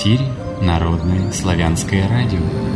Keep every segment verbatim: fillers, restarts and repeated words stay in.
эфире Народное славянское радио.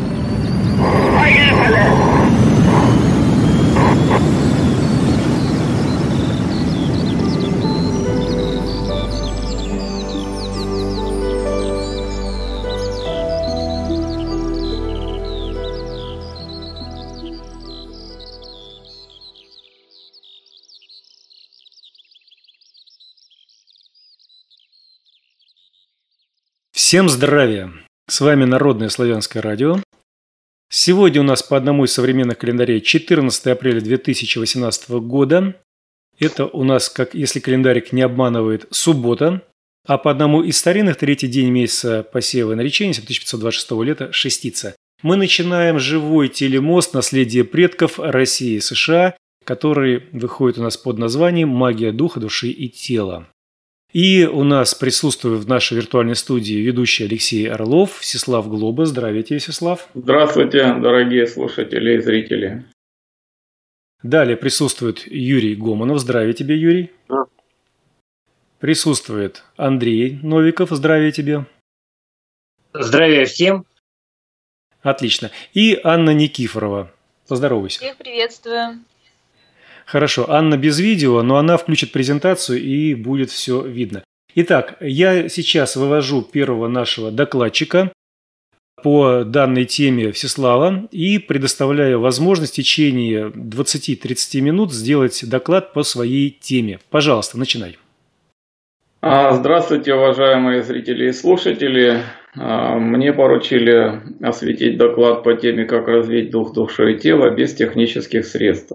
Всем здравия! С вами Народное славянское радио. Сегодня у нас по одному из современных календарей четырнадцатое апреля две тысячи восемнадцатого года. Это у нас, как если календарик не обманывает, суббота. А по одному из старинных третий день месяца посева и наречения тысяча пятьсот двадцать шестого лета шестица. Мы начинаем живой телемост «Наследие предков России и США», который выходит у нас под названием «Магия духа, души и тела». И у нас присутствует в нашей виртуальной студии ведущий Алексей Орлов, Всеслав Глоба. Здравствуйте, Всеслав. Здравствуйте, дорогие слушатели и зрители. Далее присутствует Юрий Гомонов. Здравия тебе, Юрий. Да. Присутствует Андрей Новиков. Здравия тебе. Здравия всем. Отлично. И Анна Никифорова. Поздоровайся. Всех приветствую. Хорошо, Анна без видео, но она включит презентацию и будет все видно. Итак, я сейчас вывожу первого нашего докладчика по данной теме Всеслава и предоставляю возможность в течение двадцати-тридцати минут сделать доклад по своей теме. Пожалуйста, начинай. Здравствуйте, уважаемые зрители и слушатели. Мне поручили осветить доклад по теме «Как развить дух, душу и тело без технических средств».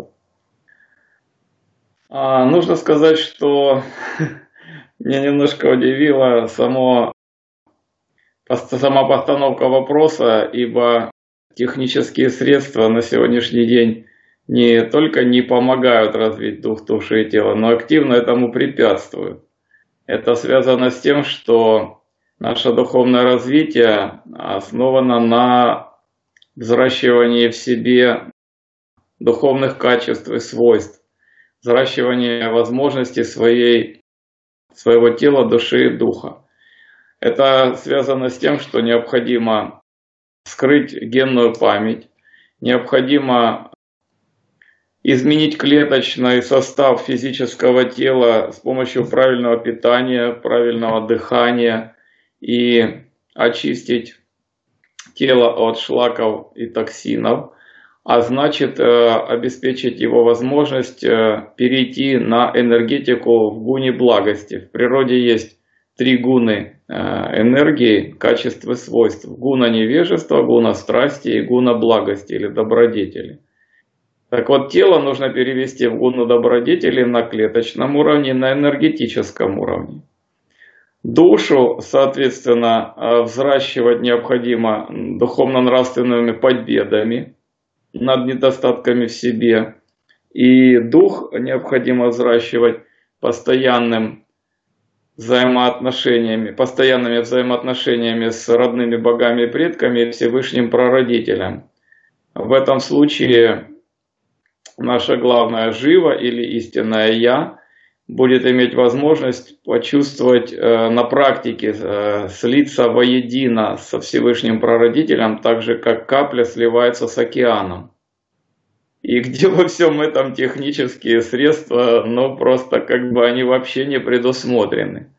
А, нужно сказать, что меня немножко удивила само, сама постановка вопроса, ибо технические средства на сегодняшний день не только не помогают развить дух, душу и тело, но активно этому препятствуют. Это связано с тем, что наше духовное развитие основано на взращивании в себе духовных качеств и свойств, взращивание возможностей своей, своего тела, души и духа. Это связано с тем, что необходимо скрыть генную память, необходимо изменить клеточный состав физического тела с помощью правильного питания, правильного дыхания и очистить тело от шлаков и токсинов. А значит, обеспечить его возможность перейти на энергетику в гуне благости. В природе есть три гуны энергии, качеств и свойств. Гуна невежества, гуна страсти и гуна благости или добродетели. Так вот, тело нужно перевести в гуну добродетели на клеточном уровне, на энергетическом уровне. Душу, соответственно, взращивать необходимо духовно-нравственными победами над недостатками в себе. И дух необходимо взращивать постоянным взаимоотношениями, постоянными взаимоотношениями с родными богами и предками и Всевышним Прародителем. В этом случае наше главное живо или истинное Я будет иметь возможность почувствовать э, на практике, э, слиться воедино со Всевышним Прародителем, так же как капля сливается с океаном. И где во всем этом технические средства, ну просто как бы они вообще не предусмотрены.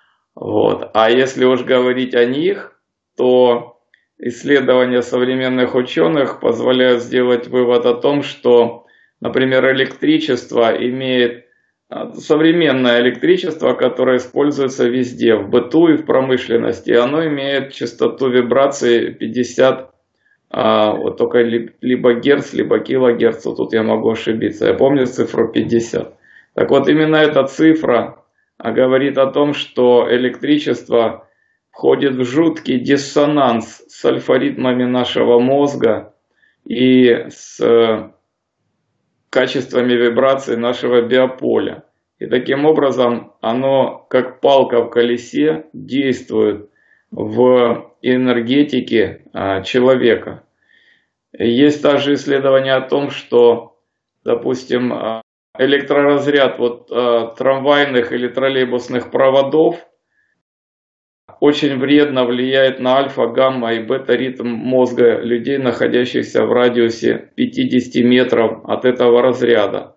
Вот. А если уж говорить о них, то исследования современных ученых позволяют сделать вывод о том, что, например, электричество имеет современное электричество, которое используется везде, в быту и в промышленности, оно имеет частоту вибрации пятьдесят, а, вот только либо герц, либо килогерц, тут я могу ошибиться, я помню цифру пятьдесят. Так вот, именно эта цифра говорит о том, что электричество входит в жуткий диссонанс с альфа-ритмами нашего мозга и с качествами вибрации нашего биополя. И таким образом оно, как палка в колесе, действует в энергетике человека. Есть также исследования о том, что, допустим, электроразряд вот, трамвайных или троллейбусных проводов очень вредно влияет на альфа, гамма и бета-ритм мозга людей, находящихся в радиусе пятидесяти метров от этого разряда.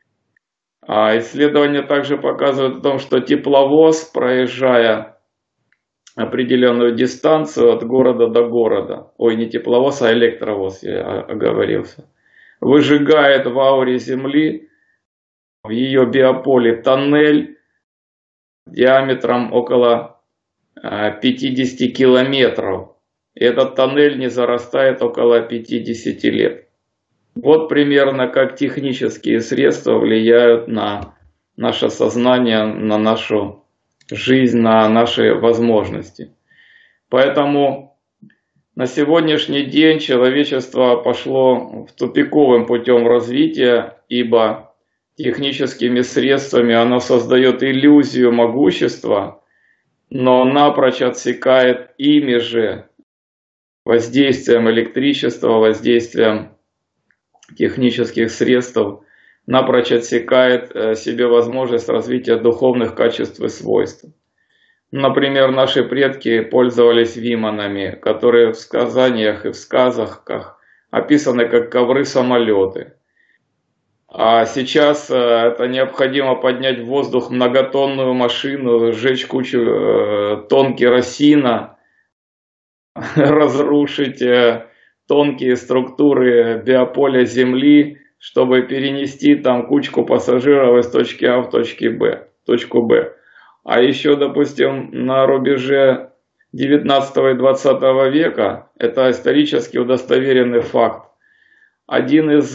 А исследования также показывают о том, что тепловоз, проезжая определенную дистанцию от города до города, ой, не тепловоз, а электровоз, я оговорился, выжигает в ауре Земли, в ее биополе, тоннель диаметром около пятидесяти километров. И этот тоннель не зарастает около пятидесяти лет. Вот примерно как технические средства влияют на наше сознание, на нашу жизнь, на наши возможности. Поэтому на сегодняшний день человечество пошло в тупиковым путем развития, ибо техническими средствами оно создает иллюзию могущества, но напрочь отсекает ими же воздействием электричества, воздействием технических средств, напрочь отсекает себе возможность развития духовных качеств и свойств. Например, наши предки пользовались виманами, которые в сказаниях и в сказках описаны как ковры-самолеты. А сейчас это необходимо поднять в воздух многотонную машину, сжечь кучу э, тонн керосина, разрушить э, тонкие структуры биополя Земли, чтобы перенести там кучку пассажиров из точки А в точки Б, точку Б. А еще, допустим, на рубеже девятнадцатого и двадцатого века, это исторически удостоверенный факт, один из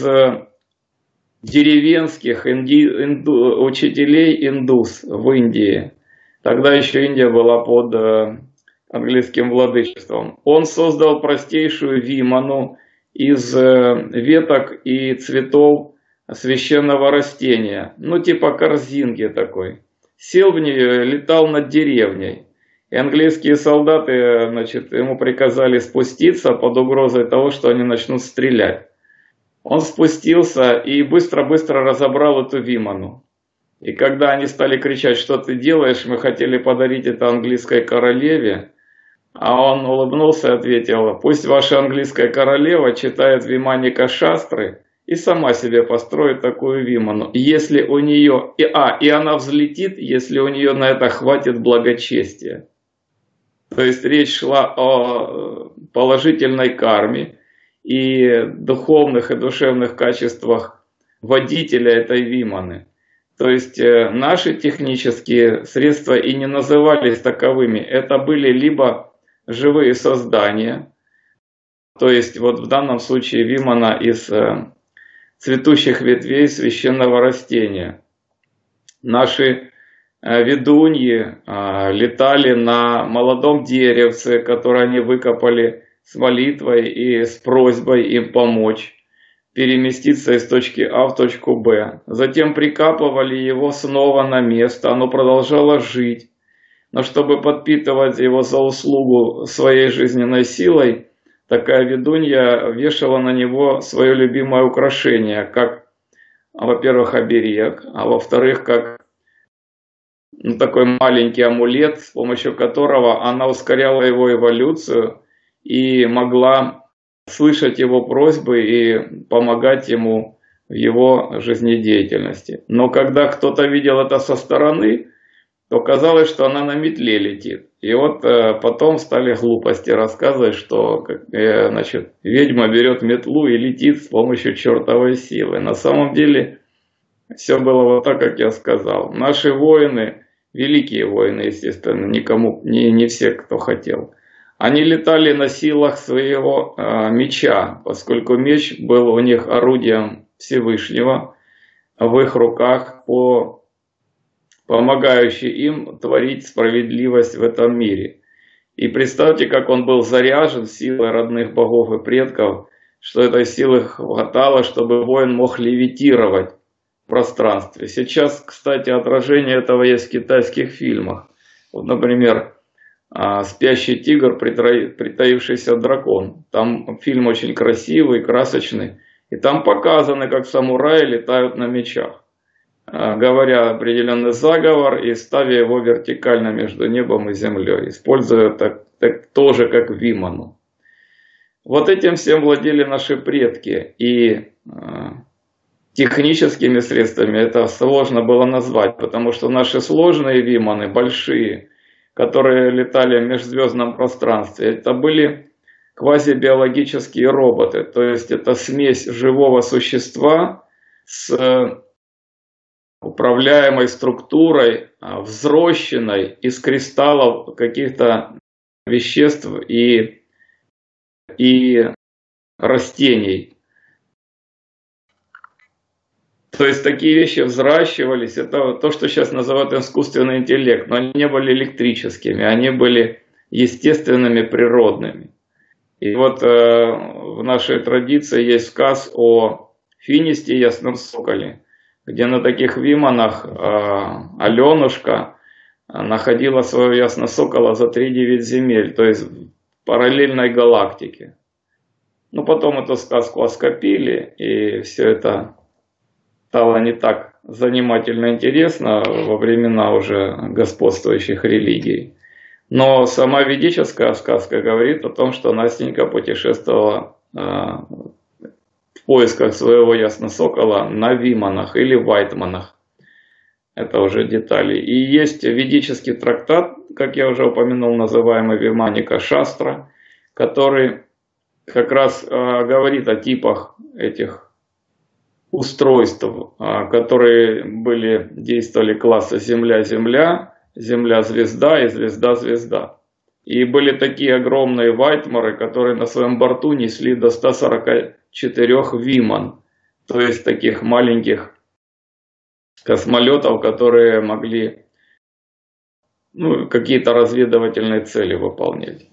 деревенских инди, инду, учителей индус в Индии, тогда еще Индия была под э, английским владычеством, он создал простейшую виману из э, веток и цветов священного растения, ну типа корзинки такой. Сел в нее, летал над деревней. И английские солдаты, значит, ему приказали спуститься под угрозой того, что они начнут стрелять. Он спустился и быстро-быстро разобрал эту виману. И когда они стали кричать, что ты делаешь, мы хотели подарить это английской королеве, а он улыбнулся и ответил, пусть ваша английская королева читает Виманика Шастры и сама себе построит такую виману, если у нее, и, а, и она взлетит, если у нее на это хватит благочестия. То есть речь шла о положительной карме и духовных и душевных качествах водителя этой виманы. То есть наши технические средства и не назывались таковыми. Это были либо живые создания, то есть вот в данном случае вимана из цветущих ветвей священного растения. Наши ведуньи летали на молодом деревце, которое они выкопали с молитвой и с просьбой им помочь переместиться из точки А в точку Б. Затем прикапывали его снова на место, оно продолжало жить. Но чтобы подпитывать его за услугу своей жизненной силой, такая ведунья вешала на него свое любимое украшение, как, во-первых, оберег, а во-вторых, как ну, такой маленький амулет, с помощью которого она ускоряла его эволюцию и могла слышать его просьбы и помогать ему в его жизнедеятельности. Но когда кто-то видел это со стороны, то казалось, что она на метле летит. И вот э, потом стали глупости рассказывать, что э, значит, ведьма берет метлу и летит с помощью чертовой силы. На самом деле все было вот так, как я сказал. Наши воины, великие воины, естественно, никому, не, не все, кто хотел, они летали на силах своего э, меча, поскольку меч был у них орудием Всевышнего, в их руках, по, помогающий им творить справедливость в этом мире. И представьте, как он был заряжен силой родных богов и предков, что этой силы хватало, чтобы воин мог левитировать в пространстве. Сейчас, кстати, отражение этого есть в китайских фильмах. Вот, например, «Спящий тигр, притаившийся дракон». Там фильм очень красивый, красочный. И там показано, как самураи летают на мечах. говоря определенный заговор и ставя его вертикально между небом и землей, используя так, так тоже как виману. Вот этим всем владели наши предки, и э, техническими средствами это сложно было назвать, потому что наши сложные виманы, большие, которые летали в межзвездном пространстве, это были квазибиологические роботы, то есть это смесь живого существа с управляемой структурой, взрощенной из кристаллов каких-то веществ и, и растений. То есть такие вещи взращивались, это то, что сейчас называют искусственный интеллект, но они не были электрическими, они были естественными, природными. И вот э, в нашей традиции есть сказ о Финисте и Ясном Соколе, где на таких виманах э, Аленушка находила своего Ясносокола за три девять земель, то есть в параллельной галактике. Но потом эту сказку оскопили, и все это стало не так занимательно интересно во времена уже господствующих религий. Но сама ведическая сказка говорит о том, что Настенька путешествовала э, в поисках своего Ясносокола на виманах или вайтманах. Это уже детали. И есть ведический трактат, как я уже упомянул, называемый Виманика Шастра, который как раз э, говорит о типах этих устройств, э, которые были, действовали класса Земля-Земля, Земля-звезда и звезда-звезда. И были такие огромные вайтмары, которые на своем борту несли до ста сорока четырёх виман, то есть таких маленьких космолетов, которые могли ну, какие-то разведывательные цели выполнять.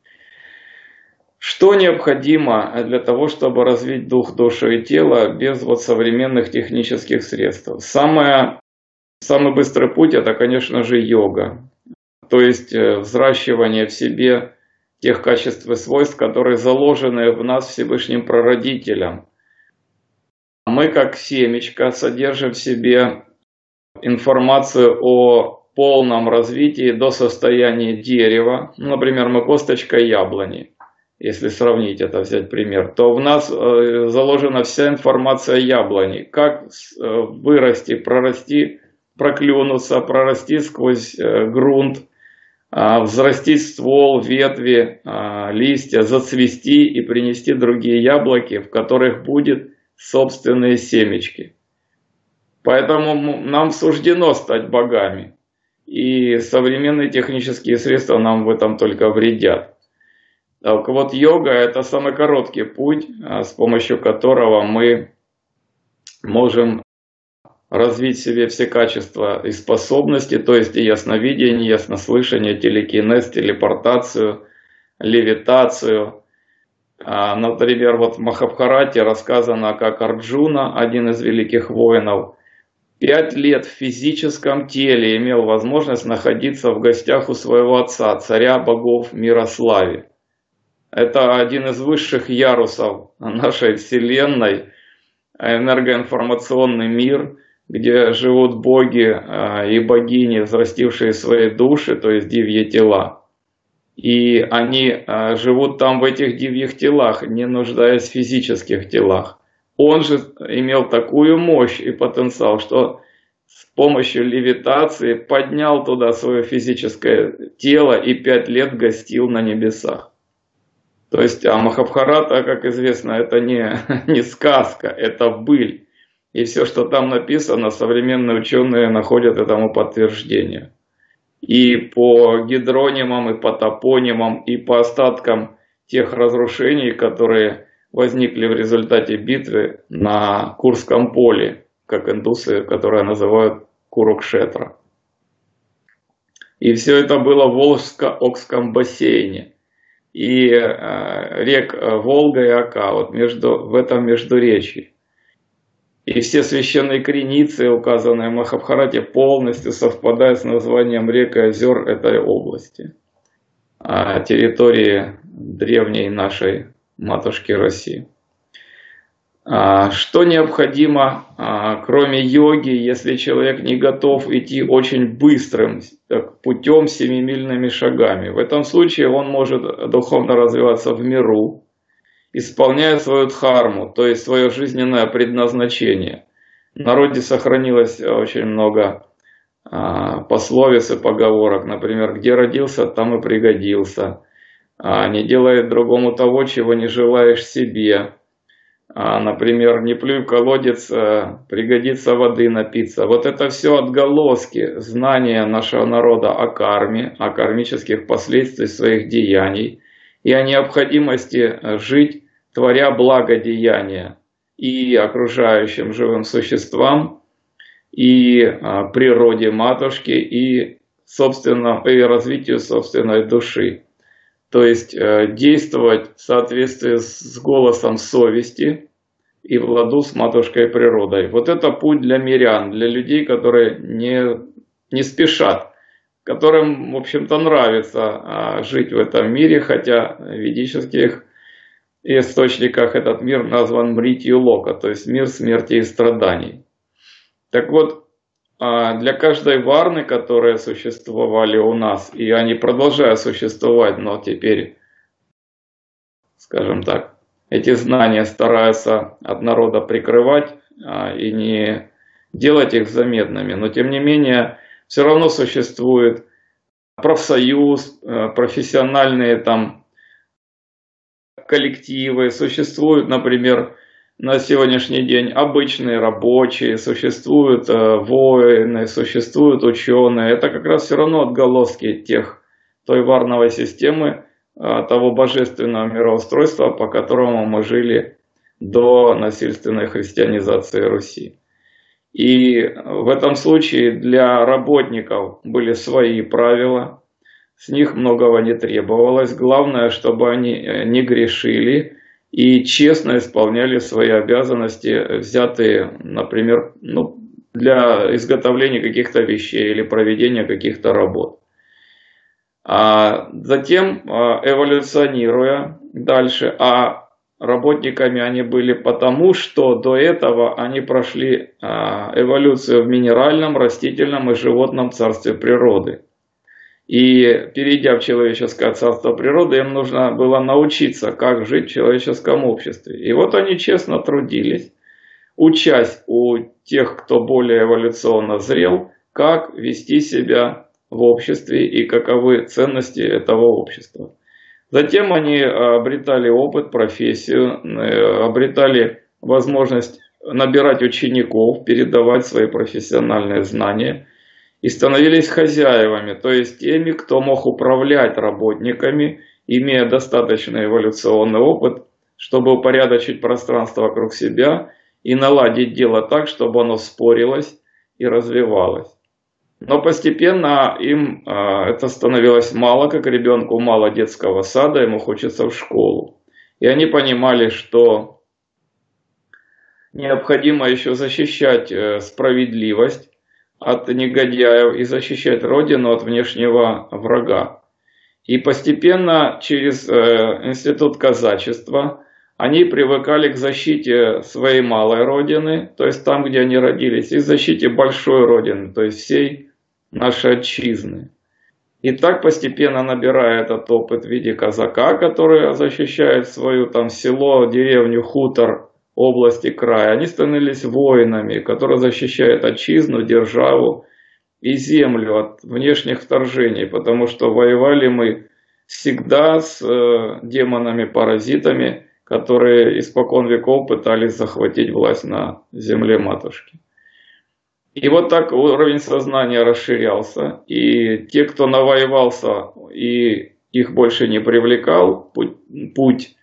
Что необходимо для того, чтобы развить дух, душу и тело без вот современных технических средств? Самое Самый быстрый путь – это, конечно же, йога, то есть взращивание в себе тех качеств и свойств, которые заложены в нас Всевышним Прародителем. Мы, как семечко, содержим в себе информацию о полном развитии до состояния дерева. Например, мы косточка яблони, если сравнить это, взять пример, то в нас заложена вся информация яблони, как вырасти, прорасти, проклюнуться, прорасти сквозь грунт, взрастить ствол, ветви, листья, зацвести и принести другие яблоки, в которых будет собственные семечки. Поэтому нам суждено стать богами, и современные технические средства нам в этом только вредят. Так вот, йога – это самый короткий путь, с помощью которого мы можем развить в себе все качества и способности, то есть и ясновидение, яснослышание, телекинез, телепортацию, левитацию. Например, вот в Махабхарате рассказано, как Арджуна, один из великих воинов, пять лет в физическом теле имел возможность находиться в гостях у своего отца, царя богов Мирослави. Это один из высших ярусов нашей Вселенной, энергоинформационный мир, где живут боги и богини, взрастившие свои души, то есть дивьи тела. И они живут там в этих дивьих телах, не нуждаясь в физических телах. Он же имел такую мощь и потенциал, что с помощью левитации поднял туда свое физическое тело и пять лет гостил на небесах. То есть, а Махабхарата, как известно, это не, не сказка, это быль. И все, что там написано, современные ученые находят этому подтверждение. И по гидронимам, и по топонимам, и по остаткам тех разрушений, которые возникли в результате битвы на Курском поле, как индусы, которые называют Курукшетра. И все это было в Волжско-Окском бассейне. И э, рек Волга и Ока, вот между, в этом междуречии. И все священные креницы, указанные в Махабхарате, полностью совпадают с названием рек и озер этой области, территории древней нашей матушки России. Что необходимо, кроме йоги, если человек не готов идти очень быстрым путем, семимильными шагами? В этом случае он может духовно развиваться в миру, исполняя свою дхарму, то есть свое жизненное предназначение. В народе сохранилось очень много пословиц и поговорок, например, где родился, там и пригодился, не делай другому того, чего не желаешь себе. Например, не плюй в колодец, пригодится воды напиться. Вот это все отголоски знания нашего народа о карме, о кармических последствиях своих деяний и о необходимости жить, творя благодеяния и окружающим живым существам, и природе матушки, и, собственно, и развитию собственной души. То есть действовать в соответствии с голосом совести и в ладу с матушкой природой. Вот это путь для мирян, для людей, которые не, не спешат, которым, в общем-то, нравится жить в этом мире, хотя в ведических источниках этот мир назван Мритью-лока, то есть мир смерти и страданий. Так вот, для каждой варны, которые существовали у нас, и они продолжают существовать, но теперь, скажем так, эти знания стараются от народа прикрывать и не делать их заметными, но тем не менее все равно существует профсоюз, профессиональные там коллективы, существуют, например, на сегодняшний день обычные рабочие, существуют э, воины, существуют ученые. Это как раз все равно отголоски тех, той варновой системы, э, того божественного мироустройства, по которому мы жили до насильственной христианизации Руси. И в этом случае для работников были свои правила, с них многого не требовалось. Главное, чтобы они не грешили и честно исполняли свои обязанности, взятые, например, ну, для изготовления каких-то вещей или проведения каких-то работ. А затем, эволюционируя дальше, а работниками они были потому, что до этого они прошли эволюцию в минеральном, растительном и животном царстве природы. И перейдя в человеческое царство природы, им нужно было научиться, как жить в человеческом обществе. И вот они честно трудились, учась у тех, кто более эволюционно зрел, как вести себя в обществе и каковы ценности этого общества. Затем они обретали опыт, профессию, обретали возможность набирать учеников, передавать свои профессиональные знания. И становились хозяевами, то есть теми, кто мог управлять работниками, имея достаточный эволюционный опыт, чтобы упорядочить пространство вокруг себя и наладить дело так, чтобы оно спорилось и развивалось. Но постепенно им это становилось мало, как ребенку мало детского сада, ему хочется в школу. И они понимали, что необходимо еще защищать справедливость от негодяев и защищать родину от внешнего врага. И постепенно через э, институт казачества они привыкали к защите своей малой родины, то есть там, где они родились, и защите большой родины, то есть всей нашей отчизны. И так постепенно набирая этот опыт в виде казака, который защищает свое там село, деревню, хутор, области края, они становились воинами, которые защищают отчизну, державу и землю от внешних вторжений, потому что воевали мы всегда с э, демонами-паразитами, которые испокон веков пытались захватить власть на земле матушки. И вот так уровень сознания расширялся, и те, кто навоевался и их больше не привлекал, путь, путь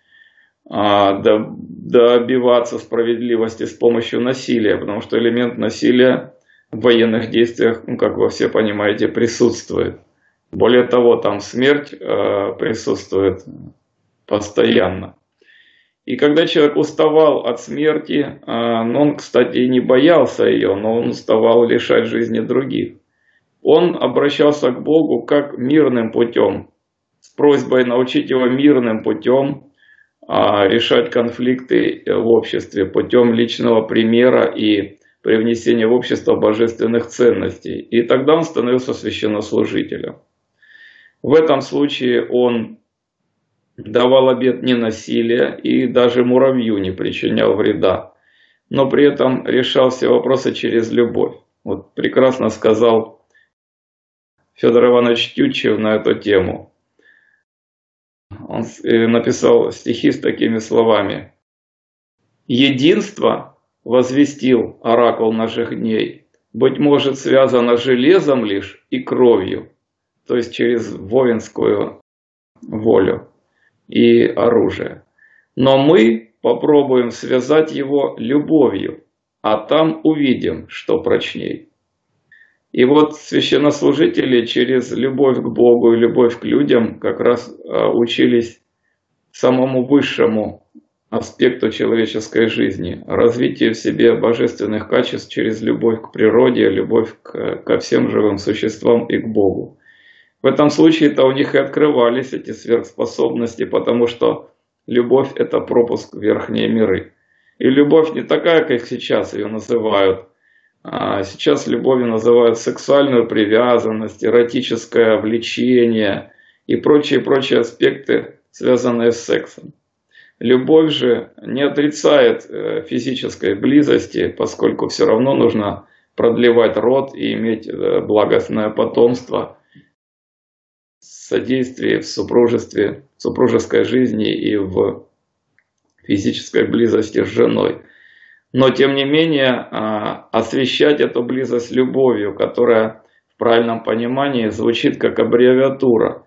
добиваться справедливости с помощью насилия, потому что элемент насилия в военных действиях, ну, как вы все понимаете, присутствует. Более того, там смерть э, присутствует постоянно. И когда человек уставал от смерти, э, он, кстати, и не боялся ее, но он уставал лишать жизни других. Он обращался к Богу как мирным путем, с просьбой научить его мирным путем решать конфликты в обществе путем личного примера и привнесения в общество божественных ценностей. И тогда он становился священнослужителем. В этом случае он давал обет ненасилия и даже муравью не причинял вреда, но при этом решал все вопросы через любовь. Вот прекрасно сказал Федор Иванович Тютчев на эту тему. Он написал стихи с такими словами: «Единство, возвестил оракул наших дней, быть может связано железом лишь и кровью», то есть через воинскую волю и оружие. «Но мы попробуем связать его любовью, а там увидим, что прочней». И вот священнослужители через любовь к Богу и любовь к людям как раз учились самому высшему аспекту человеческой жизни, развитию в себе божественных качеств через любовь к природе, любовь к, ко всем живым существам и к Богу. В этом случае-то у них и открывались эти сверхспособности, потому что любовь – это пропуск в верхние миры. И любовь не такая, как сейчас ее называют. А сейчас любовью называют сексуальную привязанность, эротическое влечение и прочие-прочие аспекты, связанные с сексом. Любовь же не отрицает физической близости, поскольку все равно нужно продлевать род и иметь благостное потомство, содействие в супружестве, в супружеской жизни и в физической близости с женой. Но тем не менее освещать эту близость любовью, которая в правильном понимании звучит как аббревиатура.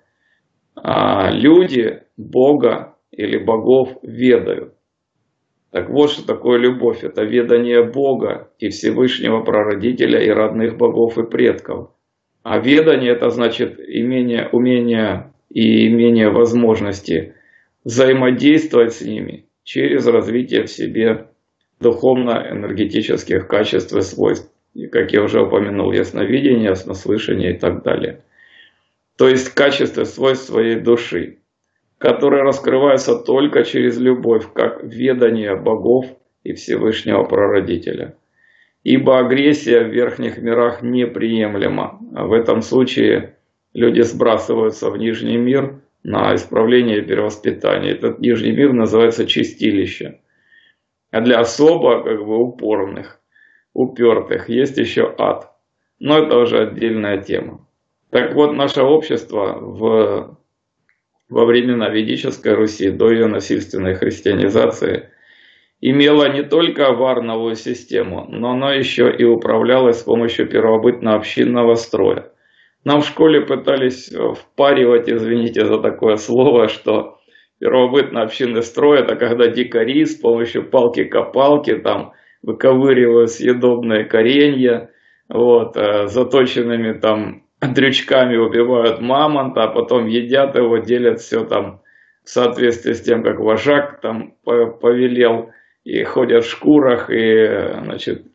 Люди Бога или богов ведают. Так вот, что такое любовь. Это ведание Бога и Всевышнего Прародителя и родных богов и предков. А ведание — это значит имение, умение и имение возможности взаимодействовать с ними через развитие в себе духовно-энергетических качеств и свойств. И, как я уже упомянул, ясновидение, яснослышание и так далее. То есть качества и свойств своей души, которые раскрываются только через любовь, как ведание богов и Всевышнего Прародителя. Ибо агрессия в верхних мирах неприемлема. В этом случае люди сбрасываются в нижний мир на исправление и перевоспитание. Этот нижний мир называется чистилище. А для особо как бы упорных, упертых есть еще ад. Но это уже отдельная тема. Так вот, наше общество в, во времена ведической Руси, до ее насильственной христианизации, имело не только варновую систему, но оно еще и управлялось с помощью первобытно-общинного строя. Нам в школе пытались впаривать, извините за такое слово, что первобытно-общинный строй — это когда дикари с помощью палки-копалки там выковыривают съедобные коренья, вот, заточенными там дрючками убивают мамонта, а потом едят его, делят все там в соответствии с тем, как вожак там повелел, и ходят в шкурах, и, значит,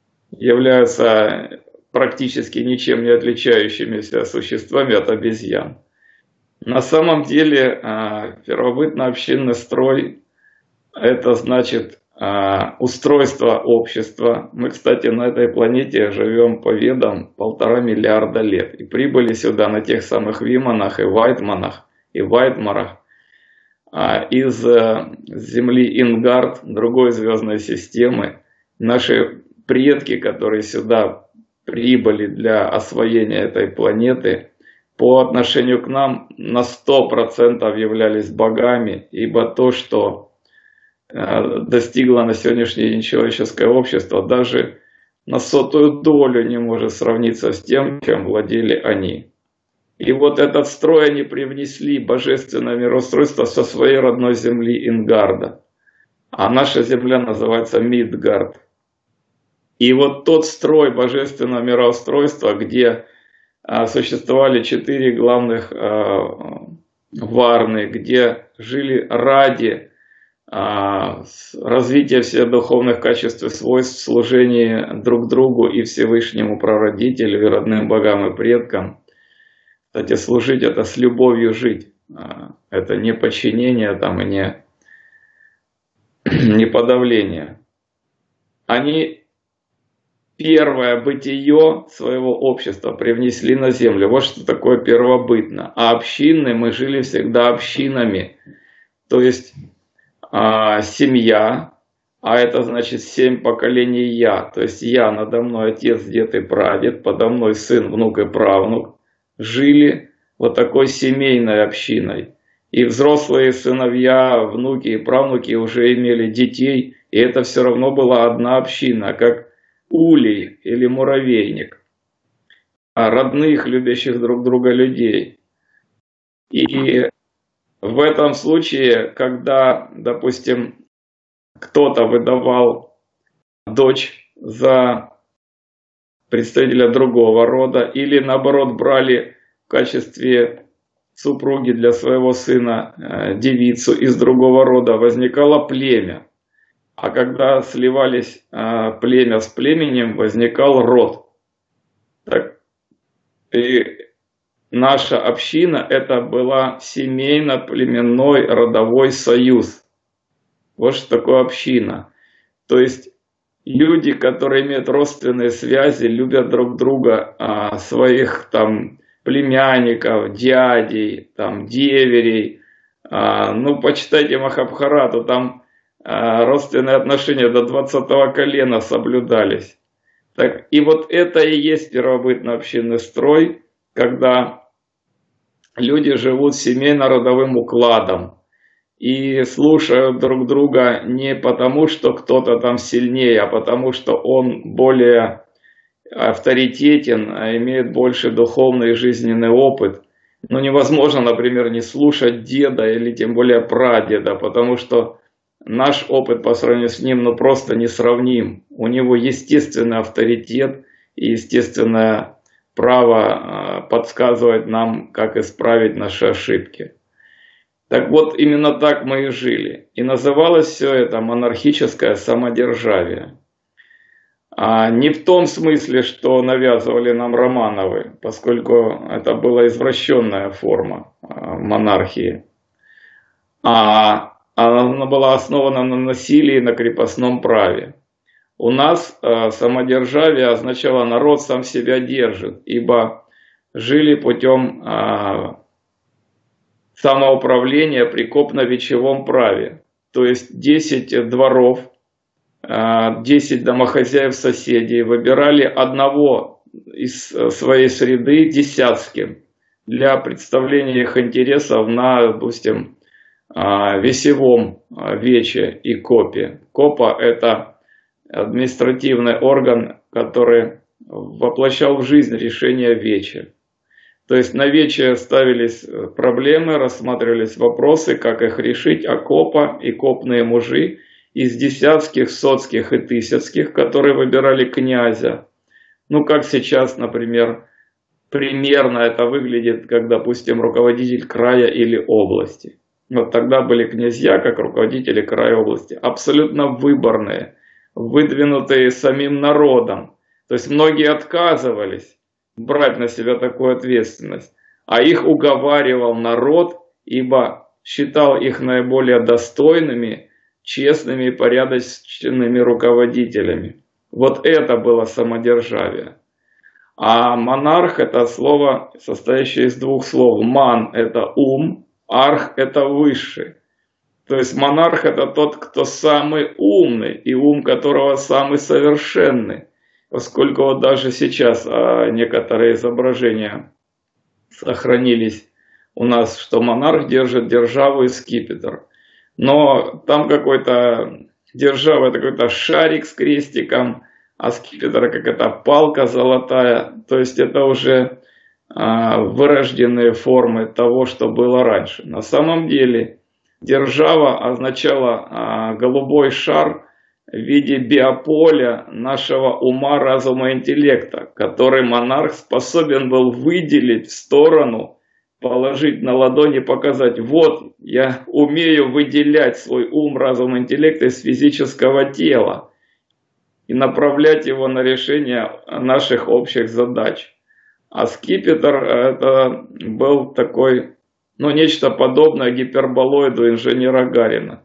являются практически ничем не отличающимися существами от обезьян. На самом деле первобытно-общинный строй — это значит устройство общества. Мы, кстати, на этой планете живем по ведам полтора миллиарда лет. И прибыли сюда на тех самых Виманах и Вайтманах и Вайтмарах из Земли Ингард, другой звездной системы. Наши предки, которые сюда прибыли для освоения этой планеты, по отношению к нам на сто процентов являлись богами, ибо то, что достигло на сегодняшний день человеческое общество, даже на сотую долю не может сравниться с тем, чем владели они. И вот этот строй они привнесли, божественное мироустройство, со своей родной земли Ингарда. А наша земля называется Мидгард. И вот тот строй божественного мироустройства, где а, существовали четыре главных а, варны, где жили ради а, развития всех духовных качеств и свойств в служении друг другу и Всевышнему Прародителю, и родным богам и предкам. Кстати, служить — это с любовью жить. Это не подчинение там, и не не подавление. Они первое бытие своего общества привнесли на землю. Вот что такое первобытно. А общинные мы жили всегда общинами. То есть а, семья, а это значит семь поколений я. То есть я, надо мной отец, дед и прадед, подо мной сын, внук и правнук. Жили вот такой семейной общиной. И взрослые сыновья, внуки и правнуки уже имели детей. И это все равно была одна община, как улей или муравейник. А родных, любящих друг друга людей. И в этом случае, когда, допустим, кто-то выдавал дочь за представителя другого рода, или наоборот брали в качестве супруги для своего сына э, девицу из другого рода, возникало племя. А когда сливались э, племя с племенем, возникал род. Так, и наша община это была семейно-племенной родовой союз. Вот что такое община. То есть люди, которые имеют родственные связи, любят друг друга, а, своих там племянников, дядей, там деверей. А, ну, почитайте Махабхарату, там а, родственные отношения до двадцатого колена соблюдались. Так, и вот это и есть первобытно-общинный строй, когда люди живут семейно-родовым укладом и слушают друг друга не потому, что кто-то там сильнее, а потому, что он более авторитетен, а имеет больше духовный и жизненный опыт. Но невозможно, например, не слушать деда или тем более прадеда, потому что наш опыт по сравнению с ним ну, просто несравним. У него естественный авторитет и естественное право подсказывать нам, как исправить наши ошибки. Так вот, именно так мы и жили. И называлось все это монархическое самодержавие. А не в том смысле, что навязывали нам Романовы, поскольку это была извращенная форма монархии. А она была основана на насилии и на крепостном праве. У нас э, самодержавие означало народ сам себя держит, ибо жили путем э, самоуправления при копно-вечевом праве. То есть десять дворов, э, десять домохозяев соседей выбирали одного из своей среды десятским для представления их интересов на, допустим, э, весевом вече и копе. Копа – это административный орган, который воплощал в жизнь решения веча. То есть на вече ставились проблемы, рассматривались вопросы, как их решить, а копа и копные мужи из десятских, сотских и тысяцких, которые выбирали князя. Ну, как сейчас, например, примерно это выглядит, как, допустим, руководитель края или области. Вот тогда были князья, как руководители края и области, абсолютно выборные, выдвинутые самим народом. То есть многие отказывались брать на себя такую ответственность, а их уговаривал народ, ибо считал их наиболее достойными, честными и порядочными руководителями. Вот это было самодержавие. А монарх – это слово, состоящее из двух слов. Ман – это ум, арх – это высший. То есть монарх – это тот, кто самый умный, и ум которого самый совершенный. Поскольку вот даже сейчас а, некоторые изображения сохранились у нас, что монарх держит державу и скипетр. Но там какой-то держава – это какой-то шарик с крестиком, а скипетр – какая-то палка золотая. То есть это уже а, вырожденные формы того, что было раньше. На самом деле держава означала а, голубой шар в виде биополя нашего ума, разума и интеллекта, который монарх способен был выделить в сторону, положить на ладони и показать: вот, я умею выделять свой ум, разум и интеллект из физического тела и направлять его на решение наших общих задач. А скипетр это был такой, ну, нечто подобное гиперболоиду инженера Гарина.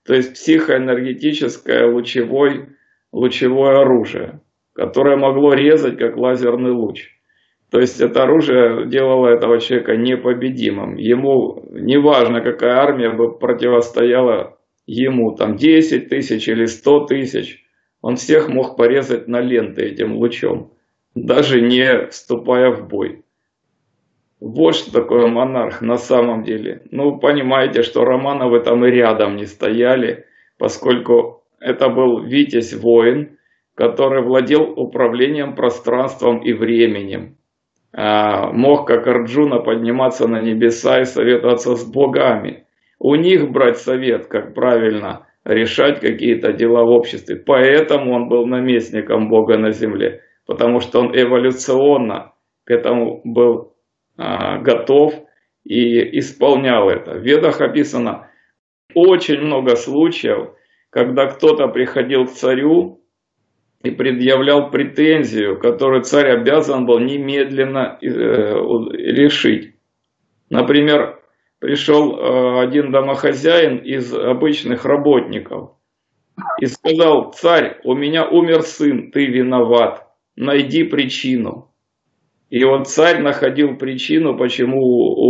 То есть психоэнергетическое лучевой, лучевое оружие, которое могло резать как лазерный луч. То есть это оружие делало этого человека непобедимым. Ему не важно, какая армия бы противостояла ему, там десять тысяч или сто тысяч. Он всех мог порезать на ленты этим лучом, даже не вступая в бой. Вот что такое монарх на самом деле. Ну, понимаете, что Романовы там и рядом не стояли, поскольку это был витязь-воин, который владел управлением пространством и временем. Мог, как Арджуна, подниматься на небеса и советоваться с богами. У них брать совет, как правильно решать какие-то дела в обществе. Поэтому он был наместником Бога на земле, потому что он эволюционно к этому был а, готов и исполнял это. В Ведах описано очень много случаев, когда кто-то приходил к царю и предъявлял претензию, которую царь обязан был немедленно э, решить. Например, пришел э, один домохозяин из обычных работников и сказал: царь, у меня умер сын, ты виноват, найди причину. И вот царь находил причину, почему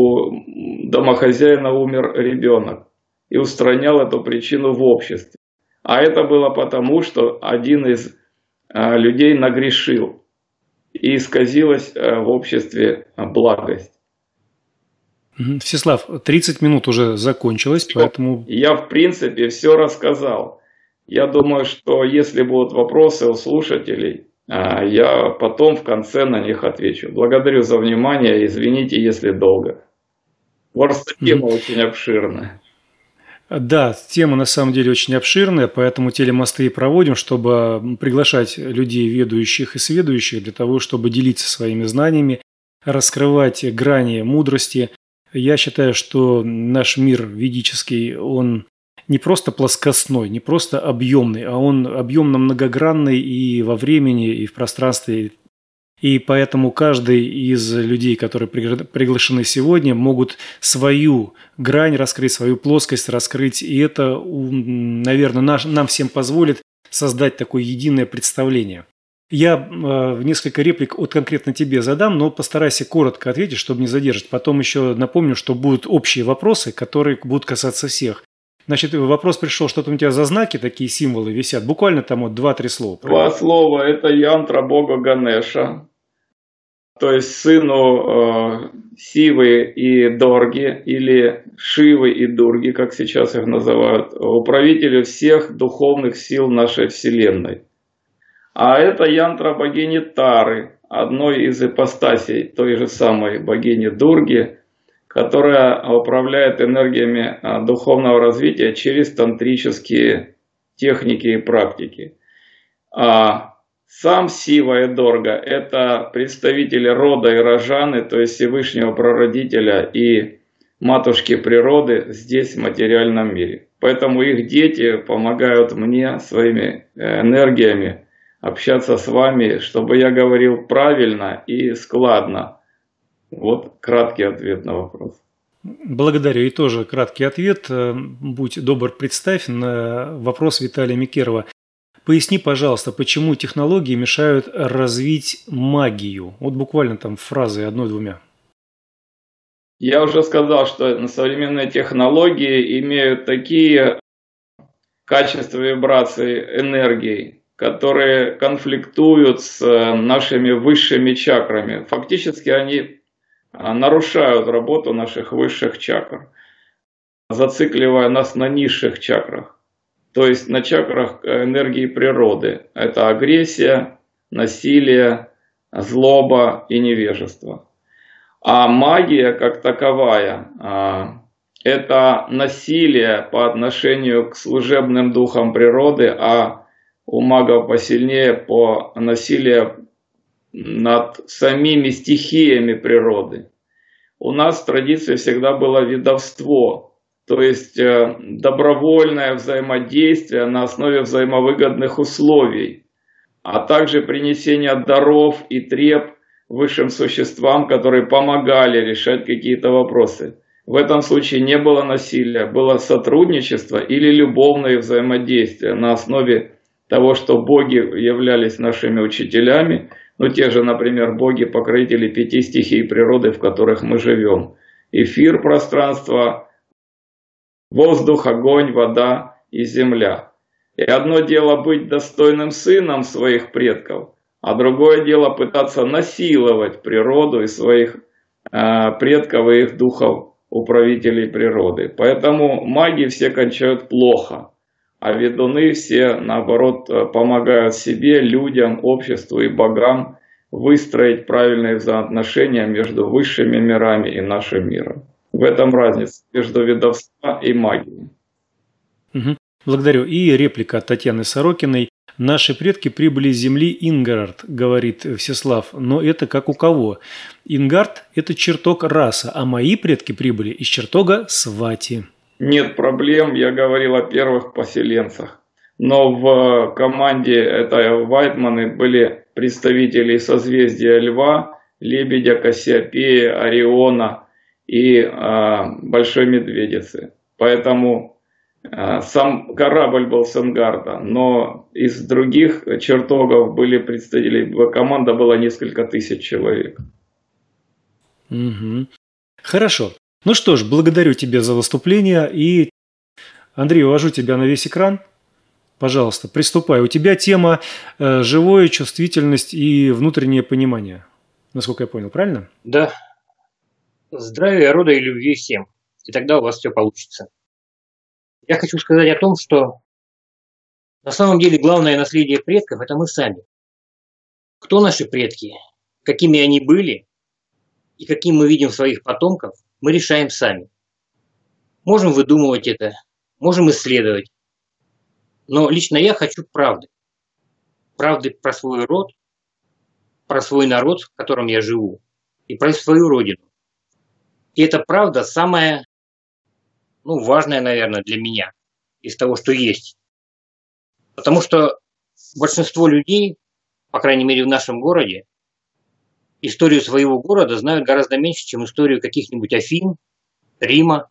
у домохозяина умер ребенок, и устранял эту причину в обществе. А это было потому, что один из людей нагрешил, и исказилась в обществе благость. Всеслав, тридцать минут уже закончилось, все, поэтому... Я, в принципе, все рассказал. Я думаю, что если будут вопросы у слушателей, я потом в конце на них отвечу. Благодарю за внимание, извините, если долго. Просто тема mm-hmm. очень обширная. Да, тема на самом деле очень обширная, поэтому телемосты и проводим, чтобы приглашать людей, ведущих и сведущих, для того, чтобы делиться своими знаниями, раскрывать грани мудрости. Я считаю, что наш мир ведический, он не просто плоскостной, не просто объемный, а он объемно-многогранный и во времени, и в пространстве. И поэтому каждый из людей, которые приглашены сегодня, могут свою грань раскрыть, свою плоскость раскрыть. И это, наверное, наш, нам всем позволит создать такое единое представление. Я э, несколько реплик от конкретно тебе задам, но постарайся коротко ответить, чтобы не задержать. Потом еще напомню, что будут общие вопросы, которые будут касаться всех. Значит, вопрос пришел, что там у тебя за знаки, такие символы висят. Буквально там вот два-три слова. Два слова. Это янтра бога Ганеша. То есть сыну э, Сивы и Дорги, или Шивы и Дурги, как сейчас их называют, управителю всех духовных сил нашей Вселенной. А это янтра богини Тары, одной из ипостасей той же самой богини Дурги, которая управляет энергиями духовного развития через тантрические техники и практики. А сам Сива и Дорга – это представители рода Ирожаны, то есть Всевышнего Прародителя и Матушки Природы здесь, в материальном мире. Поэтому их дети помогают мне своими энергиями общаться с вами, чтобы я говорил правильно и складно. Вот краткий ответ на вопрос. Благодарю. И тоже краткий ответ. Будь добр, представь на вопрос Виталия Микерова. Поясни, пожалуйста, почему технологии мешают развить магию? Вот буквально там фразы одной-двумя. Я уже сказал, что современные технологии имеют такие качества вибраций энергии, которые конфликтуют с нашими высшими чакрами. Фактически они нарушают работу наших высших чакр, зацикливая нас на низших чакрах. То есть на чакрах энергии природы. Это агрессия, насилие, злоба и невежество. А магия как таковая – это насилие по отношению к служебным духам природы, а у магов посильнее по насилию над самими стихиями природы. У нас в традиции всегда было ведовство. То есть добровольное взаимодействие на основе взаимовыгодных условий, а также принесение даров и треб высшим существам, которые помогали решать какие-то вопросы. В этом случае не было насилия, было сотрудничество или любовное взаимодействие на основе того, что боги являлись нашими учителями, ну те же, например, боги-покровители пяти стихий природы, в которых мы живем. Эфир, пространство, воздух, огонь, вода и земля. И одно дело быть достойным сыном своих предков, а другое дело пытаться насиловать природу и своих э, предков и их духов, управителей природы. Поэтому маги все кончают плохо, а ведуны все, наоборот, помогают себе, людям, обществу и богам выстроить правильные взаимоотношения между высшими мирами и нашим миром. В этом разница между ведовством и магией. Угу. Благодарю. И реплика от Татьяны Сорокиной. «Наши предки прибыли с земли Ингард, говорит Всеслав, но это как у кого? Ингард – это чертог раса, а мои предки прибыли из чертога Свати». Нет проблем, я говорил о первых поселенцах. Но в команде этой Вайтманы были представители созвездия Льва, Лебедя, Кассиопея, Ориона и э, Большой Медведицы. Поэтому сам корабль был с Ингарда, но из других чертогов были представители, команда была несколько тысяч человек. Угу. Хорошо. Ну что ж, благодарю тебя за выступление. И, Андрей, увожу тебя на весь экран. Пожалуйста, приступай. У тебя тема э, живое, чувствительность и внутреннее понимание. Насколько я понял, правильно? Да. Здравия, рода и любви всем. И тогда у вас все получится. Я хочу сказать о том, что на самом деле главное наследие предков – это мы сами. Кто наши предки, какими они были и каким мы видим своих потомков, мы решаем сами. Можем выдумывать это, можем исследовать. Но лично я хочу правды. Правды про свой род, про свой народ, в котором я живу, и про свою родину. И эта правда самая... Ну, важное, наверное, для меня из того, что есть. Потому что большинство людей, по крайней мере в нашем городе, историю своего города знают гораздо меньше, чем историю каких-нибудь Афин, Рима.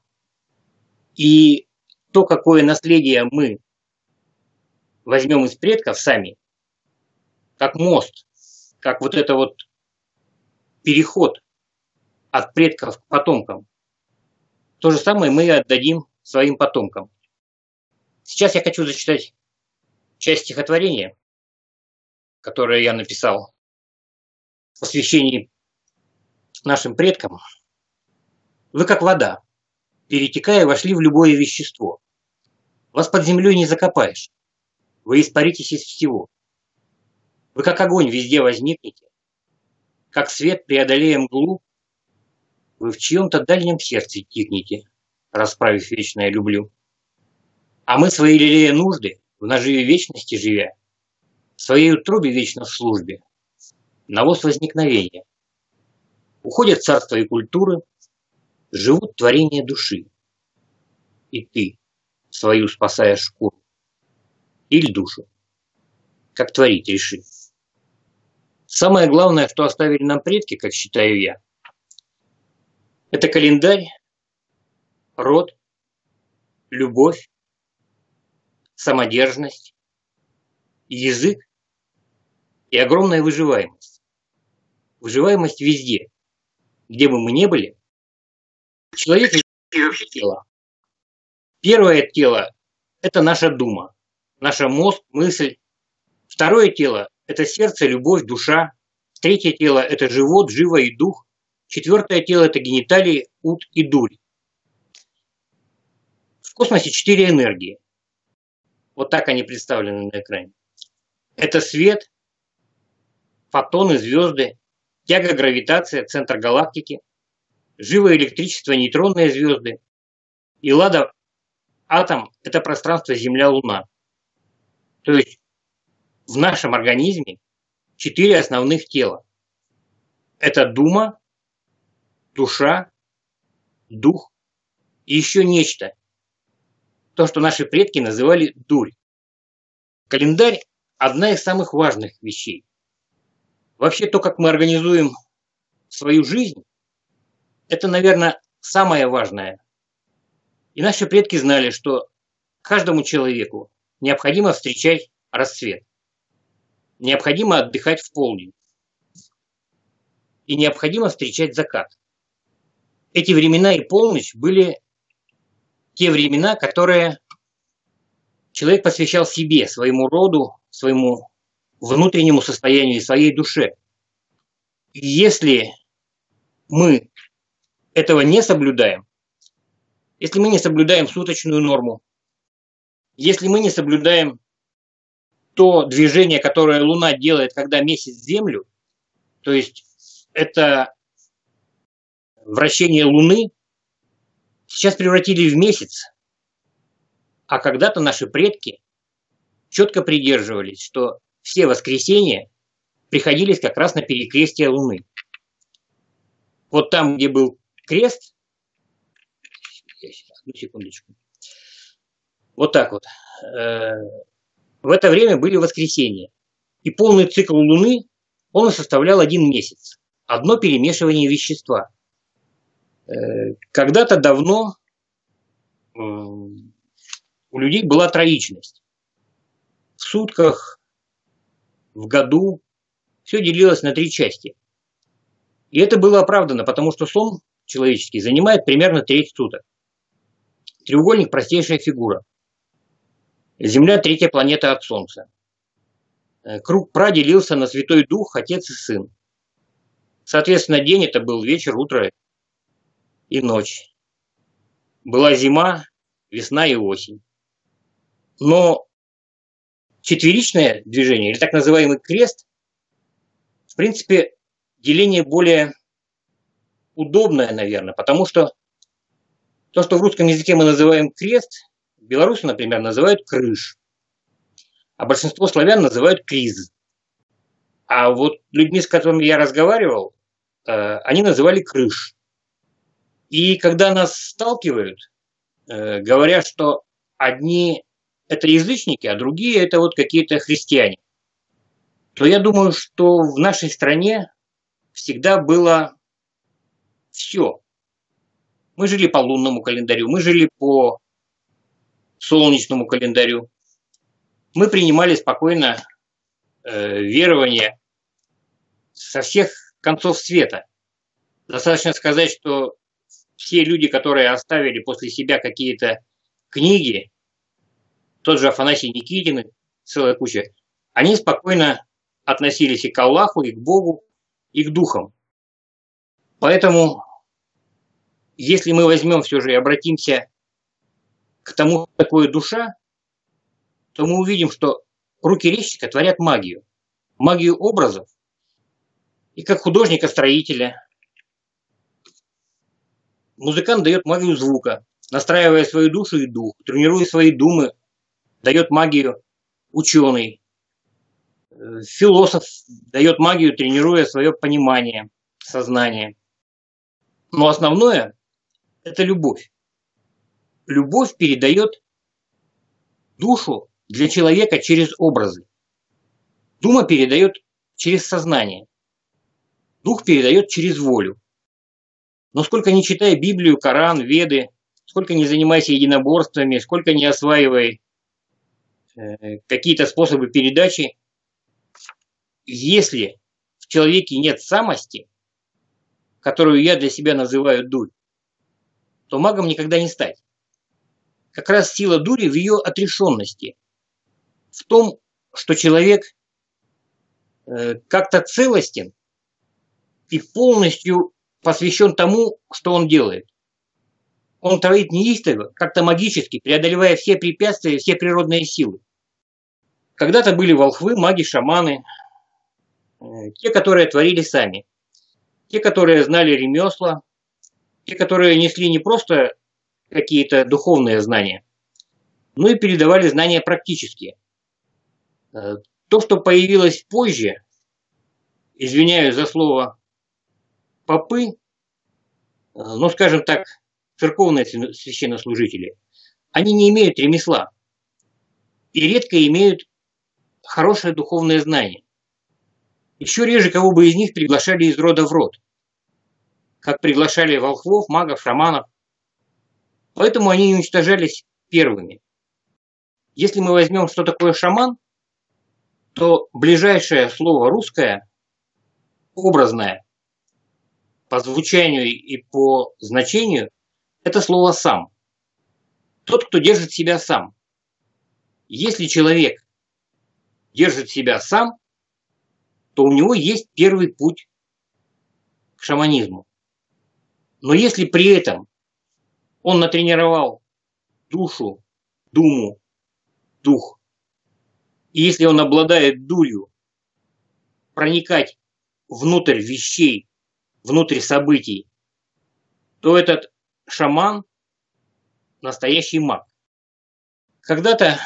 И то, какое наследие мы возьмем из предков сами, как мост, как вот это вот переход от предков к потомкам, то же самое мы и отдадим своим потомкам. Сейчас я хочу зачитать часть стихотворения, которое я написал в посвящении нашим предкам. Вы как вода, перетекая, вошли в любое вещество. Вас под землей не закопаешь. Вы испаритесь из всего. Вы как огонь везде возникнете, как свет, преодолея мглу, вы в чьем-то дальнем сердце тикнете, расправив вечное люблю. А мы, свои лелея нужды, в наживе вечности живя, в своей утробе вечно в службе, навоз возникновения. Уходят царства и культуры, живут творения души. И ты, свою спасая шкуру, или душу, как творить реши. Самое главное, что оставили нам предки, как считаю я, это календарь, род, любовь, самодержность, язык и огромная выживаемость. Выживаемость везде, где бы мы ни были. Человек – вообще тело. Первое тело – это наша дума, наша мозг, мысль. Второе тело – это сердце, любовь, душа. Третье тело – это живот, живо и дух. Четвертое тело – это гениталии, ут и дурь. В космосе четыре энергии. Вот так они представлены на экране. Это свет, фотоны, звезды, тяга, гравитация, центр галактики, живое электричество, нейтронные звезды. И лада, атом – это пространство Земля-Луна. То есть в нашем организме четыре основных тела. Это дума, душа, дух и еще нечто. То, что наши предки называли дурь. Календарь – одна из самых важных вещей. Вообще то, как мы организуем свою жизнь, это, наверное, самое важное. И наши предки знали, что каждому человеку необходимо встречать рассвет, необходимо отдыхать в полдень и необходимо встречать закат. Эти времена и полночь были те времена, которые человек посвящал себе, своему роду, своему внутреннему состоянию, своей душе. И если мы этого не соблюдаем, если мы не соблюдаем суточную норму, если мы не соблюдаем то движение, которое Луна делает, когда месяц Землю, то есть это вращение Луны, сейчас превратили в месяц, а когда-то наши предки четко придерживались, что все воскресенья приходились как раз на перекрестие Луны. Вот там, где был крест, одну секундочку, вот так вот, в это время были воскресенья. И полный цикл Луны, он составлял один месяц. Одно перемешивание вещества. Когда-то давно у людей была троичность. В сутках, в году все делилось на три части. И это было оправдано, потому что сон человеческий занимает примерно треть суток. Треугольник – простейшая фигура. Земля – третья планета от Солнца. Круг Пра делился на Святой Дух, Отец и Сын. Соответственно, день это был вечер, утро и ночь. Была зима, весна и осень. Но четверичное движение, или так называемый крест, в принципе, деление более удобное, наверное, потому что то, что в русском языке мы называем крест, белорусы, например, называют крыш, а большинство славян называют криз. А вот людьми, с которыми я разговаривал, они называли крыш. И когда нас сталкивают, говоря, что одни это язычники, а другие это вот какие-то христиане, то я думаю, что в нашей стране всегда было все. Мы жили по лунному календарю, мы жили по солнечному календарю. Мы принимали спокойно э, верования со всех концов света. Достаточно сказать, что все люди, которые оставили после себя какие-то книги, тот же Афанасий Никитин, целая куча, они спокойно относились и к Аллаху, и к Богу, и к духам. Поэтому, если мы возьмем все же и обратимся к тому, что такое душа, то мы увидим, что руки резчика творят магию. Магию образов. И как художника-строителя, музыкант дает магию звука, настраивая свою душу и дух, тренируя свои думы, дает магию ученый. Философ дает магию, тренируя свое понимание, сознание. Но основное – это любовь. Любовь передает душу для человека через образы. Дума передает через сознание. Дух передает через волю. Но сколько не читая Библию, Коран, Веды, сколько не занимайся единоборствами, сколько не осваивай э, какие-то способы передачи, если в человеке нет самости, которую я для себя называю дурь, то магом никогда не стать. Как раз сила дури в ее отрешенности, в том, что человек э, как-то целостен и полностью посвящен тому, что он делает. Он творит неистово, как-то магически, преодолевая все препятствия, все природные силы. Когда-то были волхвы, маги, шаманы, э, те, которые творили сами, те, которые знали ремесла, те, которые несли не просто какие-то духовные знания, но и передавали знания практические. То, что появилось позже, извиняюсь за слово, попы, ну, скажем так, церковные священнослужители, они не имеют ремесла и редко имеют хорошее духовное знание. Еще реже кого бы из них приглашали из рода в род. как приглашали волхвов, магов, шаманов. Поэтому они уничтожались первыми. Если мы возьмем, что такое шаман, то ближайшее слово русское, образное, по звучанию и по значению, это слово «сам». Тот, кто держит себя сам. Если человек держит себя сам, то у него есть первый путь к шаманизму. Но если при этом он натренировал душу, думу, дух, и если он обладает дурью проникать внутрь вещей, внутрь событий, то этот шаман настоящий маг. Когда-то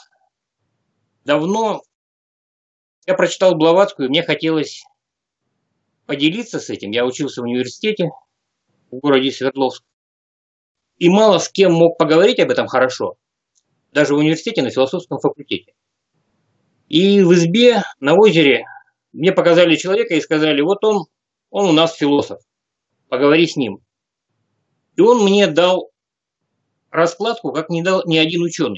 давно я прочитал Блаватскую, мне хотелось поделиться с этим. Я учился в университете в городе Свердловск. И мало с кем мог поговорить об этом хорошо. Даже в университете, на философском факультете. И в избе на озере мне показали человека и сказали, вот он, он у нас философ. Поговори с ним. И он мне дал раскладку, как не дал ни один ученый.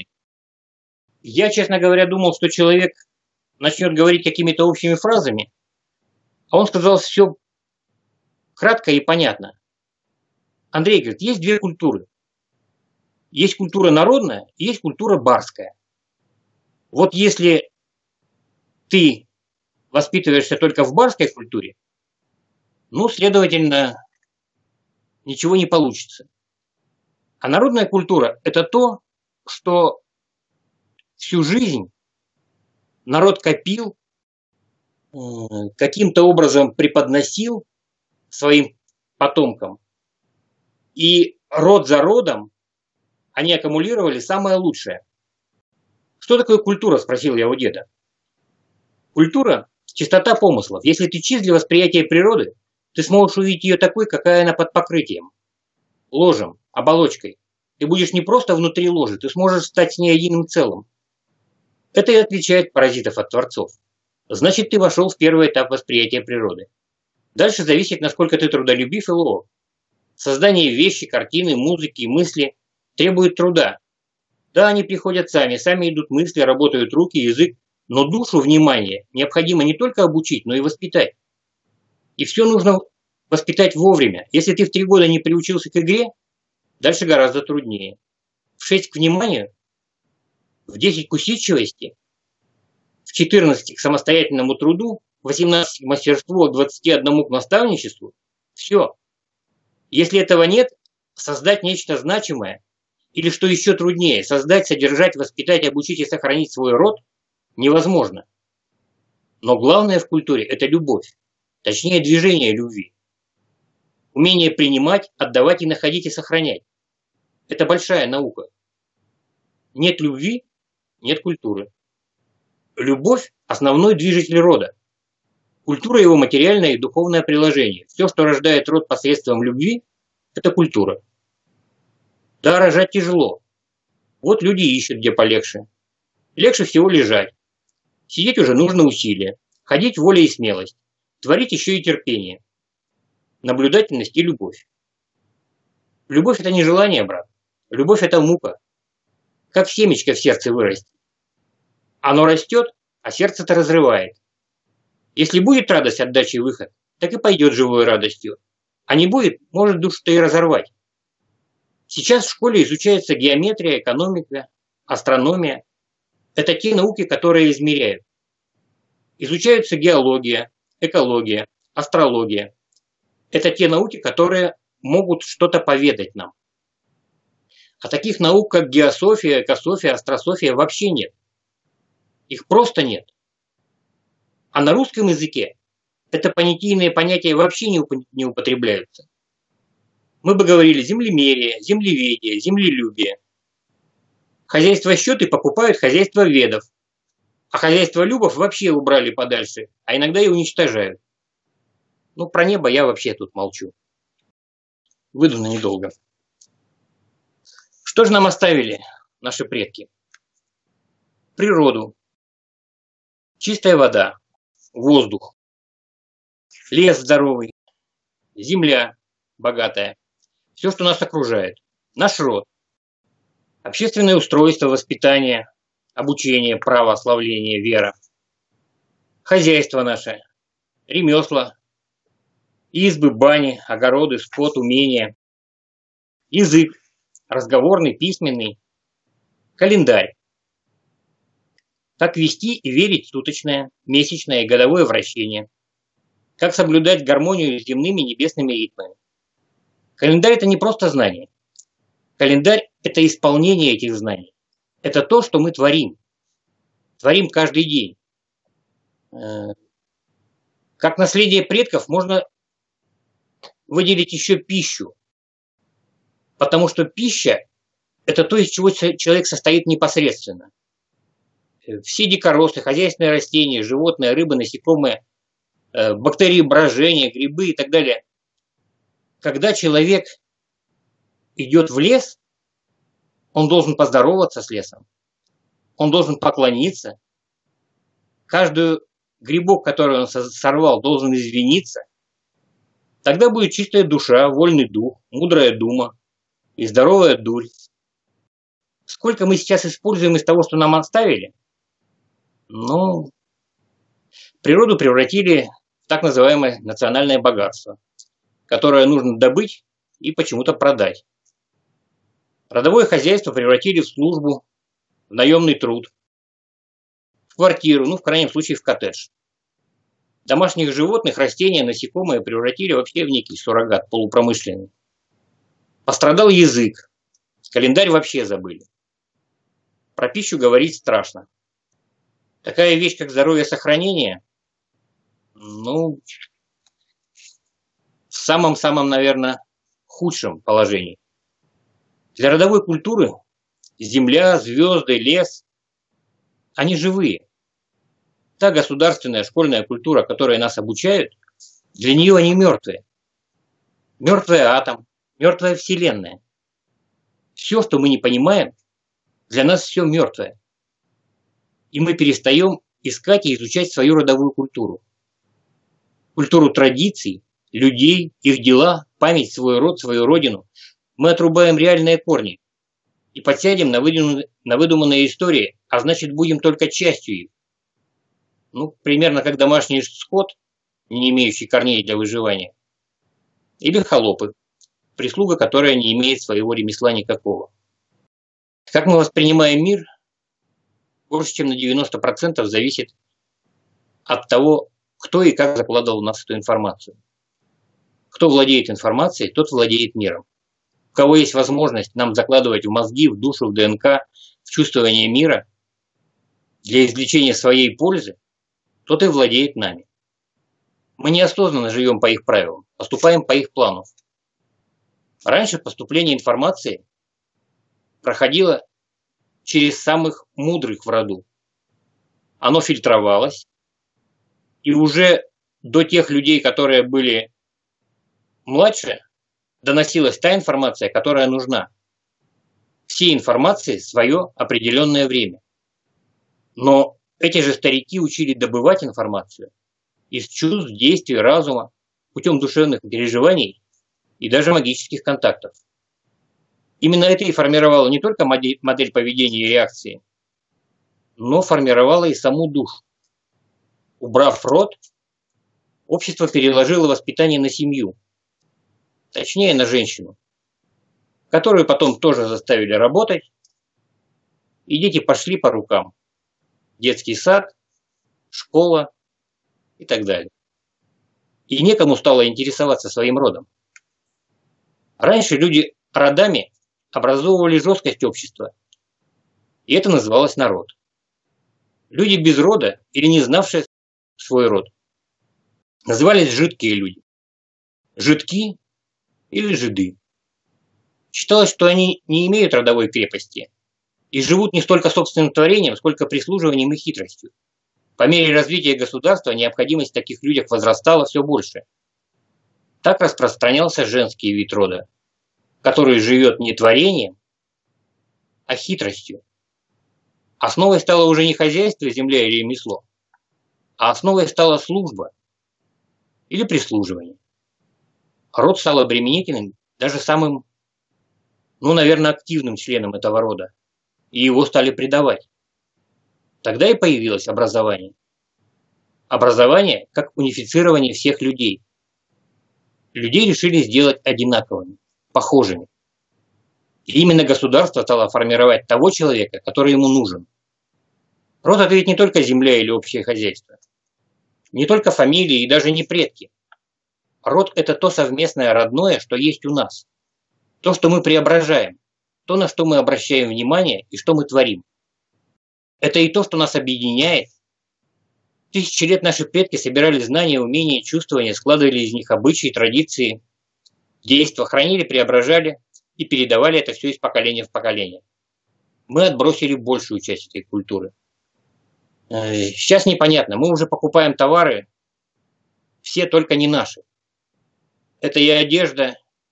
Я, честно говоря, думал, что человек начнет говорить какими-то общими фразами, а он сказал все кратко и понятно. Андрей говорит, есть две культуры. Есть культура народная, есть культура барская. Вот если ты воспитываешься только в барской культуре, ну, следовательно, ничего не получится. А народная культура – это то, что всю жизнь народ копил, каким-то образом преподносил своим потомкам. И род за родом они аккумулировали самое лучшее. Что такое культура, спросил я у деда. Культура – чистота помыслов. Если ты чист для восприятия природы, ты сможешь увидеть ее такой, какая она под покрытием, ложем, оболочкой. Ты будешь не просто внутри ложи, ты сможешь стать с ней единым целым. Это и отличает паразитов от творцов. Значит, ты вошел в первый этап восприятия природы. Дальше зависит, насколько ты трудолюбив и ловок. Создание вещи, картины, музыки, мысли требует труда. Да, они приходят сами, сами идут мысли, работают руки, язык, но душу, внимание необходимо не только обучить, но и воспитать. И все нужно воспитать вовремя. Если ты в три года не приучился к игре, дальше гораздо труднее. В шесть к вниманию, в десять к усидчивости, в четырнадцать к самостоятельному труду, в восемнадцать к мастерству, к двадцати одному к наставничеству. Все. Если этого нет, создать нечто значимое, или что еще труднее, создать, содержать, воспитать, обучить и сохранить свой род невозможно. Но главное в культуре – это любовь, точнее движение любви. Умение принимать, отдавать и находить и сохранять. Это большая наука. Нет любви – нет культуры. Любовь – основной движитель рода. Культура – его материальное и духовное приложение. Все, что рождает род посредством любви – это культура. Да, рожать тяжело. Вот люди ищут, где полегче. Легче всего лежать. Сидеть уже нужно усилие. Ходить воля и смелость. Творить еще и терпение. Наблюдательность и любовь. Любовь – это не желание, брат. Любовь – это мука. Как семечко в сердце вырастет. Оно растет, а сердце-то разрывает. Если будет радость от дачи выход, так и пойдет живой радостью. А не будет, может душу-то и разорвать. Сейчас в школе изучается геометрия, экономика, астрономия. Это те науки, которые измеряют. Изучаются геология, экология, астрология. Это те науки, которые могут что-то поведать нам. А таких наук, как геософия, экософия, астрософия, вообще нет. Их просто нет. А на русском языке это понятийные понятия вообще не употребляются. Мы бы говорили землемерие, землеведение, землелюбие. Хозяйство счеты покупают хозяйство ведов. А хозяйство любов вообще убрали подальше, а иногда и уничтожают. Ну, про небо я вообще тут молчу. Выйду на недолго. Что же нам оставили наши предки? Природу. Чистая вода, воздух, лес здоровый, земля, богатая, все, что нас окружает, наш род, общественное устройство, воспитание, обучение, право, славление, вера, хозяйство наше, ремесла, избы, бани, огороды, скот, умения, язык, разговорный, письменный, календарь. Как вести и верить в суточное, месячное и годовое вращение. Как соблюдать гармонию с земными небесными ритмами. Календарь – это не просто знание. Календарь – это исполнение этих знаний. Это то, что мы творим. Творим каждый день. Как наследие предков можно выделить еще пищу. Потому что пища – это то, из чего человек состоит непосредственно. Все дикоросты, хозяйственные растения, животные, рыбы, насекомые, бактерии брожения, грибы и так далее. Когда человек идет в лес, он должен поздороваться с лесом, он должен поклониться. Каждый грибок, который он сорвал, должен извиниться. Тогда будет чистая душа, вольный дух, мудрая дума и здоровая дурь. Сколько мы сейчас используем из того, что нам оставили? Ну, природу превратили в так называемое национальное богатство, которое нужно добыть и почему-то продать. Родовое хозяйство превратили в службу, в наемный труд, в квартиру, ну, в крайнем случае, в коттедж. Домашних животных, растения, насекомые превратили вообще в некий суррогат полупромышленный. Пострадал язык, календарь вообще забыли. Про пищу говорить страшно. Такая вещь, как здоровье сохранение, ну, в самом-самом, наверное, худшем положении. Для родовой культуры земля, звезды, лес, они живые. Та государственная школьная культура, которой нас обучают, для нее они мертвые. Мертвый атом, мертвая вселенная. Все, что мы не понимаем, для нас все мертвое. И мы перестаем искать и изучать свою родовую культуру. Культуру традиций, людей, их дела, память, свой род, свою родину. Мы отрубаем реальные корни и подсядем на выдуманные, на выдуманные истории, а значит будем только частью их. Ну, примерно как домашний скот, не имеющий корней для выживания. Или холопы, прислуга, которая не имеет своего ремесла никакого. Как мы воспринимаем мир, больше чем на девяносто процентов зависит от того, кто и как закладывал в нас эту информацию. Кто владеет информацией, тот владеет миром. У кого есть возможность нам закладывать в мозги, в душу, в ДНК, в чувствование мира для извлечения своей пользы, тот и владеет нами. Мы неосознанно живем по их правилам, поступаем по их плану. Раньше поступление информации проходило через самых мудрых в роду. Оно фильтровалось, и уже до тех людей, которые были младше, доносилась та информация, которая нужна. Все информации свое определенное время. Но эти же старики учили добывать информацию из чувств, действий, разума, путем душевных переживаний и даже магических контактов. Именно это и формировало не только модель, модель поведения и реакции, но формировало и саму душу. Убрав род, общество переложило воспитание на семью, точнее на женщину, которую потом тоже заставили работать, и дети пошли по рукам. Детский сад, школа и так далее. И некому стало интересоваться своим родом. Раньше люди родами образовывали жесткость общества, и это называлось народ. Люди без рода или не знавшие свой род назывались жидкие люди. Жидки или жиды. Считалось, что они не имеют родовой крепости и живут не столько собственным творением, сколько прислуживанием и хитростью. По мере развития государства необходимость в таких людях возрастала все больше. Так распространялся женский вид рода, который живет не творением, а хитростью. Основой стало уже не хозяйство, земля или ремесло, а основой стала служба или прислуживание. род стал обременительным даже самым, ну, наверное, активным членом этого рода, и его стали предавать. Тогда и появилось образование. Образование как унифицирование всех людей. Людей решили сделать одинаковыми, похожими. И именно государство стало формировать того человека, который ему нужен. Род – это ведь не только земля или общее хозяйство. Не только фамилии и даже не предки. Род – это то совместное родное, что есть у нас. То, что мы преображаем. То, на что мы обращаем внимание и что мы творим. Это и то, что нас объединяет. Тысячи лет наши предки собирали знания, умения, чувствования, складывали из них обычаи, традиции, действия, хранили, преображали и передавали это все из поколения в поколение. Мы отбросили большую часть этой культуры. Сейчас непонятно, мы уже покупаем товары, все только не наши. Это и одежда,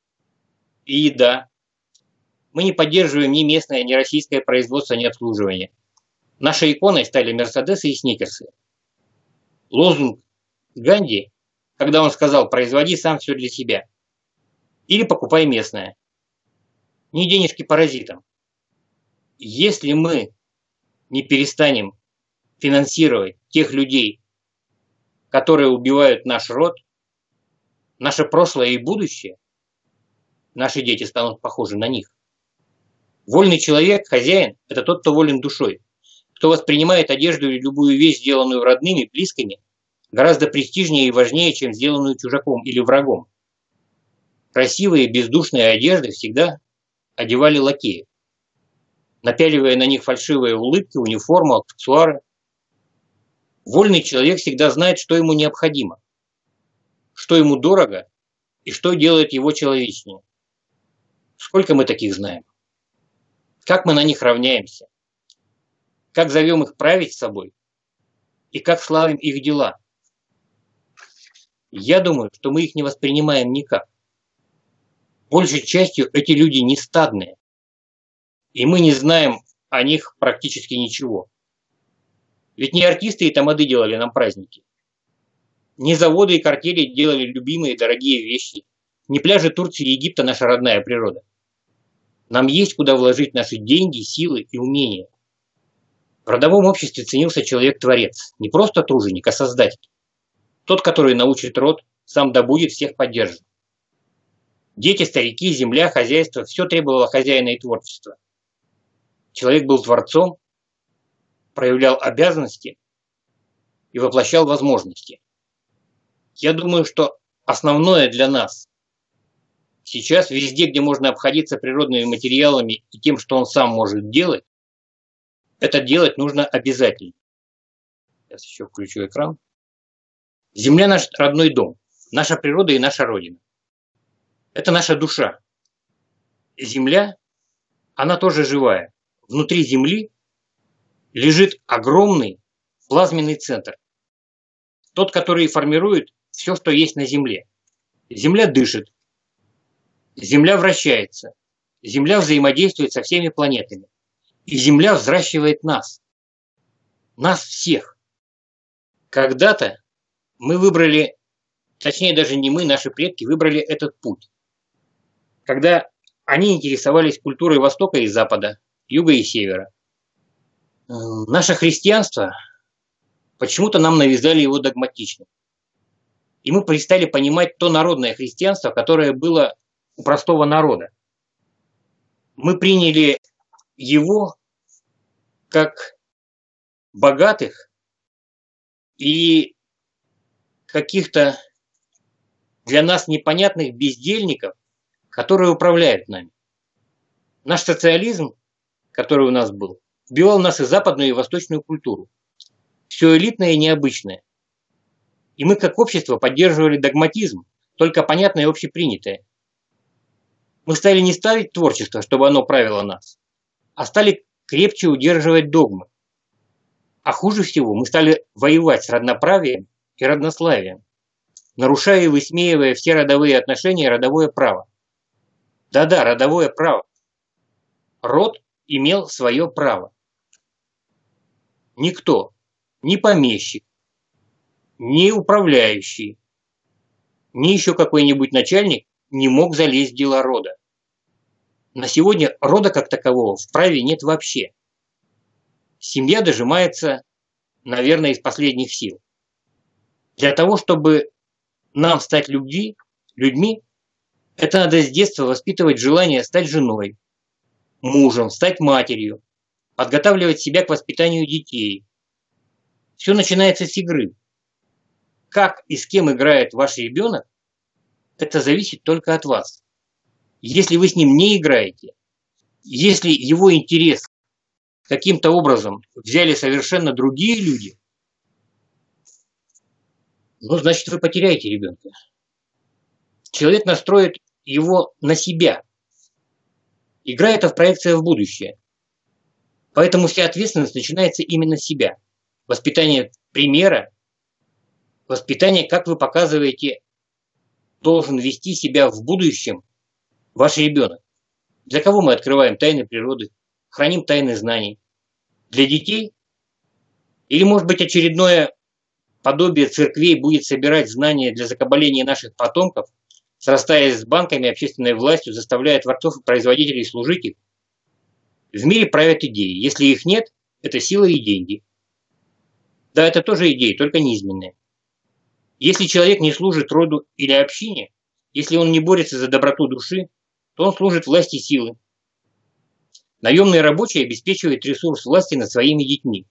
и еда. Мы не поддерживаем ни местное, ни российское производство, ни обслуживание. Нашей иконой стали Мерседесы и Сникерсы. Лозунг Ганди, когда он сказал «производи сам все для себя» или «покупай местное». Не денежки паразитам. Если мы не перестанем финансировать тех людей, которые убивают наш род, наше прошлое и будущее, наши дети станут похожи на них. Вольный человек, хозяин, это тот, кто волен душой, кто воспринимает одежду или любую вещь, сделанную родными, близкими, гораздо престижнее и важнее, чем сделанную чужаком или врагом. Красивые бездушные одежды всегда одевали лакеи, напяливая на них фальшивые улыбки, униформу, аксессуары. Вольный человек всегда знает, что ему необходимо, что ему дорого и что делает его человечнее. Сколько мы таких знаем? Как мы на них равняемся? Как зовем их править собой? И как славим их дела? Я думаю, что мы их не воспринимаем никак. Большей частью эти люди не стадные. И мы не знаем о них практически ничего. Ведь не артисты и тамады делали нам праздники. Не заводы и картели делали любимые дорогие вещи. Не пляжи Турции и Египта наша родная природа. Нам есть куда вложить наши деньги, силы и умения. В родовом обществе ценился человек-творец. Не просто труженик, а создатель. Тот, который научит род, сам добудет, всех поддержит. Дети, старики, земля, хозяйство – все требовало хозяина и творчества. Человек был творцом, проявлял обязанности и воплощал возможности. Я думаю, что основное для нас сейчас, везде, где можно обходиться природными материалами и тем, что он сам может делать, это делать нужно обязательно. Сейчас еще включу экран. Земля – наш родной дом, наша природа и наша родина. Это наша душа. Земля, она тоже живая. Внутри Земли лежит огромный плазменный центр. Тот, который формирует все, что есть на Земле. Земля дышит. Земля вращается. Земля взаимодействует со всеми планетами. И Земля взращивает нас. Нас всех. Когда-то мы выбрали, точнее даже не мы, наши предки выбрали этот путь. Когда они интересовались культурой Востока и Запада, Юга и Севера. Наше христианство, почему-то нам навязали его догматично. И мы перестали понимать то народное христианство, которое было у простого народа. Мы приняли его как богатых и каких-то для нас непонятных бездельников, которые управляют нами. Наш социализм, который у нас был, вбивал в нас и западную, и восточную культуру. Все элитное и необычное. И мы как общество поддерживали догматизм, только понятное и общепринятое. Мы стали не ставить творчество, чтобы оно правило нас, а стали крепче удерживать догмы. А хуже всего мы стали воевать с родноправием и роднославием, нарушая и высмеивая все родовые отношения и родовое право. Да-да, родовое право. Род имел свое право. Никто, ни помещик, ни управляющий, ни еще какой-нибудь начальник не мог залезть в дела рода. На сегодня рода как такового в праве нет вообще. Семья дожимается, наверное, из последних сил. Для того, чтобы нам стать людьми, людьми, это надо с детства воспитывать желание стать женой, мужем, стать матерью, подготавливать себя к воспитанию детей. Все начинается с игры. Как и с кем играет ваш ребенок, это зависит только от вас. Если вы с ним не играете, если его интерес каким-то образом взяли совершенно другие люди, ну, значит, вы потеряете ребенка. Человек настроит его на себя. Игра – это проекция в будущее. Поэтому вся ответственность начинается именно с себя. Воспитание примера, воспитание, как вы показываете, должен вести себя в будущем ваш ребенок. Для кого мы открываем тайны природы, храним тайны знаний? Для детей? Или, может быть, очередное подобие церквей будет собирать знания для закабаления наших потомков, срастаясь с банками, общественной властью, заставляя творцов и производителей служить их? В мире правят идеи. Если их нет, это сила и деньги. Да, это тоже идеи, только низменные. Если человек не служит роду или общине, если он не борется за доброту души, то он служит власти силы. Наемный рабочий обеспечивает ресурс власти над своими детьми.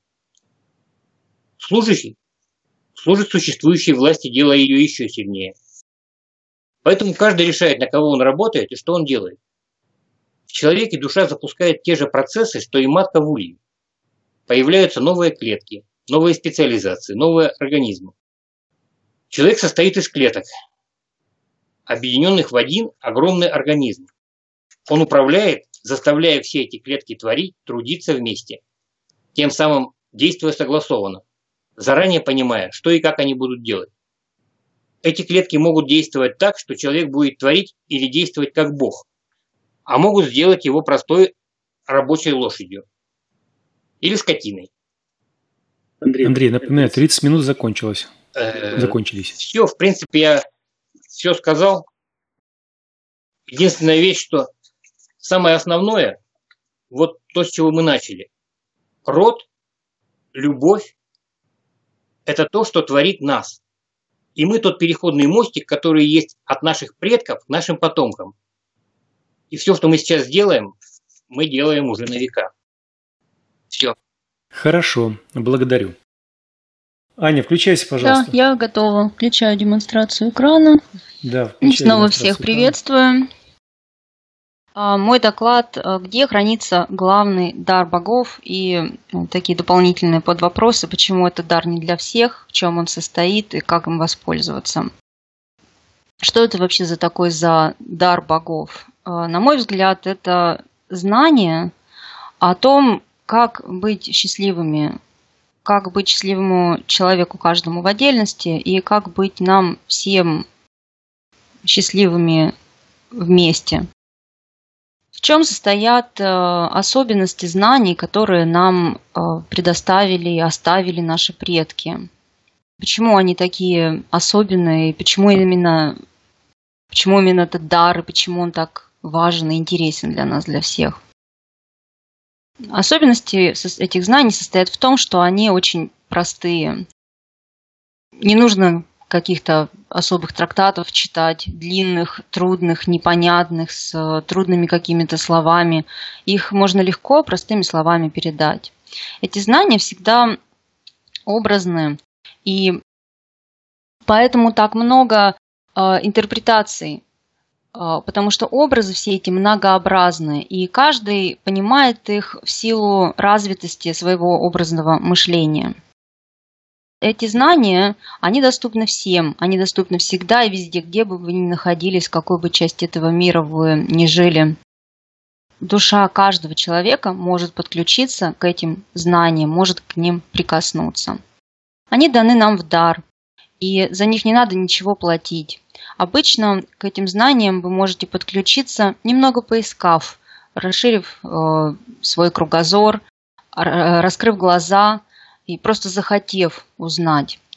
Служащий служит существующей власти, делая ее еще сильнее. Поэтому каждый решает, на кого он работает и что он делает. В человеке душа запускает те же процессы, что и матка в улье. Появляются новые клетки, новые специализации, новые организмы. Человек состоит из клеток, объединенных в один огромный организм. Он управляет, заставляя все эти клетки творить, трудиться вместе, тем самым действуя согласованно, заранее понимая, что и как они будут делать. Эти клетки могут действовать так, что человек будет творить или действовать как Бог, а могут сделать его простой рабочей лошадью или скотиной. Андрей, Андрей напоминаю, тридцать минут закончилось. Закончились. Все, в принципе, я все сказал. Единственная вещь, что самое основное, вот то, с чего мы начали. Род, любовь – это то, что творит нас. И мы тот переходный мостик, который есть от наших предков к нашим потомкам. И все, что мы сейчас делаем, мы делаем уже на века. Все. Хорошо, благодарю. Аня, включайся, пожалуйста. Да, я готова. Включаю демонстрацию экрана. Да, И снова всех приветствую. Мой доклад, где хранится главный дар богов, и такие дополнительные подвопросы, почему этот дар не для всех, в чем он состоит и как им воспользоваться. Что это вообще за такой за дар богов? На мой взгляд, это знание о том, как быть счастливыми, как быть счастливому человеку каждому в отдельности и как быть нам всем счастливыми вместе. В чем состоят особенности знаний, которые нам предоставили и оставили наши предки? Почему они такие особенные, почему именно, почему именно этот дар, и почему он так важен и интересен для нас, для всех? Особенности этих знаний состоят в том, что они очень простые. Не нужно каких-то особых трактатов читать, длинных, трудных, непонятных, с трудными какими-то словами. Их можно легко, простыми словами передать. Эти знания всегда образны, и поэтому так много э, интерпретаций, э, потому что образы все эти многообразны, и каждый понимает их в силу развитости своего образного мышления. Эти знания, они доступны всем, они доступны всегда и везде, где бы вы ни находились, в какой бы части этого мира вы ни жили. Душа каждого человека может подключиться к этим знаниям, может к ним прикоснуться. Они даны нам в дар, и за них не надо ничего платить. Обычно к этим знаниям вы можете подключиться, немного поискав, расширив э, свой кругозор, раскрыв глаза, и просто захотев узнать.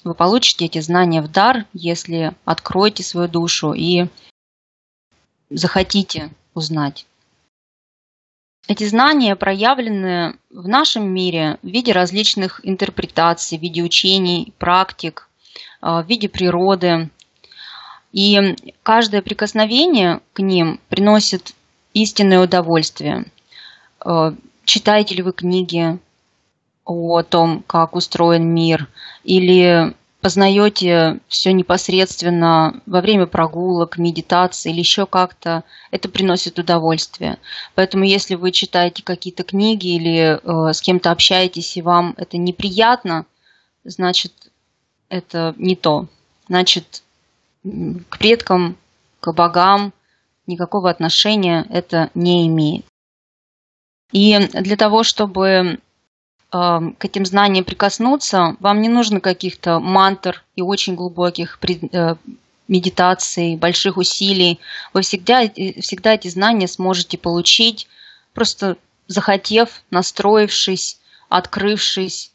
Вы получите эти знания в дар, если откроете свою душу и захотите узнать. Эти знания проявлены в нашем мире в виде различных интерпретаций, в виде учений, практик, в виде природы. И каждое прикосновение к ним приносит истинное удовольствие. Читаете ли вы книги о том, как устроен мир, или познаете все непосредственно во время прогулок, медитации или еще как-то, это приносит удовольствие. Поэтому если вы читаете какие-то книги или э, с кем-то общаетесь, и вам это неприятно, значит, это не то. Значит, к предкам, к богам никакого отношения это не имеет. И для того, чтобы к этим знаниям прикоснуться, вам не нужно каких-то мантр и очень глубоких медитаций, больших усилий. Вы всегда, всегда эти знания сможете получить, просто захотев, настроившись, открывшись.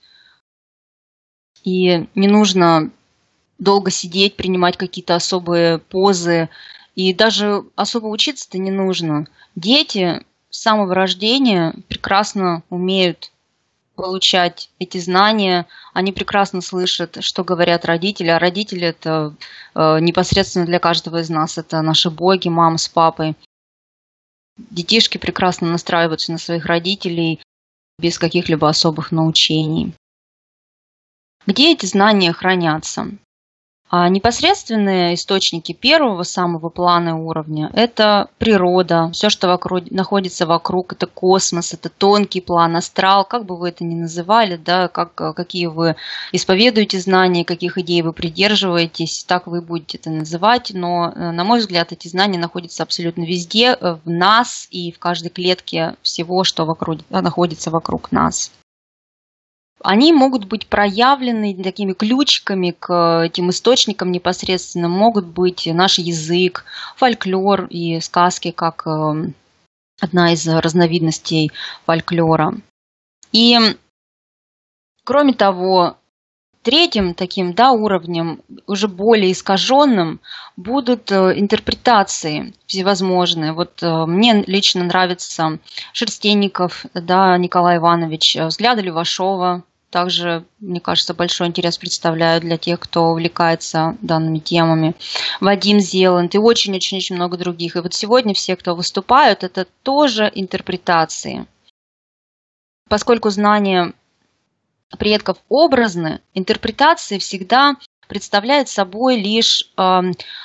И не нужно долго сидеть, принимать какие-то особые позы. И даже особо учиться-то не нужно. Дети с самого рождения прекрасно умеют получать эти знания, они прекрасно слышат, что говорят родители, а родители это э, непосредственно для каждого из нас, это наши боги, мама с папой. Детишки прекрасно настраиваются на своих родителей без каких-либо особых научений. Где эти знания хранятся? А непосредственные источники первого, самого плана уровня – это природа, все, что вокруг, находится вокруг, это космос, это тонкий план, астрал, как бы вы это ни называли, да, как, какие вы исповедуете знания, каких идей вы придерживаетесь, так вы будете это называть, но, на мой взгляд, эти знания находятся абсолютно везде, в нас и в каждой клетке всего, что вокруг, находится вокруг нас. Они могут быть проявлены такими ключиками к этим источникам непосредственно. Могут быть наш язык, фольклор и сказки, как одна из разновидностей фольклора. И, кроме того, третьим таким да, уровнем, уже более искаженным, будут интерпретации всевозможные. Вот мне лично нравится Шерстенников, да, Николай Иванович, взгляды Левашова. Также, мне кажется, большой интерес представляют для тех, кто увлекается данными темами. Вадим Зеланд и очень-очень-очень много других. И вот сегодня все, кто выступают, это тоже интерпретации. Поскольку знания предков образны, интерпретации всегда представляют собой лишь э,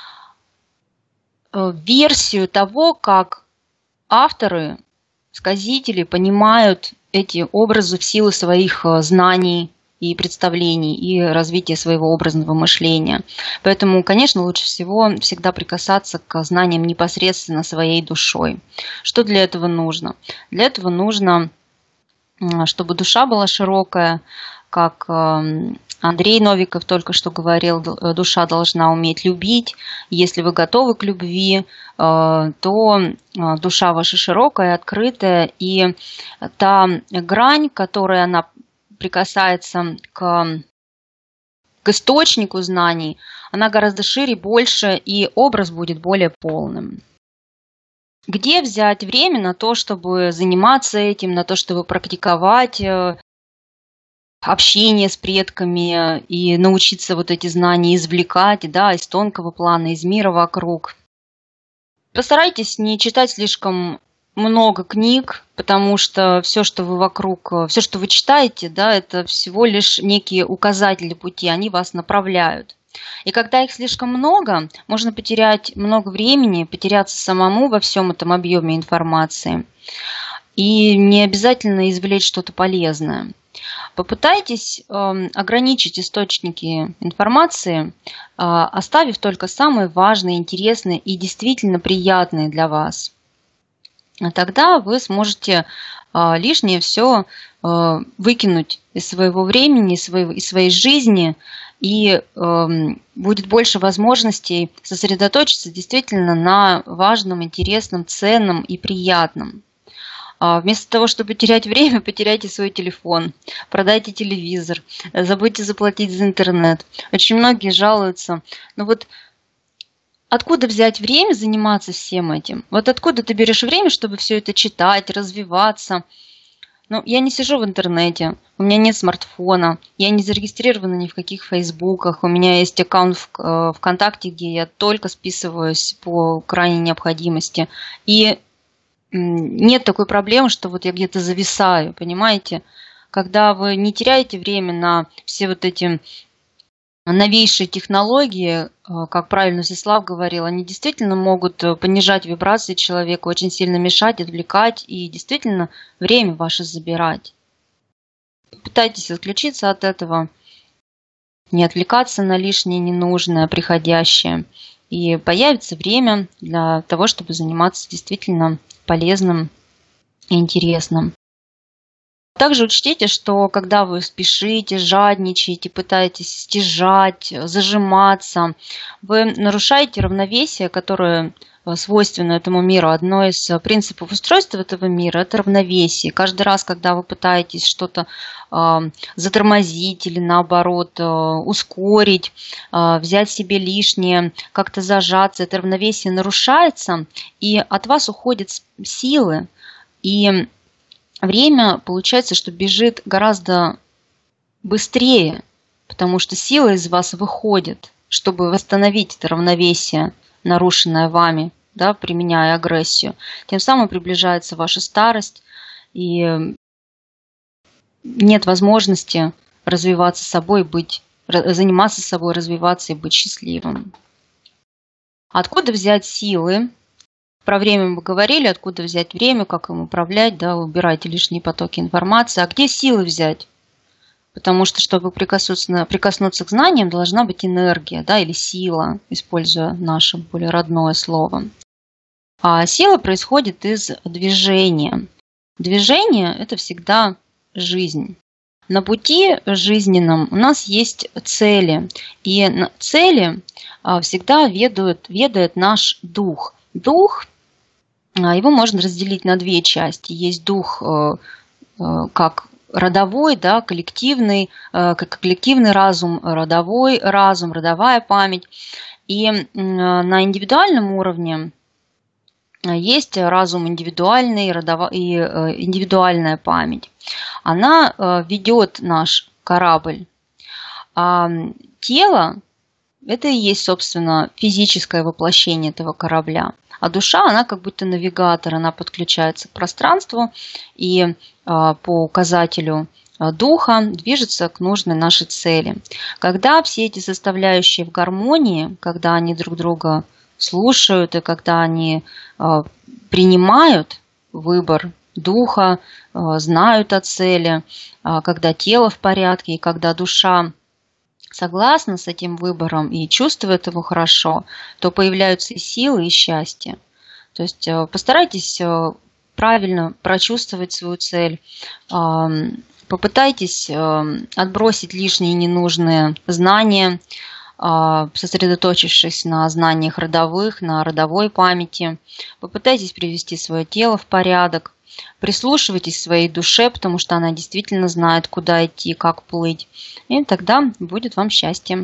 э, версию того, как авторы, сказители понимают эти образы в силу своих знаний и представлений, и развития своего образного мышления. Поэтому, конечно, лучше всего всегда прикасаться к знаниям непосредственно своей душой. Что для этого нужно? Для этого нужно, чтобы душа была широкая, как Андрей Новиков только что говорил, душа должна уметь любить. Если вы готовы к любви, то душа ваша широкая, открытая, и та грань, которой она прикасается к, к источнику знаний, она гораздо шире, больше, и образ будет более полным. Где взять время на то, чтобы заниматься этим, на то, чтобы практиковать общение с предками и научиться вот эти знания извлекать, да, из тонкого плана, из мира вокруг? Постарайтесь не читать слишком много книг, потому что все, что вы вокруг, все, что вы читаете, да, это всего лишь некие указатели пути, они вас направляют. И когда их слишком много, можно потерять много времени, потеряться самому во всем этом объеме информации. И не обязательно извлечь что-то полезное. Попытайтесь э, ограничить источники информации, э, оставив только самые важные, интересные и действительно приятные для вас. Тогда вы сможете э, лишнее все э, выкинуть из своего времени, из своей, из своей жизни, и э, будет больше возможностей сосредоточиться действительно на важном, интересном, ценном и приятном. А вместо того, чтобы терять время, потеряйте свой телефон, продайте телевизор, забудьте заплатить за интернет. Очень многие жалуются. Ну вот откуда взять время заниматься всем этим? Вот откуда ты берешь время, чтобы все это читать, развиваться? Ну, я не сижу в интернете, у меня нет смартфона, я не зарегистрирована ни в каких фейсбуках, у меня есть аккаунт в ВКонтакте, где я только списываюсь по крайней необходимости. И нет такой проблемы, что вот я где-то зависаю, понимаете? Когда вы не теряете время на все вот эти новейшие технологии, как правильно Всеслав говорил, они действительно могут понижать вибрации человека, очень сильно мешать, отвлекать и действительно время ваше забирать. Пытайтесь отключиться от этого, не отвлекаться на лишнее, ненужное, приходящее. И появится время для того, чтобы заниматься действительно полезным и интересным. Также учтите, что когда вы спешите, жадничаете, пытаетесь стяжать, зажиматься, вы нарушаете равновесие, которое свойственно этому миру. Одно из принципов устройства этого мира – это равновесие. Каждый раз, когда вы пытаетесь что-то э, затормозить или, наоборот, э, ускорить, э, взять себе лишнее, как-то зажаться, это равновесие нарушается, и от вас уходят силы, и время, получается, что бежит гораздо быстрее, потому что сила из вас выходит, чтобы восстановить это равновесие, нарушенное вами, да, применяя агрессию. Тем самым приближается ваша старость, и нет возможности развиваться собой, быть, заниматься собой, развиваться и быть счастливым. Откуда взять силы? Про время мы говорили, откуда взять время, как им управлять, да, убирайте лишние потоки информации. А где силы взять? Потому что, чтобы прикоснуться, прикоснуться к знаниям, должна быть энергия, да, или сила, используя наше более родное слово. А сила происходит из движения. Движение – это всегда жизнь. На пути жизненном у нас есть цели, и цели всегда ведает, ведает наш дух. Дух, его можно разделить на две части. Есть дух как родовой, да, коллективный, как коллективный разум, родовой разум, родовая память. И на индивидуальном уровне есть разум индивидуальный родово... и индивидуальная память. Она ведет наш корабль. А тело – это и есть, собственно, физическое воплощение этого корабля. А душа, она как будто навигатор, она подключается к пространству и по указателю духа движется к нужной нашей цели. Когда все эти составляющие в гармонии, когда они друг друга слушают и когда они принимают выбор духа, знают о цели, когда тело в порядке и когда душа согласна с этим выбором и чувствует его хорошо, то появляются и силы, и счастье. То есть постарайтесь правильно прочувствовать свою цель, попытайтесь отбросить лишние ненужные знания, сосредоточившись на знаниях родовых, на родовой памяти. Попытайтесь привести свое тело в порядок. Прислушивайтесь к своей душе, потому что она действительно знает, куда идти, как плыть. И тогда будет вам счастье.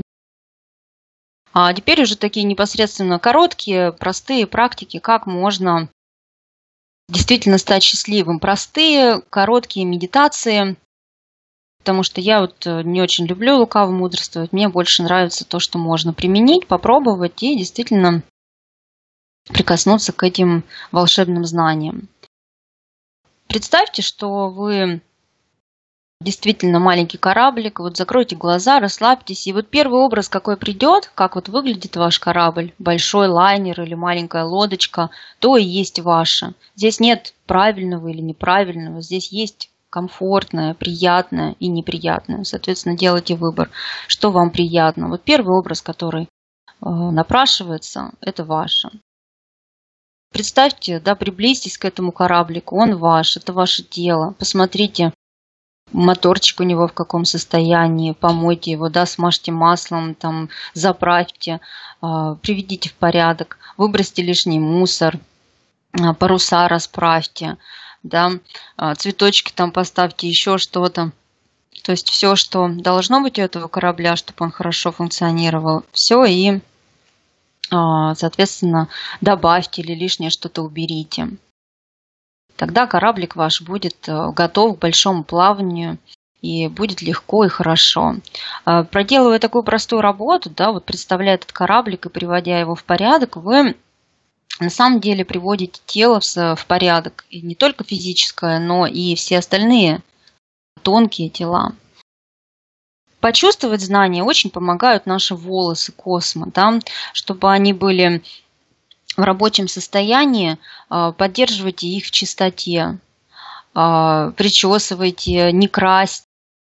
А теперь уже такие непосредственно короткие, простые практики, как можно действительно стать счастливым. Простые, короткие медитации. Потому что я вот не очень люблю лукаво мудрствовать. Мне больше нравится то, что можно применить, попробовать и действительно прикоснуться к этим волшебным знаниям. Представьте, что вы действительно маленький кораблик, вот закройте глаза, расслабьтесь, и вот первый образ, какой придет, как вот выглядит ваш корабль, большой лайнер или маленькая лодочка, то и есть ваше. Здесь нет правильного или неправильного, здесь есть комфортное, приятное и неприятное. Соответственно, делайте выбор, что вам приятно. Вот первый образ, который напрашивается, это ваше. Представьте, да, приблизьтесь к этому кораблику, он ваш, это ваше тело. Посмотрите, моторчик у него в каком состоянии, помойте его, да, смажьте маслом, там, заправьте, приведите в порядок, выбросьте лишний мусор, паруса расправьте, да, цветочки там поставьте, еще что-то. То есть все, что должно быть у этого корабля, чтобы он хорошо функционировал, все и, соответственно, добавьте или лишнее что-то уберите. Тогда кораблик ваш будет готов к большому плаванию и будет легко и хорошо. Проделывая такую простую работу, да, вот представляя этот кораблик и приводя его в порядок, вы на самом деле приводите тело в порядок. И не только физическое, но и все остальные тонкие тела. Почувствовать знания очень помогают наши волосы космо, да, чтобы они были в рабочем состоянии, поддерживайте их в чистоте, причесывайте, не красьте,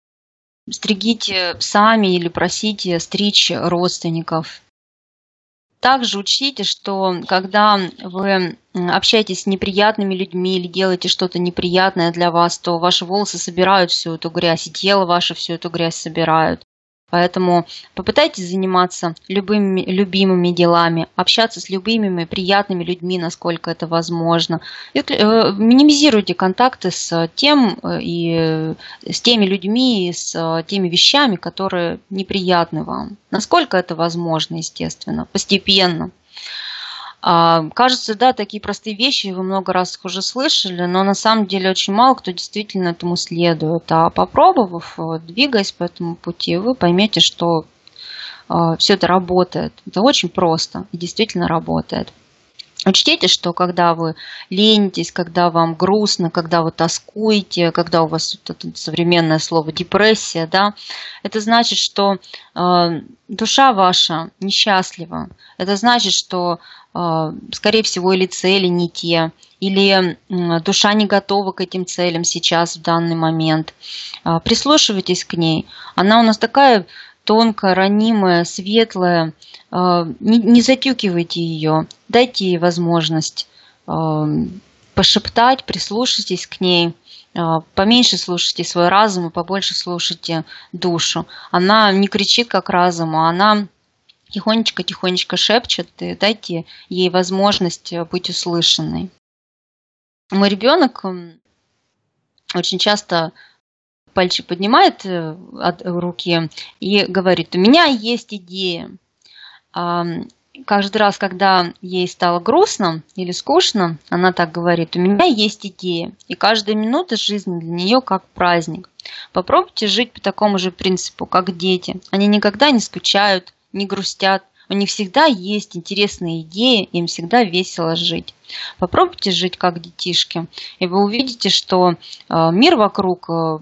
стригите сами или просите стричь родственников. Также учтите, что когда вы общаетесь с неприятными людьми или делаете что-то неприятное для вас, то ваши волосы собирают всю эту грязь, и тело ваше всю эту грязь собирают. Поэтому попытайтесь заниматься любыми любимыми делами, общаться с любимыми приятными людьми, насколько это возможно. И минимизируйте контакты с тем и с теми людьми, и с теми вещами, которые неприятны вам. Насколько это возможно, естественно, постепенно. Кажется, да, такие простые вещи вы много раз их уже слышали, но на самом деле очень мало кто действительно этому следует. А попробовав, двигаясь по этому пути, вы поймете, что все это работает. Это очень просто и действительно работает. Учтите, что когда вы ленитесь, когда вам грустно, когда вы тоскуете, когда у вас вот это современное слово депрессия, да, это значит, что э, душа ваша несчастлива. Это значит, что, э, скорее всего, или цели не те, или э, душа не готова к этим целям сейчас, в данный момент. Э, прислушивайтесь к ней. Она у нас такая тонкая, ранимая, светлая. Не, не затюкивайте ее, дайте ей возможность пошептать, прислушайтесь к ней, поменьше слушайте свой разум и побольше слушайте душу. Она не кричит как разум, а она тихонечко-тихонечко шепчет, и дайте ей возможность быть услышанной. Мой ребенок очень часто пальчик поднимает от руки и говорит: у меня есть идея. Каждый раз, когда ей стало грустно или скучно, она так говорит: у меня есть идея. И каждая минута жизни для нее как праздник. Попробуйте жить по такому же принципу, как дети. Они никогда не скучают, не грустят. У них всегда есть интересные идеи, им всегда весело жить. Попробуйте жить как детишки, и вы увидите, что мир вокруг в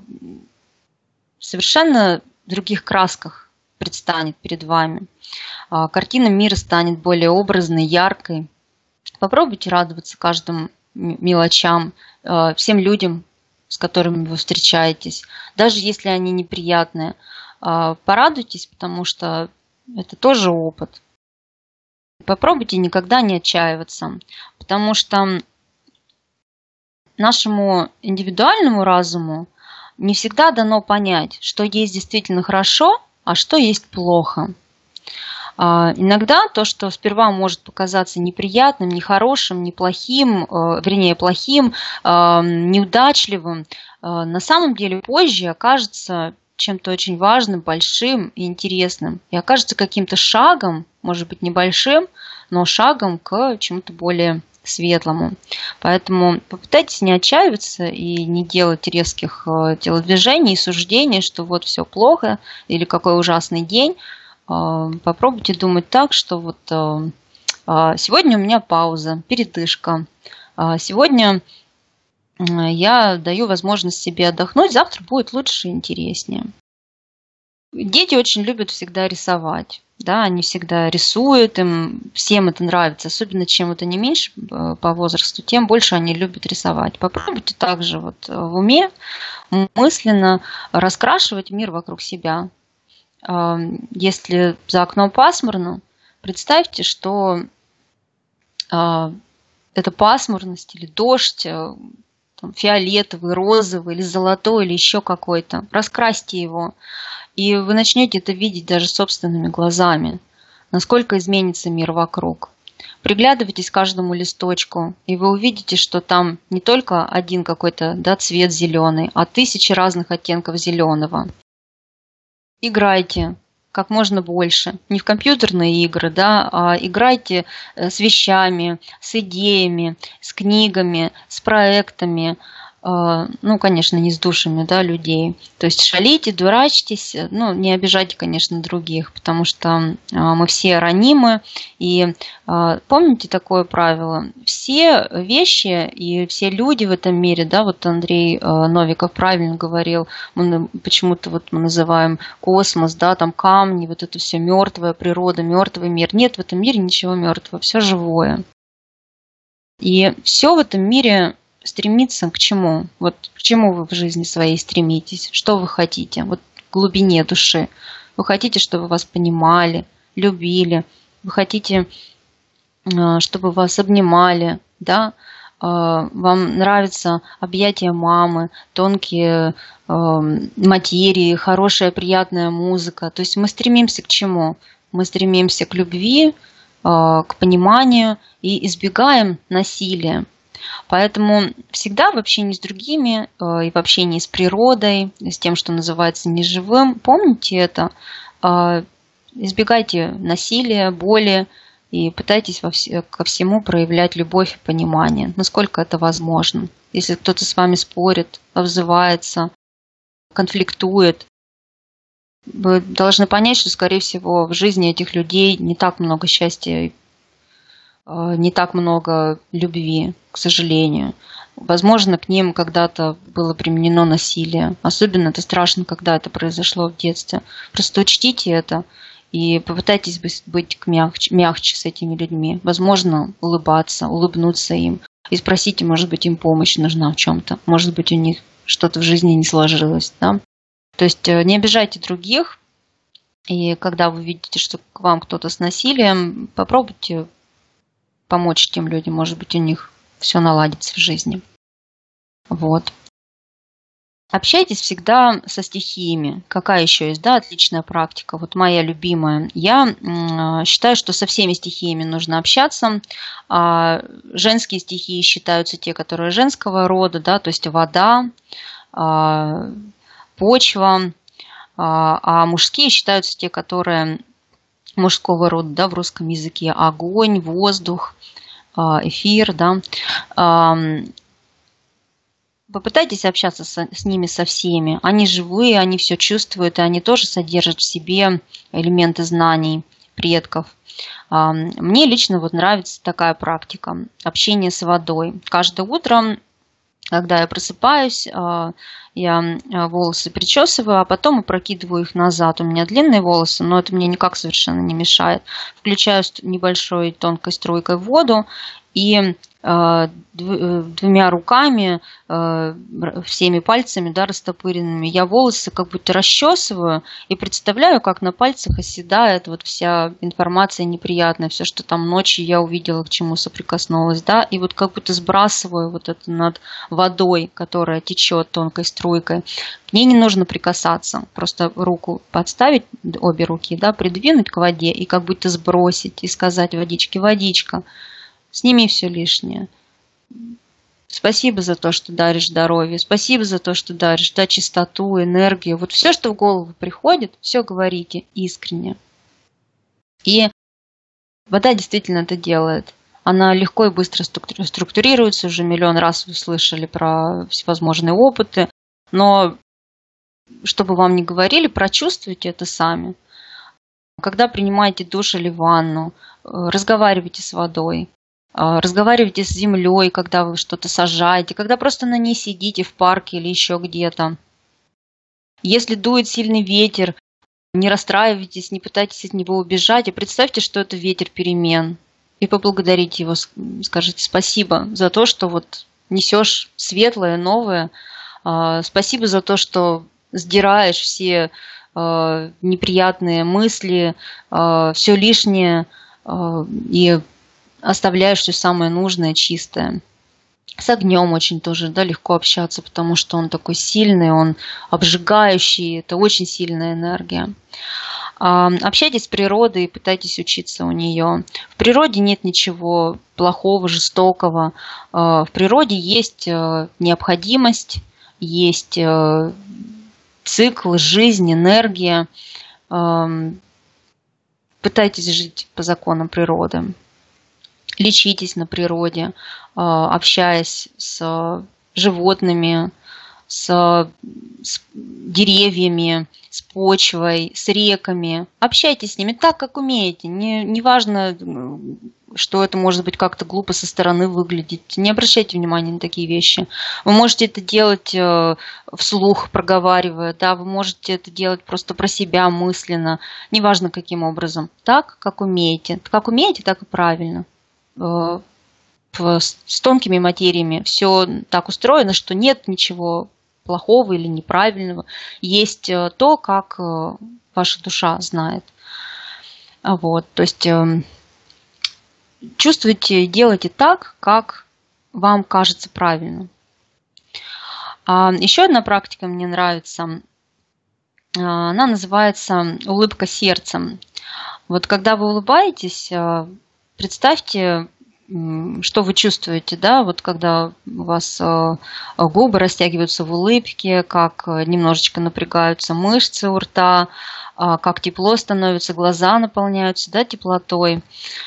совершенно других красках предстанет перед вами. Картина мира станет более образной, яркой. Попробуйте радоваться каждым мелочам, всем людям, с которыми вы встречаетесь, даже если они неприятные. Порадуйтесь, потому что это тоже опыт. Попробуйте никогда не отчаиваться, потому что нашему индивидуальному разуму не всегда дано понять, что есть действительно хорошо, а что есть плохо. Иногда то, что сперва может показаться неприятным, нехорошим, неплохим, вернее, плохим, неудачливым, на самом деле позже окажется чем-то очень важным, большим и интересным. И окажется каким-то шагом, может быть, небольшим, но шагом к чему-то более светлому. Поэтому попытайтесь не отчаиваться и не делать резких телодвижений и суждений, что вот все плохо или какой ужасный день. Попробуйте думать так, что вот сегодня у меня пауза, передышка. Сегодня я даю возможность себе отдохнуть, завтра будет лучше и интереснее. Дети очень любят всегда рисовать. Да, они всегда рисуют, им всем это нравится, особенно чем это не меньше по возрасту, тем больше они любят рисовать. Попробуйте также вот в уме мысленно раскрашивать мир вокруг себя. Если за окном пасмурно, представьте, что это пасмурность или дождь, там, фиолетовый, розовый или золотой или еще какой-то. Раскрасьте его. И вы начнете это видеть даже собственными глазами, насколько изменится мир вокруг. приглядывайтесь к каждому листочку, и вы увидите, что там не только один какой-то, да, цвет зеленый, а тысячи разных оттенков зеленого. Играйте как можно больше. Не в компьютерные игры, да, а играйте с вещами, с идеями, с книгами, с проектами. Ну, конечно, не с душами, да, людей. То есть шалите, дурачьтесь, ну, не обижайте, конечно, других, потому что мы все ранимы. И помните такое правило? Все вещи и все люди в этом мире, да, вот Андрей Новиков правильно говорил, мы почему-то вот мы называем космос, да, там камни, вот это все мертвая природа, мертвый мир. Нет в этом мире ничего мертвого, все живое. И все в этом мире стремиться к чему? Вот к чему вы в жизни своей стремитесь? Что вы хотите? Вот в глубине души. Вы хотите, чтобы вас понимали, любили. Вы хотите, чтобы вас обнимали, да? Вам нравятся объятия мамы, тонкие материи, хорошая, приятная музыка. То есть мы стремимся к чему? Мы стремимся к любви, к пониманию и избегаем насилия. Поэтому всегда в общении с другими и в общении с природой, с тем, что называется неживым, помните это, избегайте насилия, боли и пытайтесь ко всему проявлять любовь и понимание, насколько это возможно. Если кто-то с вами спорит, обзывается, конфликтует, вы должны понять, что, скорее всего, в жизни этих людей не так много счастья, не так много любви, к сожалению. Возможно, к ним когда-то было применено насилие. Особенно это страшно, когда это произошло в детстве. Просто учтите это и попытайтесь быть мягче, мягче с этими людьми. Возможно, улыбаться, улыбнуться им. И спросите, может быть, им помощь нужна в чем-то. Может быть, у них что-то в жизни не сложилось. Да? То есть не обижайте других. И когда вы видите, что к вам кто-то с насилием, попробуйте помочь тем людям, может быть, у них все наладится в жизни. Вот. Общайтесь всегда со стихиями. Какая еще есть, да, отличная практика? Вот моя любимая. Я считаю, что со всеми стихиями нужно общаться. Женские стихии считаются те, которые женского рода, да, то есть вода, почва, а мужские считаются те, которые мужского рода, да, в русском языке: огонь, воздух, эфир, да. Попытайтесь общаться с, с ними со всеми. Они живые, они все чувствуют, и они тоже содержат в себе элементы знаний предков. Мне лично вот нравится такая практика общения с водой. Каждое утро, когда я просыпаюсь, я волосы причесываю, а потом опрокидываю их назад. У меня длинные волосы, но это мне никак совершенно не мешает. Включаю небольшой тонкой струйкой воду и двумя руками, всеми пальцами, да, растопыренными, я волосы как будто расчесываю и представляю, как на пальцах оседает вот вся информация неприятная, все, что там ночью я увидела, к чему соприкоснулась, да, и вот как будто сбрасываю вот это над водой, которая течет тонкой струйкой. К ней не нужно прикасаться, просто руку подставить, обе руки, да, придвинуть к воде и как будто сбросить и сказать водичке: водичка, сними все лишнее. Спасибо за то, что даришь здоровье. Спасибо за то, что даришь, да, чистоту, энергию. Вот все, что в голову приходит, все говорите искренне. И вода действительно это делает. Она легко и быстро структурируется. Уже миллион раз вы слышали про всевозможные опыты. Но, чтобы вам не говорили, прочувствуйте это сами. Когда принимаете душ или ванну, разговаривайте с водой. Разговаривайте с землей, когда вы что-то сажаете, когда просто на ней сидите в парке или еще где-то. Если дует сильный ветер, не расстраивайтесь, не пытайтесь от него убежать, и представьте, что это ветер перемен. И поблагодарите его, скажите спасибо за то, что вот несешь светлое, новое. Спасибо за то, что сдираешь все неприятные мысли, все лишнее и оставляешь все самое нужное, чистое. С огнем очень тоже, да, легко общаться, потому что он такой сильный, он обжигающий, это очень сильная энергия. Общайтесь с природой и пытайтесь учиться у нее. В природе нет ничего плохого, жестокого. В природе есть необходимость, есть цикл, жизнь, энергия. Пытайтесь жить по законам природы. Лечитесь на природе, общаясь с животными, с, с деревьями, с почвой, с реками. Общайтесь с ними так, как умеете. Не, не важно, что это может быть как-то глупо со стороны выглядеть. Не обращайте внимания на такие вещи. Вы можете это делать вслух, проговаривая. Да? Вы можете это делать просто про себя мысленно. Неважно, каким образом. Так, как умеете. Как умеете, так и правильно. С тонкими материями все так устроено, что нет ничего плохого или неправильного. Есть то, как ваша душа знает. Вот, то есть чувствуйте, делайте так, как вам кажется правильно. Еще одна практика мне нравится. Она называется улыбка сердцем. Вот когда вы улыбаетесь, представьте, что вы чувствуете, да, вот когда у вас губы растягиваются в улыбке, как немножечко напрягаются мышцы у рта, как тепло становится, глаза наполняются, да, теплотой.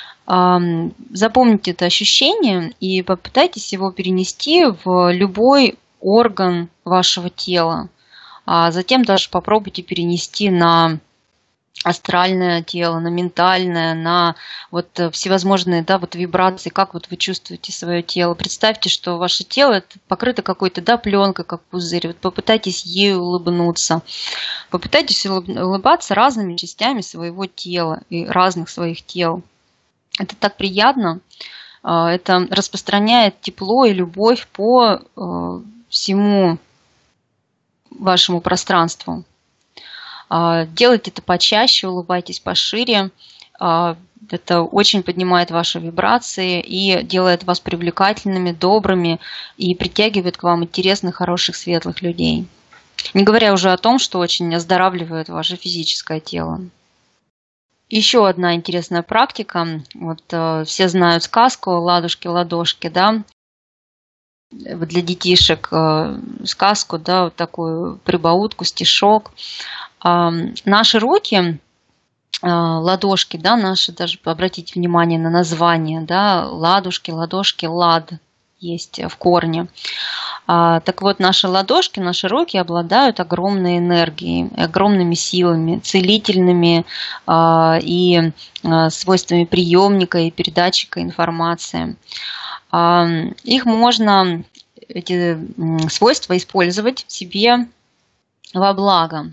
Запомните это ощущение и попытайтесь его перенести в любой орган вашего тела, а затем даже попробуйте перенести на астральное тело, на ментальное, на вот всевозможные, да, вот вибрации, как вот вы чувствуете свое тело. Представьте, что ваше тело это покрыто какой-то, да, пленкой, как пузырь. Вот попытайтесь ею улыбнуться. Попытайтесь улыбаться разными частями своего тела и разных своих тел. Это так приятно. Это распространяет тепло и любовь по всему вашему пространству. Делайте это почаще, улыбайтесь пошире. Это очень поднимает ваши вибрации и делает вас привлекательными, добрыми и притягивает к вам интересных, хороших, светлых людей. Не говоря уже о том, что очень оздоравливает ваше физическое тело. Еще одна интересная практика. Вот, все знают сказку «Ладушки-ладошки», да? Для детишек сказку, да, вот такую прибаутку, стишок. Наши руки, ладошки, да, наши, даже обратите внимание на название, да, ладушки, ладошки, лад есть в корне. Так вот, наши ладошки, наши руки обладают огромной энергией, огромными силами, целительными и свойствами приемника и передатчика информации. Их можно, эти свойства, использовать себе во благо.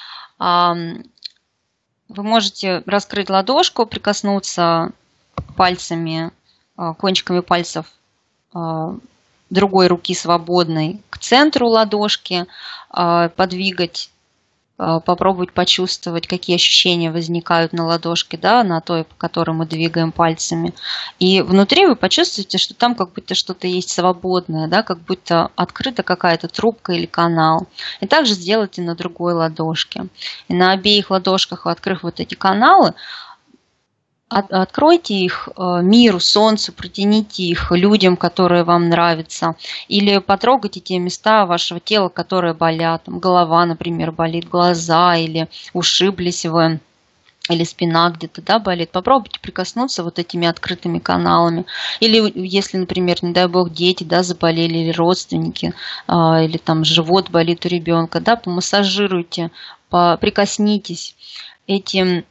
Вы можете раскрыть ладошку, прикоснуться пальцами, кончиками пальцев другой руки свободной к центру ладошки, подвигать, попробовать почувствовать, какие ощущения возникают на ладошке, да, на той, по которой мы двигаем пальцами. И внутри вы почувствуете, что там как будто что-то есть свободное, да, как будто открыта какая-то трубка или канал. И также сделайте на другой ладошке. И на обеих ладошках, открыв вот эти каналы, откройте их миру, солнцу, протяните их людям, которые вам нравятся. Или потрогайте те места вашего тела, которые болят. Голова, например, болит, глаза, или ушиблись вы, или спина где-то, да, болит. Попробуйте прикоснуться вот этими открытыми каналами. Или если, например, не дай бог, дети, да, заболели, или родственники, или там живот болит у ребенка, да, помассажируйте, прикоснитесь. Эти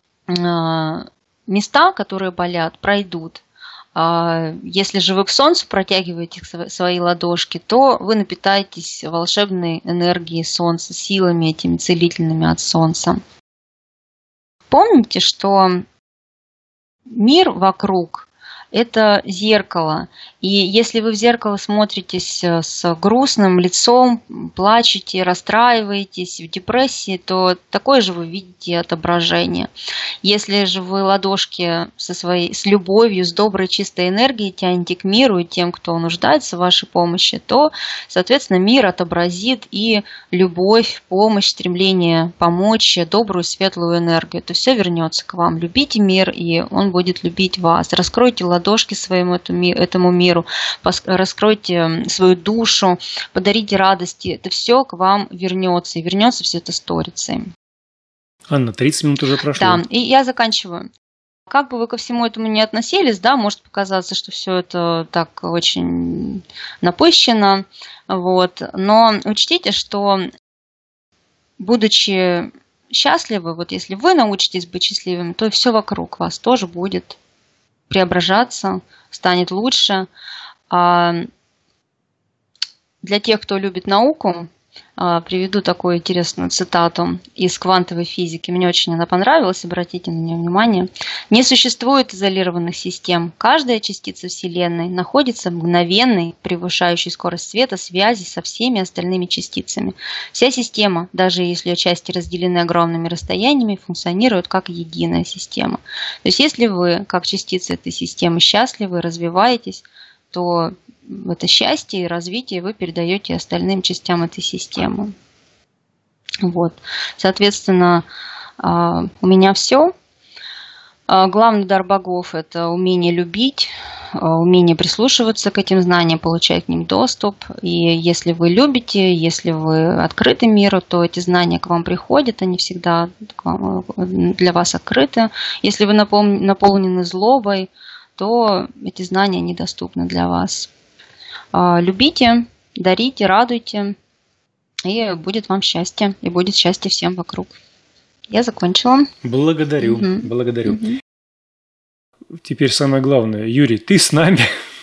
места, которые болят, пройдут. Если же вы к солнцу протягиваете свои ладошки, то вы напитаетесь волшебной энергией солнца, силами этими целительными от солнца. Помните, что мир вокруг это зеркало. И если вы в зеркало смотритесь с грустным лицом, плачете, расстраиваетесь, в депрессии, то такое же вы видите отображение. Если же вы ладошки со своей, с любовью, с доброй, чистой энергией тянете к миру и тем, кто нуждается в вашей помощи, то, соответственно, мир отобразит и любовь, помощь, стремление помочь, добрую, светлую энергию. Это все вернется к вам. Любите мир, и он будет любить вас. Раскройте ладошки своему этому миру, раскройте свою душу, подарите радости. Это все к вам вернется, и вернется все это сторицей. Анна, тридцать минут уже прошло. Да, и я заканчиваю. Как бы вы ко всему этому не относились, да, может показаться, что все это так очень напыщено, вот, но учтите, что будучи счастливы, вот если вы научитесь быть счастливым, то все вокруг вас тоже будет преображаться, станет лучше. А для тех, кто любит науку, приведу такую интересную цитату из квантовой физики. Мне очень она понравилась, обратите на нее внимание. Не существует изолированных систем. Каждая частица Вселенной находится в мгновенной, превышающей скорость света, связи со всеми остальными частицами. Вся система, даже если ее части разделены огромными расстояниями, функционирует как единая система. То есть если вы, как частицы этой системы, счастливы, развиваетесь, то это счастье и развитие вы передаете остальным частям этой системы. Вот. Соответственно, у меня все. Главный дар богов – это умение любить, умение прислушиваться к этим знаниям, получать к ним доступ. И если вы любите, если вы открыты миру, то эти знания к вам приходят, они всегда для вас открыты. Если вы наполнены злобой, то эти знания недоступны для вас. Любите, дарите, радуйте, и будет вам счастье, и будет счастье всем вокруг. Я закончила. Благодарю, угу. благодарю. Угу. Теперь самое главное. Юрий, ты с нами?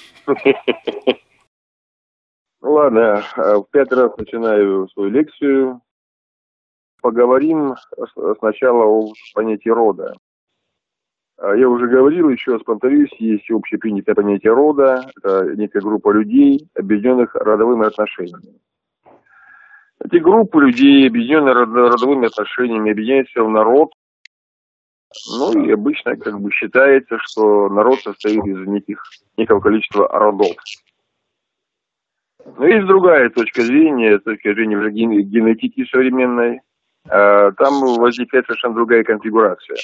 Ладно, в пятый раз начинаю свою лекцию. Поговорим сначала о понятии рода. Я уже говорил, еще раз повторюсь, есть общепринятое понятие рода, это некая группа людей, объединенных родовыми отношениями. Эти группы людей, объединенные родовыми отношениями, объединяются в народ. Ну и обычно как бы считается, что народ состоит из неких, некого количества родов. Но есть другая точка зрения, точка зрения уже генетики современной. Там возникает совершенно другая конфигурация.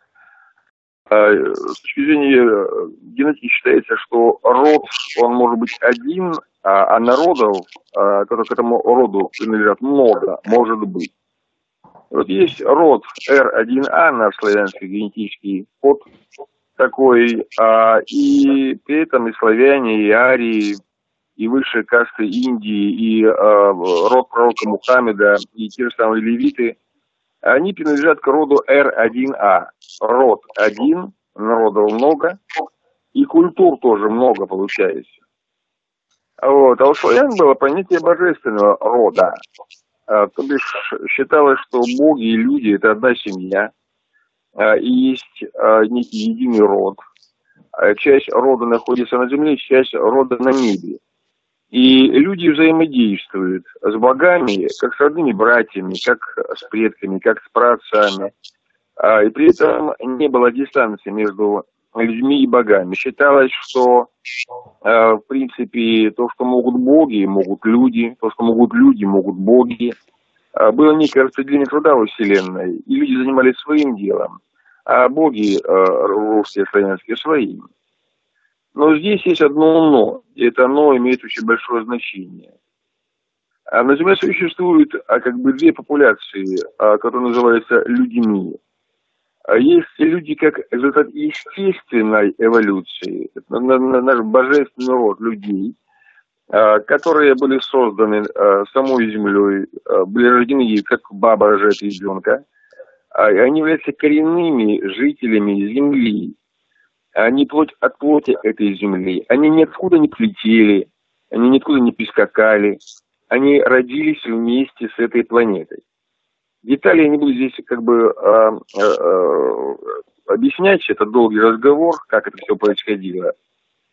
С точки зрения генетики считается, что род, он может быть один, а народов, которые к этому роду принадлежат, много, может быть. Вот есть род эр один а, наш славянский генетический код такой, и при этом и славяне, и арии, и высшие касты Индии, и род пророка Мухаммеда, и те же самые левиты, они принадлежат к роду эр один а. Род один, народов много, и культур тоже много получается. Вот. А у славян было понятие божественного рода. А, то бишь считалось, что боги и люди – это одна семья, а, и есть а, некий единый род. А часть рода находится на земле, часть рода на небе. И люди взаимодействуют с богами, как с родными братьями, как с предками, как с праотцами. И при этом не было дистанции между людьми и богами. Считалось, что, в принципе, то, что могут боги, могут люди, то, что могут люди, могут боги. Было некое распределение труда во Вселенной, и люди занимались своим делом, а боги, русские, славянские, своим. Но здесь есть одно «но», и это «но» имеет очень большое значение. На Земле существуют как бы две популяции, которые называются людьми. Есть люди как результат естественной эволюции, это наш божественный род людей, которые были созданы самой Землей, были рождены как баба рожает ребенка, они являются коренными жителями Земли. Они плоть от плоти этой земли. Они ниоткуда не прилетели, они ниоткуда не прискакали. Они родились вместе с этой планетой. Детали я не буду здесь как бы э, э, объяснять, это долгий разговор, как это все происходило.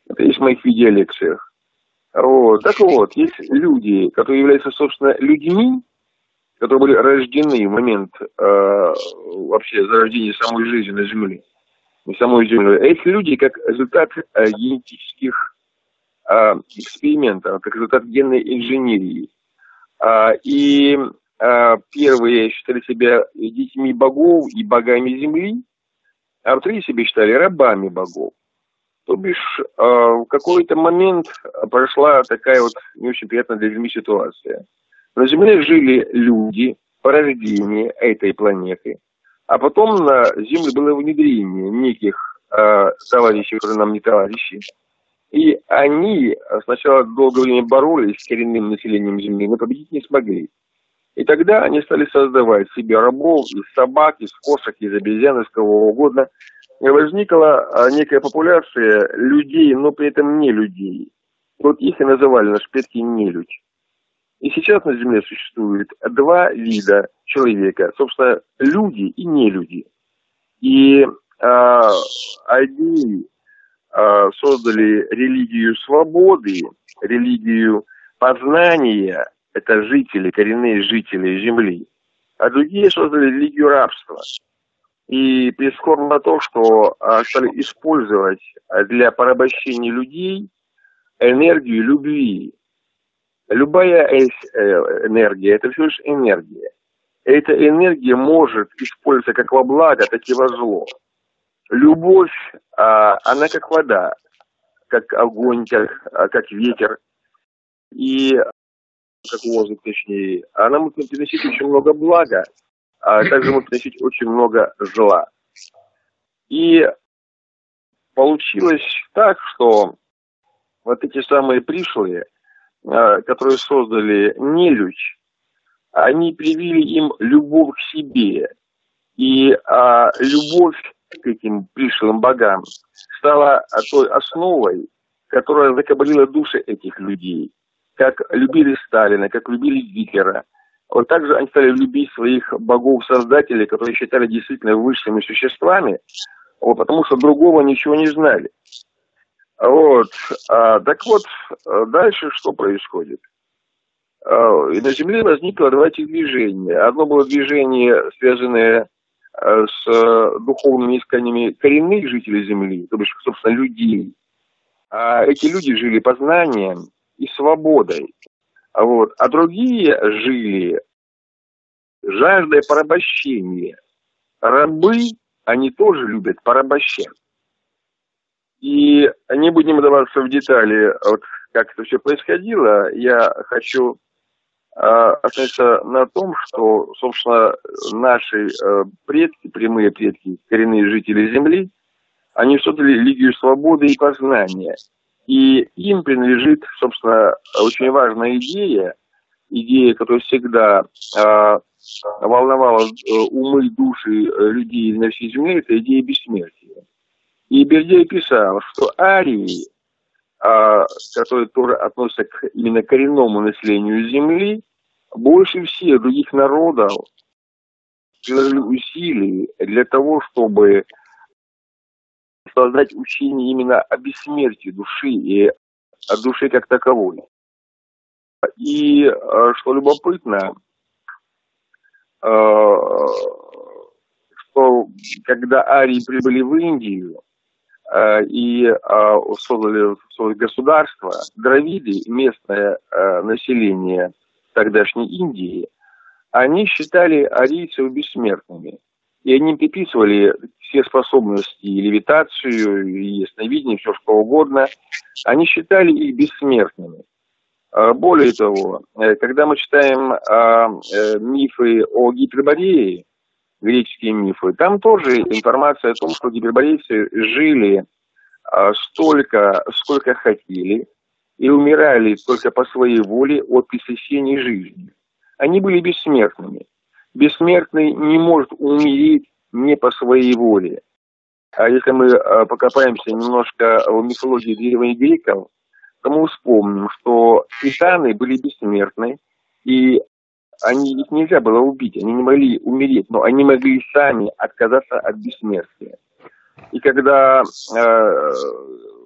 Это есть в моих видеолекциях. Вот. Так вот, есть люди, которые являются, собственно, людьми, которые были рождены в момент э, вообще зарождения самой жизни на Земле. Не самой Земли. А эти люди как результат э, генетических э, экспериментов, как результат генной инженерии. Э, и э, первые считали себя детьми богов и богами Земли, а вторые себя считали рабами богов. То бишь, э, в какой-то момент прошла такая вот не очень приятная для Земли ситуация. На Земле жили люди, порождение этой планеты, а потом на Землю было внедрение неких э, товарищей, которые нам не товарищи, и они сначала долгое время боролись с коренным населением Земли, но победить не смогли. И тогда они стали создавать себе рабов из собак, из кошек, из обезьян, из кого угодно. И возникла некая популяция людей, но при этом не людей. Вот их и называли наши предки нелюдь. И сейчас на Земле существует два вида человека, собственно, люди и нелюди. И а, одни а, создали религию свободы, религию познания, это жители, коренные жители Земли, а другие создали религию рабства. И прискорбно то, что а, стали использовать для порабощения людей энергию любви. Любая энергия – это всего лишь энергия. Эта энергия может использоваться как во благо, так и во зло. Любовь, она как вода, как огонь, как, как ветер, и как воздух, точнее. Она может приносить очень много блага, а также может приносить очень много зла. И получилось так, что вот эти самые пришлые, которые создали нелюдь, они привили им любовь к себе. И а, любовь к этим пришлым богам стала той основой, которая закабалила души этих людей. Как любили Сталина, как любили Гитлера. Вот так же они стали любить своих богов-создателей, которые считали действительно высшими существами, вот, потому что другого ничего не знали. Вот. А, так вот, дальше что происходит? А, и на Земле возникло два этих движения. Одно было движение, связанное а, с а, духовными исканиями коренных жителей Земли, то бишь, собственно, людей. А эти люди жили познанием и свободой. А, вот. А другие жили жаждой порабощения. Рабы, они тоже любят порабощать. И не будем вдаваться в детали, вот как это все происходило. Я хочу э, остановиться на том, что, собственно, наши э, предки, прямые предки, коренные жители Земли, они создали религию свободы и познания. И им принадлежит, собственно, очень важная идея, идея, которая всегда э, волновала э, умы и души людей на всей Земле, это идея бессмертия. И Бердяев писал, что арии, а, которые тоже относятся к именно коренному населению Земли, больше всех других народов приложили усилий для того, чтобы создать учение именно о бессмертии души и о душе как таковой. И, что любопытно, что когда арии прибыли в Индию, и а, создали свое государство, дравиды, местное а, население тогдашней Индии, они считали арийцев бессмертными. И они приписывали все способности, и левитацию, и ясновидение, все что угодно. Они считали их бессмертными. А, более того, когда мы читаем а, а, мифы о Гиперборее, греческие мифы, там тоже информация о том, что гиперборейцы жили а, столько, сколько хотели, и умирали только по своей воле от пресыщения жизни. Они были бессмертными. Бессмертный не может умереть не по своей воле. А если мы а, покопаемся немножко в мифологии древних греков, то мы вспомним, что титаны были бессмертны, и они, их нельзя было убить, они не могли умереть, но они могли сами отказаться от бессмертия. И когда э,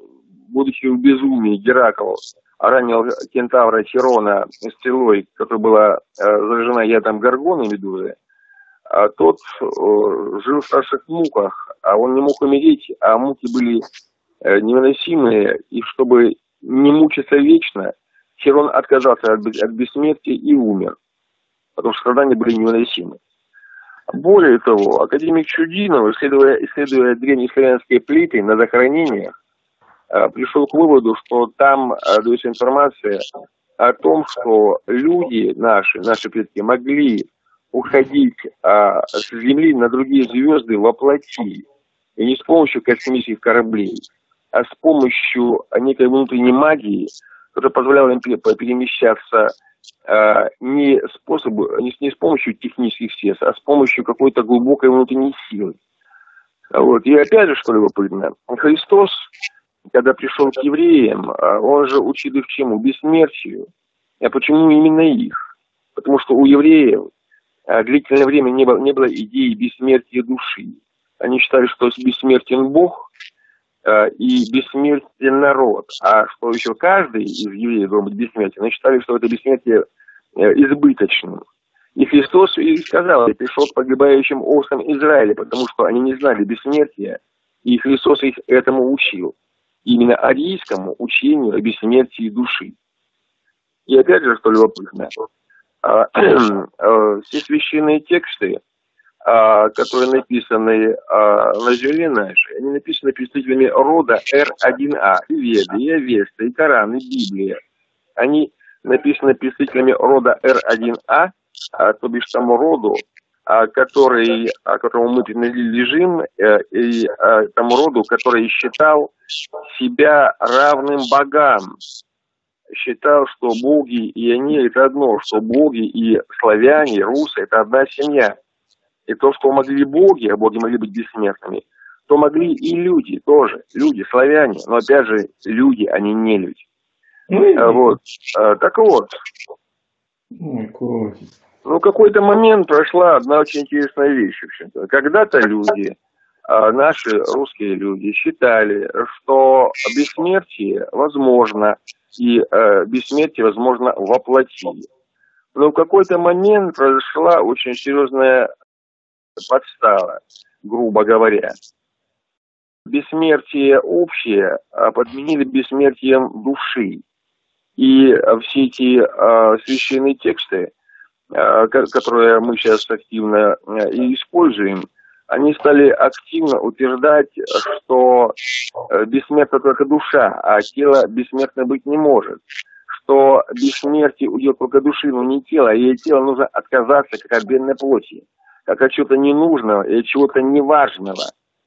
будучи в безумии, Геракл ранил кентавра Херона стрелой, которая была э, заражена ядом горгоны медузы, а тот э, жил в страшных муках, а он не мог умереть, а муки были э, невыносимые, и чтобы не мучиться вечно, Херон отказался от, от бессмертия и умер, потому что страдания были невыносимы. Более того, академик Чудинов, исследуя, исследуя древнеславянские плиты на захоронениях, пришел к выводу, что там дается информация о том, что люди наши, наши предки, могли уходить а, с Земли на другие звезды во плоти. И не с помощью космических кораблей, а с помощью некой внутренней магии, которая позволяла им перемещаться а, не, способу, не, не с помощью технических средств, а с помощью какой-то глубокой внутренней силы. Вот. И опять же, что любопытно, Христос, когда пришел к евреям, он же учил их чему? Бессмертию. А почему именно их? Потому что у евреев длительное время не было, не было идеи бессмертия души. Они считали, что бессмертен Бог и бессмертен народ. А что еще каждый из евреев должен быть бессмертен, они считали, что это бессмертие избыточным. И Христос и сказал, я пришел к погибающим овцам Израиля, потому что они не знали бессмертия, и Христос их этому учил. Именно арийскому учению о бессмертии души. И опять же, что любопытно, все священные тексты, которые написаны на земле нашей, они написаны представителями рода Эр один А, и Веды, и Авеста, и Коран, и Библия. Они написаны представителями рода Эр один А, то бишь тому роду, который, которому мы принадлежим, и тому роду, который считал себя равным богам. Считал, что боги и они это одно, что боги и славяне, русы это одна семья. И то, что могли боги, а боги могли быть бессмертными, то могли и люди тоже, люди, славяне, но опять же, люди, они не люди. Ну, вот. Так вот. Ну, какой-то момент прошла одна очень интересная вещь, в общем-то. Когда-то люди, наши русские люди, считали, что бессмертие возможно, и бессмертие возможно во плоти. Но в какой-то момент произошла очень серьезная подстава, грубо говоря. Бессмертие общее подменили бессмертием души. И все эти священные тексты, которые мы сейчас активно используем, они стали активно утверждать, что бессмертна только душа, а тело бессмертно быть не может. Что бессмертие удел только души, но не тело, и от тела нужно отказаться как от бедной плоти, как от чего-то ненужного и от чего-то неважного.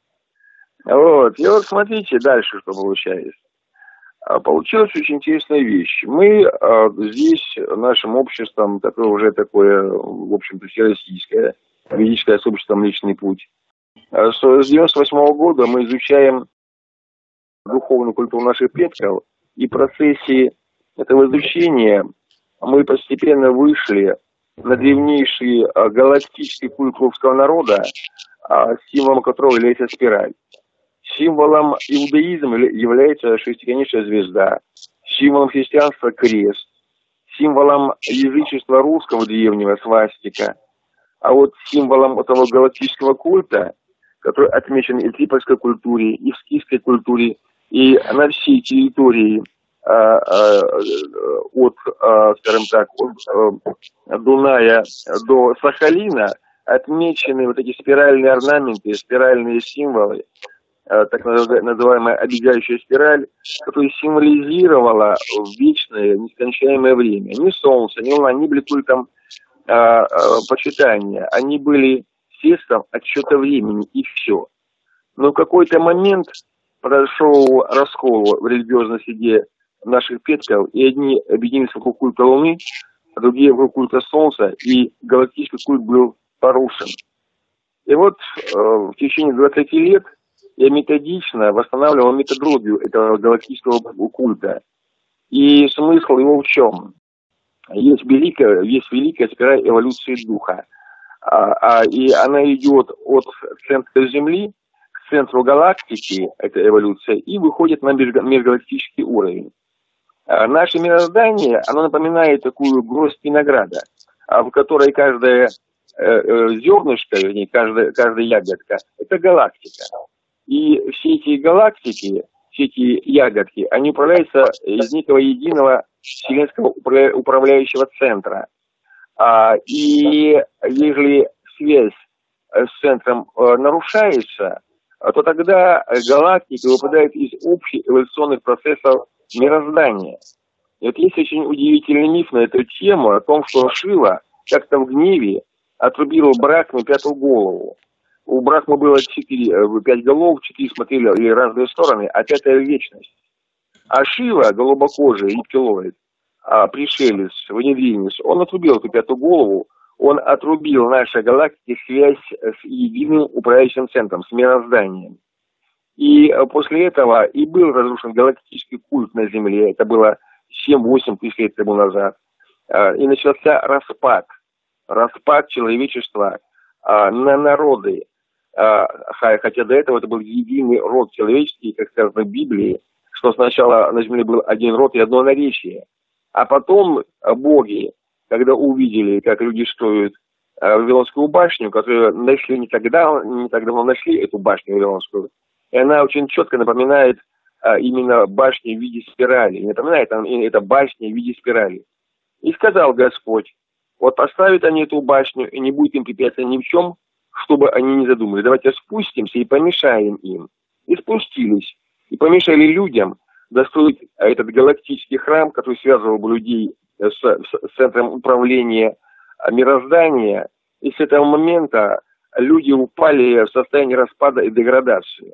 Вот. И вот смотрите дальше, что получается. Получилась очень интересная вещь. Мы а, здесь нашим обществом, такое уже такое, в общем-то, всероссийское, ведическое сообщество «Млечный путь». С девяносто восьмого года мы изучаем духовную культуру наших предков, и в процессе этого изучения мы постепенно вышли на древнейший галактический культ русского народа, символом которого является спираль. Символом иудаизма является шестиконечная звезда, символом христианства крест, символом язычества русского древнего свастика, а вот символом этого галактического культа, который отмечен и в трипольской культуре, и в скифской культуре, и на всей территории а, а, от, а, скажем так, от а, Дуная до Сахалина отмечены вот эти спиральные орнаменты, спиральные символы, так называемая обегающая спираль, которая символизировала вечное, нескончаемое время. Ни Солнце, ни Луна, они были культом а, а, почитания, они были средством отсчета времени, и все. Но в какой-то момент произошел раскол в религиозной среде наших предков, и одни объединились вокруг культа Луны, а другие вокруг культа Солнца, и галактический культ был порушен. И вот э, в течение двадцати лет я методично восстанавливал методологию этого галактического культа. И смысл его в чем? Есть великая, есть великая спираль эволюции духа. А, а, и она идет от центра Земли к центру галактики, это эволюция, и выходит на межгалактический уровень. А наше мироздание, оно напоминает такую гроздь винограда, в которой каждое зернышко, вернее, каждая, каждая ягодка, это галактика. И все эти галактики, все эти ягодки, они управляются из некого единого вселенского управляющего центра. И если связь с центром нарушается, то тогда галактика выпадает из общих эволюционных процессов мироздания. И вот есть очень удивительный миф на эту тему о том, что Шива как-то в гневе отрубил Брахме пятую голову. У Брахмы было четыре, пять голов, четыре смотрели в разные стороны, а пятая в вечность. А Шива, голубокожий рептилоид, пришелец, внедренец, он отрубил эту пятую голову, он отрубил нашей галактике связь с единым управляющим центром, с мирозданием. И после этого и был разрушен галактический культ на Земле, это было семь-восемь тысяч лет тому назад, и начался распад, распад человечества на народы, хотя до этого это был единый род человеческий, как сказано в Библии, что сначала на Земле был один род и одно наречие, а потом боги, когда увидели, как люди строят Вавилонскую башню, которую нашли не тогда, не так давно нашли эту башню Вавилонскую, и она очень четко напоминает а, именно башню в виде спирали. Не напоминает, а, это башня в виде спирали. И сказал Господь, вот поставят они эту башню, и не будет им препятствия ни в чем, чтобы они не задумали. Давайте спустимся и помешаем им. И спустились, и помешали людям достроить этот галактический храм, который связывал бы людей с, с, с центром управления мироздания. И с этого момента люди упали в состояние распада и деградации.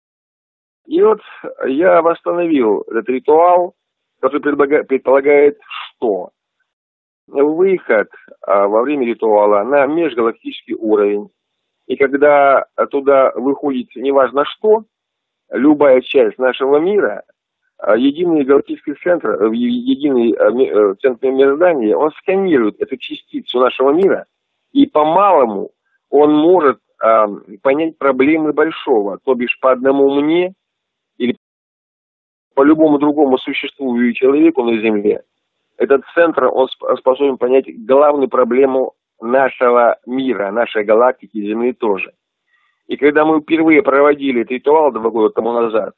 И вот я восстановил этот ритуал, который предполагает, предполагает что? Выход а, во время ритуала на межгалактический уровень. И когда туда выходит неважно что, любая часть нашего мира, а, единый галактический центр, единый а, центр мироздания, он сканирует эту частицу нашего мира, и по-малому он может а, понять проблемы большого, то бишь по одному мне, или по любому другому существующему человеку на Земле, этот центр, он способен понять главную проблему нашего мира, нашей галактики, Земли тоже. И когда мы впервые проводили этот ритуал два года тому назад,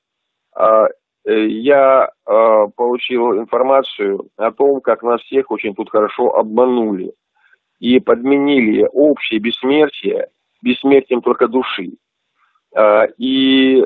я получил информацию о том, как нас всех очень тут хорошо обманули и подменили общее бессмертие бессмертием только души. И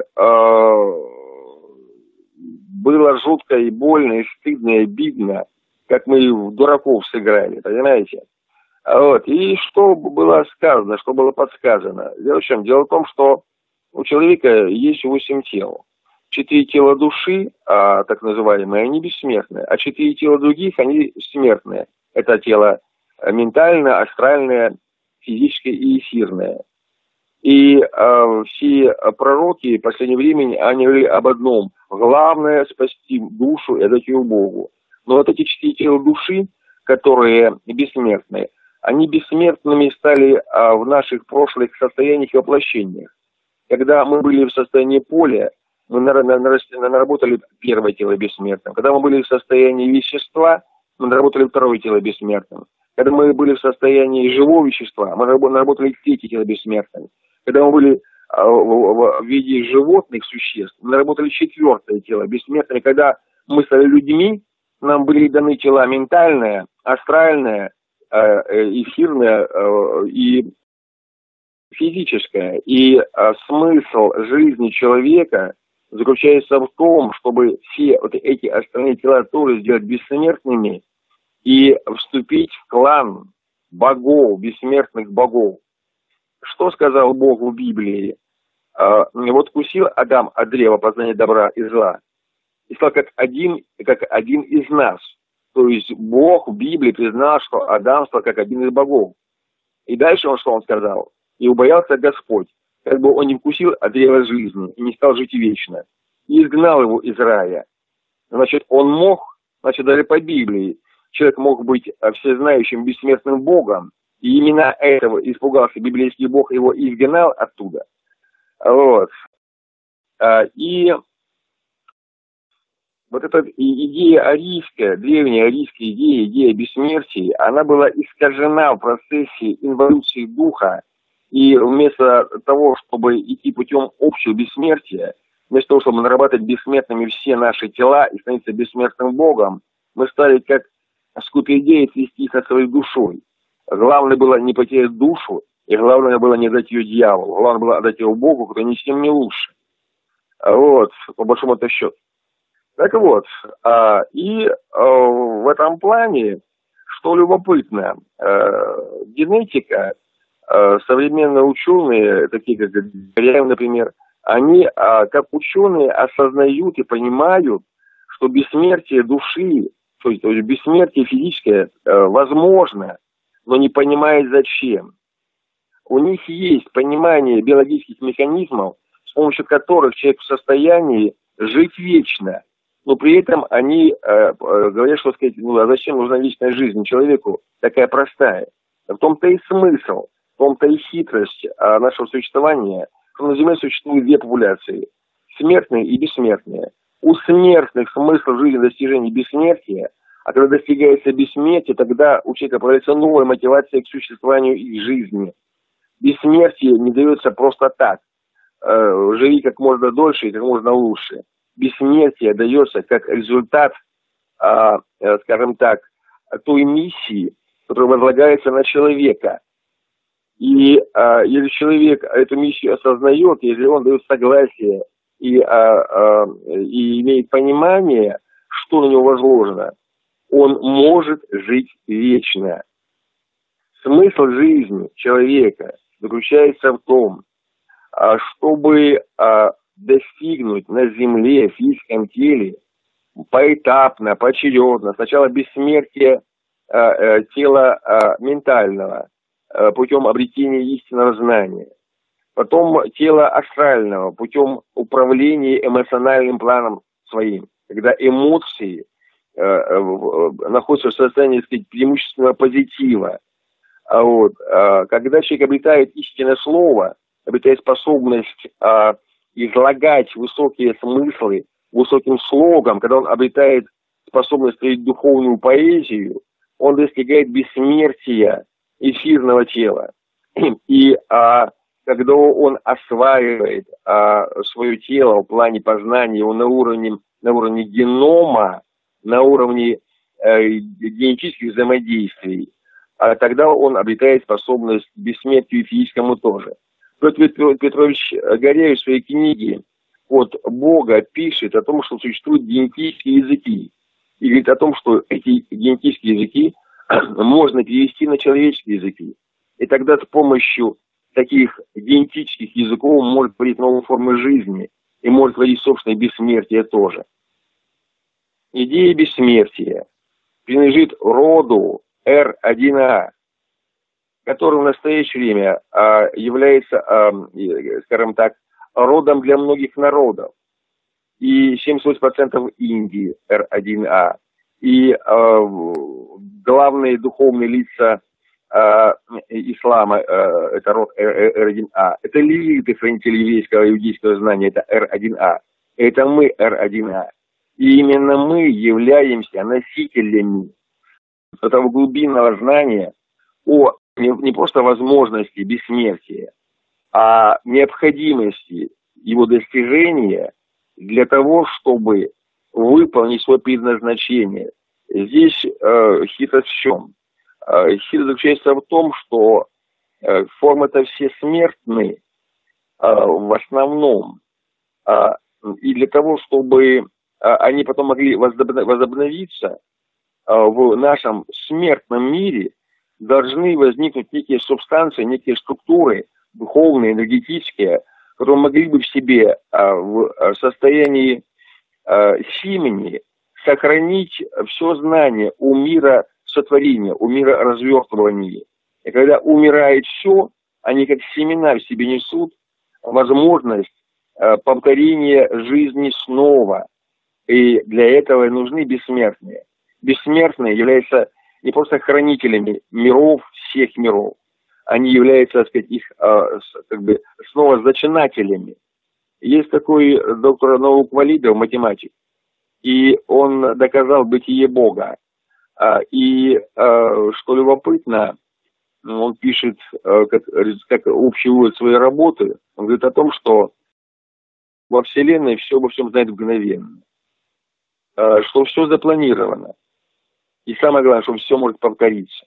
было жутко и больно, и стыдно, и обидно, как мы в дураков сыграли, понимаете? Вот. И что было сказано, что было подсказано? Дело в чем? Дело в том, что у человека есть восемь тел. Четыре тела души, а, так называемые, они бессмертные, а четыре тела других, они смертные. Это тело ментальное, астральное, физическое и эфирное. И э, все пророки в последнее время, они говорили об одном. Главное – спасти душу и отдать ее Богу. Но вот эти четыре тела души, которые бессмертные, они бессмертными стали э, в наших прошлых состояниях и воплощениях. Когда мы были в состоянии поля, мы наработали первое тело бессмертным. Когда мы были в состоянии вещества, мы наработали второе тело бессмертным. Когда мы были в состоянии живого вещества, мы наработали третье тело бессмертным. Когда мы были в виде животных существ, мы наработали четвертое тело бессмертное. Когда мы стали людьми, нам были даны тела ментальное, астральное, эфирное и физическое. И смысл жизни человека заключается в том, чтобы все вот эти остальные тела тоже сделать бессмертными и вступить в клан богов, бессмертных богов. Что сказал Бог в Библии? Вот вкусил Адам от древа познания добра и зла и стал как один, как один из нас. То есть Бог в Библии признал, что Адам стал как один из богов. И дальше он что он сказал? И убоялся Господь, как бы он не вкусил от древа жизни и не стал жить вечно. И изгнал его из рая. Значит, он мог, значит, даже по Библии, человек мог быть всезнающим бессмертным Богом, и именно этого испугался библейский Бог, его изгнал оттуда. Вот. И вот эта идея арийская, древняя арийская идея, идея бессмертия, она была искажена в процессе инволюции духа. И вместо того, чтобы идти путем общего бессмертия, вместо того, чтобы нарабатывать бессмертными все наши тела и становиться бессмертным Богом, мы стали как скупердеи свести их со своей душой. Главное было не потерять душу, и главное было не отдать ее дьяволу. Главное было отдать ее Богу, который ни с чем не лучше. Вот, по большому-то счету. Так вот, а, и а, в этом плане, что любопытно, а, генетика, а, современные ученые, такие как Горяев, например, они, а, как ученые, осознают и понимают, что бессмертие души, то есть, то есть бессмертие физическое, а, возможно, но не понимают зачем. У них есть понимание биологических механизмов, с помощью которых человек в состоянии жить вечно. Но при этом они э, говорят, что сказать, ну, а зачем нужна вечная жизнь человеку, такая простая. В том-то и смысл, в том-то и хитрость э, нашего существования, что на Земле существуют две популяции, смертные и бессмертные. У смертных смысл жизни достижения бессмертия, а когда достигается бессмертие, тогда у человека появляется новая мотивация к существованию их жизни. Бессмертие не дается просто так. Э, живи как можно дольше и как можно лучше. Бессмертие дается как результат, а, скажем так, той миссии, которая возлагается на человека. И а, если человек эту миссию осознает, если он дает согласие и, а, а, и имеет понимание, что на него возложено, он может жить вечно. Смысл жизни человека заключается в том, чтобы а, достигнуть на Земле, в физическом теле, поэтапно, поочередно, сначала бессмертие э, э, тела э, ментального, э, путем обретения истинного знания, потом тело астрального, путем управления эмоциональным планом своим, когда эмоции э, э, находятся в состоянии, так сказать, преимущественного позитива. А вот, э, когда человек обретает истинное слово, обретает способность э, излагать высокие смыслы высоким слогом, когда он обретает способность творить духовную поэзию, он достигает бессмертия эфирного тела. И а, когда он осваивает а, свое тело в плане познания его на уровне, на уровне генома, на уровне а, генетических взаимодействий, а, тогда он обретает способность к бессмертию физическому тоже. Петр Петрович Горяев в своей книге «От Бога» пишет о том, что существуют генетические языки. И говорит о том, что эти генетические языки можно перевести на человеческие языки. И тогда с помощью таких генетических языков он может творить новые формы жизни и может творить собственное бессмертие тоже. Идея бессмертия принадлежит роду эр один а, который в настоящее время а, является, а, скажем так, родом для многих народов. И семьдесят восемь процентов Индии эр один а. И а, главные духовные лица а, ислама, а, это род эр один а. Это левиты хранители еврейского и иудейского знания, это эр один а. Это мы эр один а. И именно мы являемся носителями этого глубинного знания о не, не просто возможности бессмертия, а необходимости его достижения для того, чтобы выполнить свое предназначение. Здесь э, хитрость в чем? Э, хитрость заключается в том, что э, формы-то все смертные э, в основном. Э, и для того, чтобы э, они потом могли возобновиться э, в нашем смертном мире, должны возникнуть некие субстанции, некие структуры, духовные, энергетические, которые могли бы в себе а, в состоянии а, семени сохранить все знание о мира сотворения, о мира развертывания. И когда умирает все, они как семена в себе несут возможность а, повторения жизни снова. И для этого нужны бессмертные. Бессмертные являются не просто хранителями миров, всех миров. Они являются, так сказать, их как бы снова зачинателями. Есть такой доктор наук Валидов, математик, и он доказал бытие Бога. И, что любопытно, он пишет, как, как общий вывод своей работы, он говорит о том, что во Вселенной все обо всем знает мгновенно, что все запланировано, и самое главное, что все может повториться.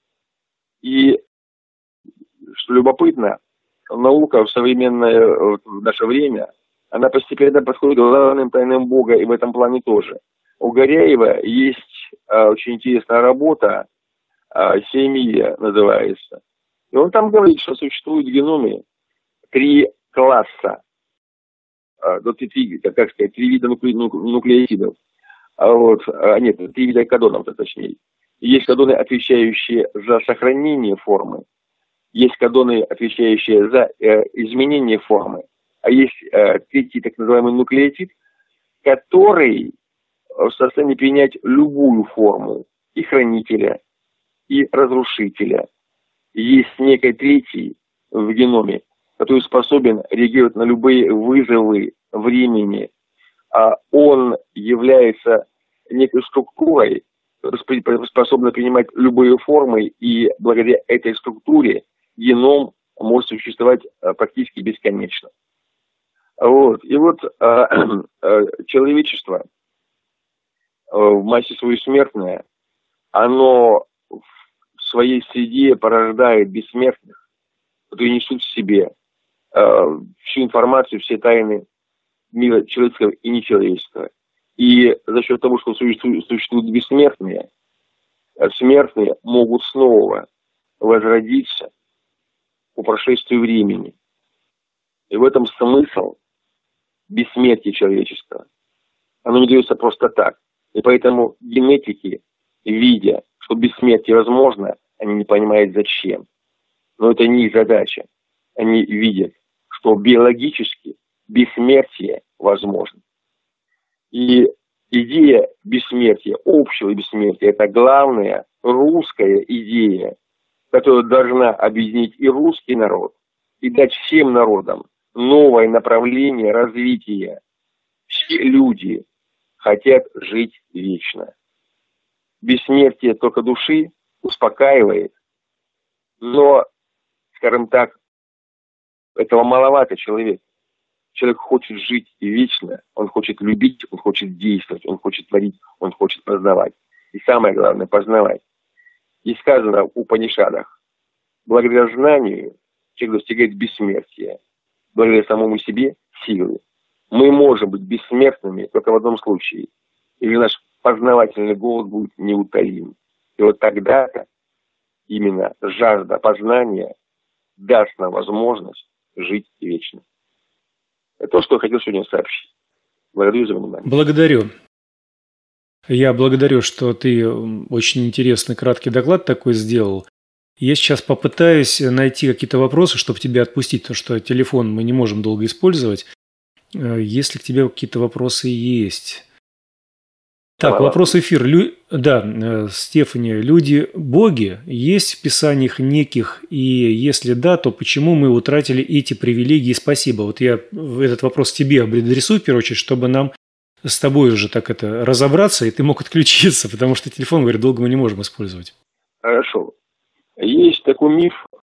И, что любопытно, наука в современное в наше время, она постепенно подходит к главным тайнам Бога, и в этом плане тоже. У Горяева есть а, очень интересная работа, а, «Семия» называется. И он там говорит, что существует в геноме три класса, а, ну, три, как сказать, три вида нукле, нуклеотидов. А вот, а, нет, три вида кодонов, точнее. Есть кодоны, отвечающие за сохранение формы. Есть кодоны, отвечающие за э, изменение формы. А есть э, третий, так называемый нуклеотид, который в состоянии принять любую форму и хранителя, и разрушителя. Есть некий третий в геноме, который способен реагировать на любые вызовы времени. А он является некой структурой, способна принимать любые формы, и благодаря этой структуре геном может существовать практически бесконечно. Вот. И вот а, а, человечество в массе своей смертное, оно в своей среде порождает бессмертных, которые несут в себе а, всю информацию, все тайны мира человеческого и нечеловеческого. И за счет того, что существуют, существуют бессмертные, смертные могут снова возродиться по прошествии времени. И в этом смысл бессмертия человеческого. Оно не дается просто так. И поэтому генетики, видя, что бессмертие возможно, они не понимают зачем. Но это не их задача. Они видят, что биологически бессмертие возможно. И идея бессмертия, общего бессмертия, это главная русская идея, которая должна объединить и русский народ, и дать всем народам новое направление развития. Все люди хотят жить вечно. Бессмертие только души успокаивает, но, скажем так, этого маловато человек. Человек хочет жить вечно, он хочет любить, он хочет действовать, он хочет творить, он хочет познавать. И самое главное, познавать. И сказано в Упанишадах, благодаря знанию человек достигает бессмертия, благодаря самому себе силы. Мы можем быть бессмертными только в одном случае, или наш познавательный голод будет неутолим. И вот тогда-то именно жажда познания даст нам возможность жить вечно. Это то, что я хотел сегодня сообщить. Благодарю за внимание. Благодарю. Я благодарю, что ты очень интересный краткий доклад такой сделал. Я сейчас попытаюсь найти какие-то вопросы, чтобы тебя отпустить, потому что телефон мы не можем долго использовать. Если к тебе какие-то вопросы есть. Так, да, вопрос эфир. Лю... Да, Стефани, люди-боги есть в писаниях неких, и если да, то почему мы утратили эти привилегии? Спасибо. Вот я этот вопрос тебе адресую, в первую очередь, чтобы нам с тобой уже так это разобраться, и ты мог отключиться, потому что телефон, говорит, долго мы не можем использовать. Хорошо. Есть такой миф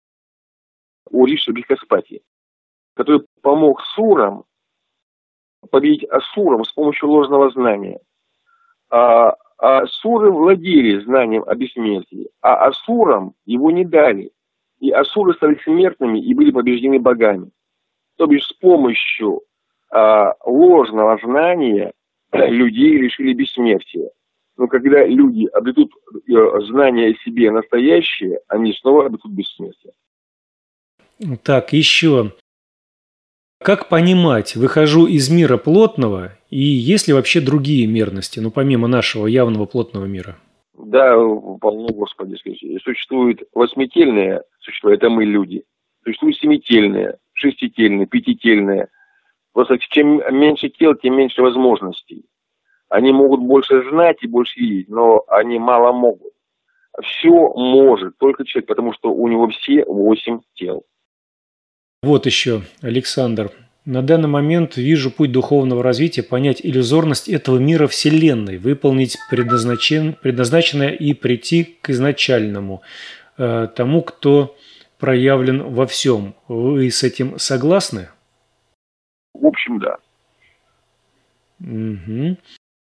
о Рише Брихаспати, который помог сурам победить асурам с помощью ложного знания. А, а асуры владели знанием о бессмертии, а асурам его не дали. И асуры стали смертными и были побеждены богами. То бишь с помощью а, ложного знания людей лишили бессмертия. Но когда люди обретут знания о себе настоящее, они снова обретут бессмертие. Так, еще. Как понимать, выхожу из мира плотного, и есть ли вообще другие мерности, ну, помимо нашего явного плотного мира? Да, полно, Господи. Существует восьмительное существо, это мы, люди. Существует семительное, шестительное, пятительное. Просто чем меньше тел, тем меньше возможностей. Они могут больше знать и больше видеть, но они мало могут. Все может только человек, потому что у него все восемь тел. Вот еще, Александр. На данный момент вижу путь духовного развития, понять иллюзорность этого мира Вселенной, выполнить предназначен, предназначенное и прийти к изначальному, э, тому, кто проявлен во всем. Вы с этим согласны? В общем, да. Угу.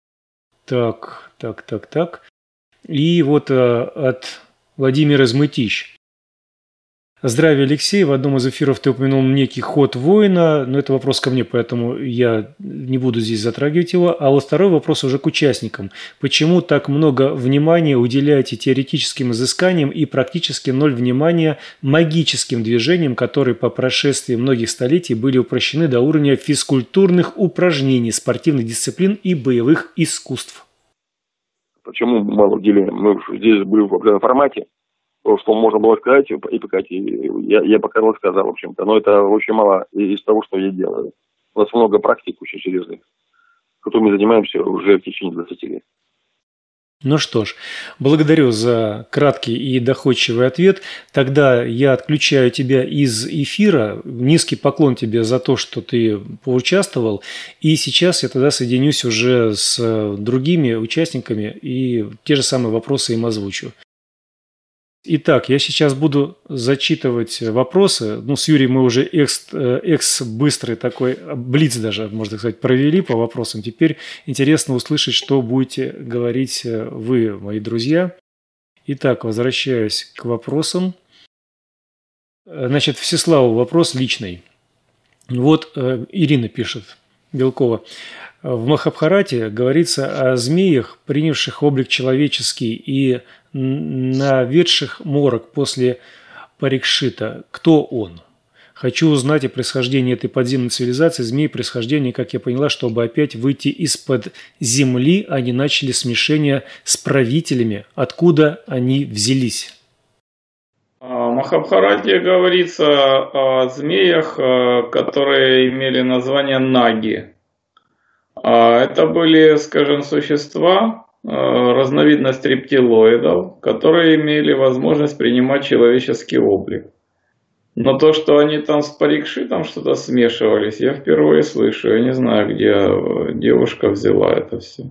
Так, так, так, так. И вот э, от Владимира Змытищ. Здравия, Алексей. В одном из эфиров ты упомянул некий ход воина, но это вопрос ко мне, поэтому я не буду здесь затрагивать его. А вот второй вопрос уже к участникам. Почему так много внимания уделяете теоретическим изысканиям и практически ноль внимания магическим движениям, которые по прошествии многих столетий были упрощены до уровня физкультурных упражнений, спортивных дисциплин и боевых искусств? Почему мало уделяем? Мы здесь были в определенном формате. Что можно было сказать, и показать, я, я пока рассказал, в общем-то. Но это очень мало из того, что я делаю. У нас много практик очень серьезных, которыми мы занимаемся уже в течение двадцати лет. Ну что ж, благодарю за краткий и доходчивый ответ. Тогда я отключаю тебя из эфира. Низкий поклон тебе за то, что ты поучаствовал. И сейчас я тогда соединюсь уже с другими участниками и те же самые вопросы им озвучу. Итак, я сейчас буду зачитывать вопросы. Ну, с Юрием мы уже экс, экс быстрый такой, блиц даже, можно сказать, провели по вопросам. Теперь интересно услышать, что будете говорить вы, мои друзья. Итак, возвращаюсь к вопросам. Значит, Всеславу вопрос личный. Вот Ирина пишет, Белкова. В Махабхарате говорится о змеях, принявших облик человеческий и наведших морок после Парикшита. Кто он? Хочу узнать о происхождении этой подземной цивилизации. Змеи происхождения, как я поняла, чтобы опять выйти из-под земли, они начали смешение с правителями. Откуда они взялись? В Махабхарате говорится о змеях, которые имели название наги. Это были, скажем, существа, разновидность рептилоидов, которые имели возможность принимать человеческий облик. Но то, что они там с Парикшитом что-то смешивались, я впервые слышу. Я не знаю, где девушка взяла это все.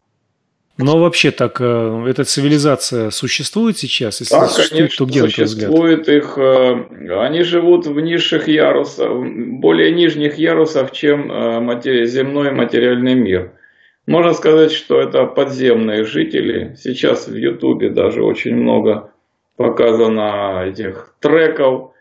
Но вообще так, эта цивилизация существует сейчас? Если да, существует, конечно, то где, существует их. Они живут в низших ярусах, более нижних ярусах, чем земной материальный мир. Можно сказать, что это подземные жители. Сейчас в Ютубе даже очень много показано этих треков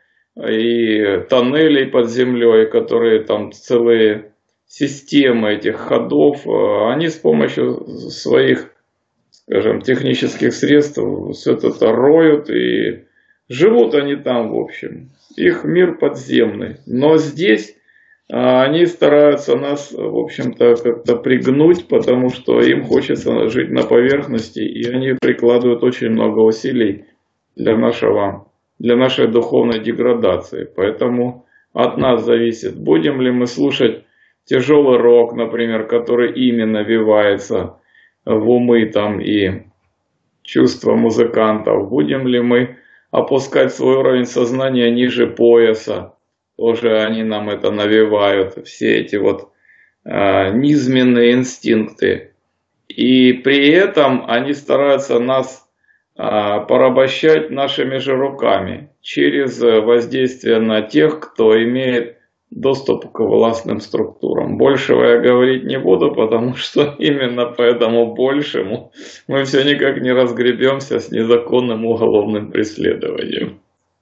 и тоннелей под землей, которые там целые системы этих ходов. Они с помощью своих, скажем, технических средств все это роют и живут они там, в общем. Их мир подземный. Но здесь они стараются нас, в общем-то, как-то пригнуть, потому что им хочется жить на поверхности, и они прикладывают очень много усилий для нашего, для нашей духовной деградации. Поэтому от нас зависит, будем ли мы слушать тяжелый рок, например, который именно навевается в умы там и чувства музыкантов, будем ли мы опускать свой уровень сознания ниже пояса. Тоже они нам это навевают, все эти вот э, низменные инстинкты. И при этом они стараются нас э, порабощать нашими же руками через воздействие на тех, кто имеет доступ к властным структурам. Большего я говорить не буду, потому что именно по этому большему мы все никак не разгребемся с незаконным уголовным преследованием.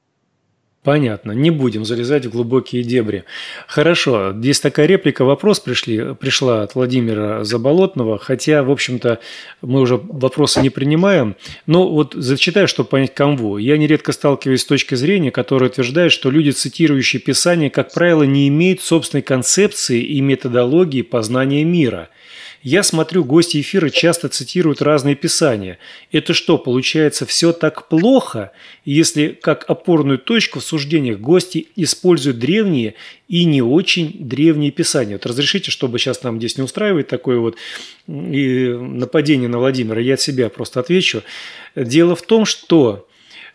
Понятно, не будем залезать в глубокие дебри. Хорошо, здесь такая реплика, вопрос пришли, пришла от Владимира Заболотного, хотя, в общем-то, мы уже вопросы не принимаем, но вот зачитаю, чтобы понять канву. Я нередко сталкиваюсь с точкой зрения, которая утверждает, что люди, цитирующие Писание, как правило, не имеют собственной концепции и методологии познания мира. Я смотрю, гости эфира часто цитируют разные писания. Это что, получается, все так плохо, если как опорную точку в суждениях гости используют древние и не очень древние писания? Вот разрешите, чтобы сейчас нам здесь не устраивать такое вот и нападение на Владимира, я от себя просто отвечу. Дело в том, что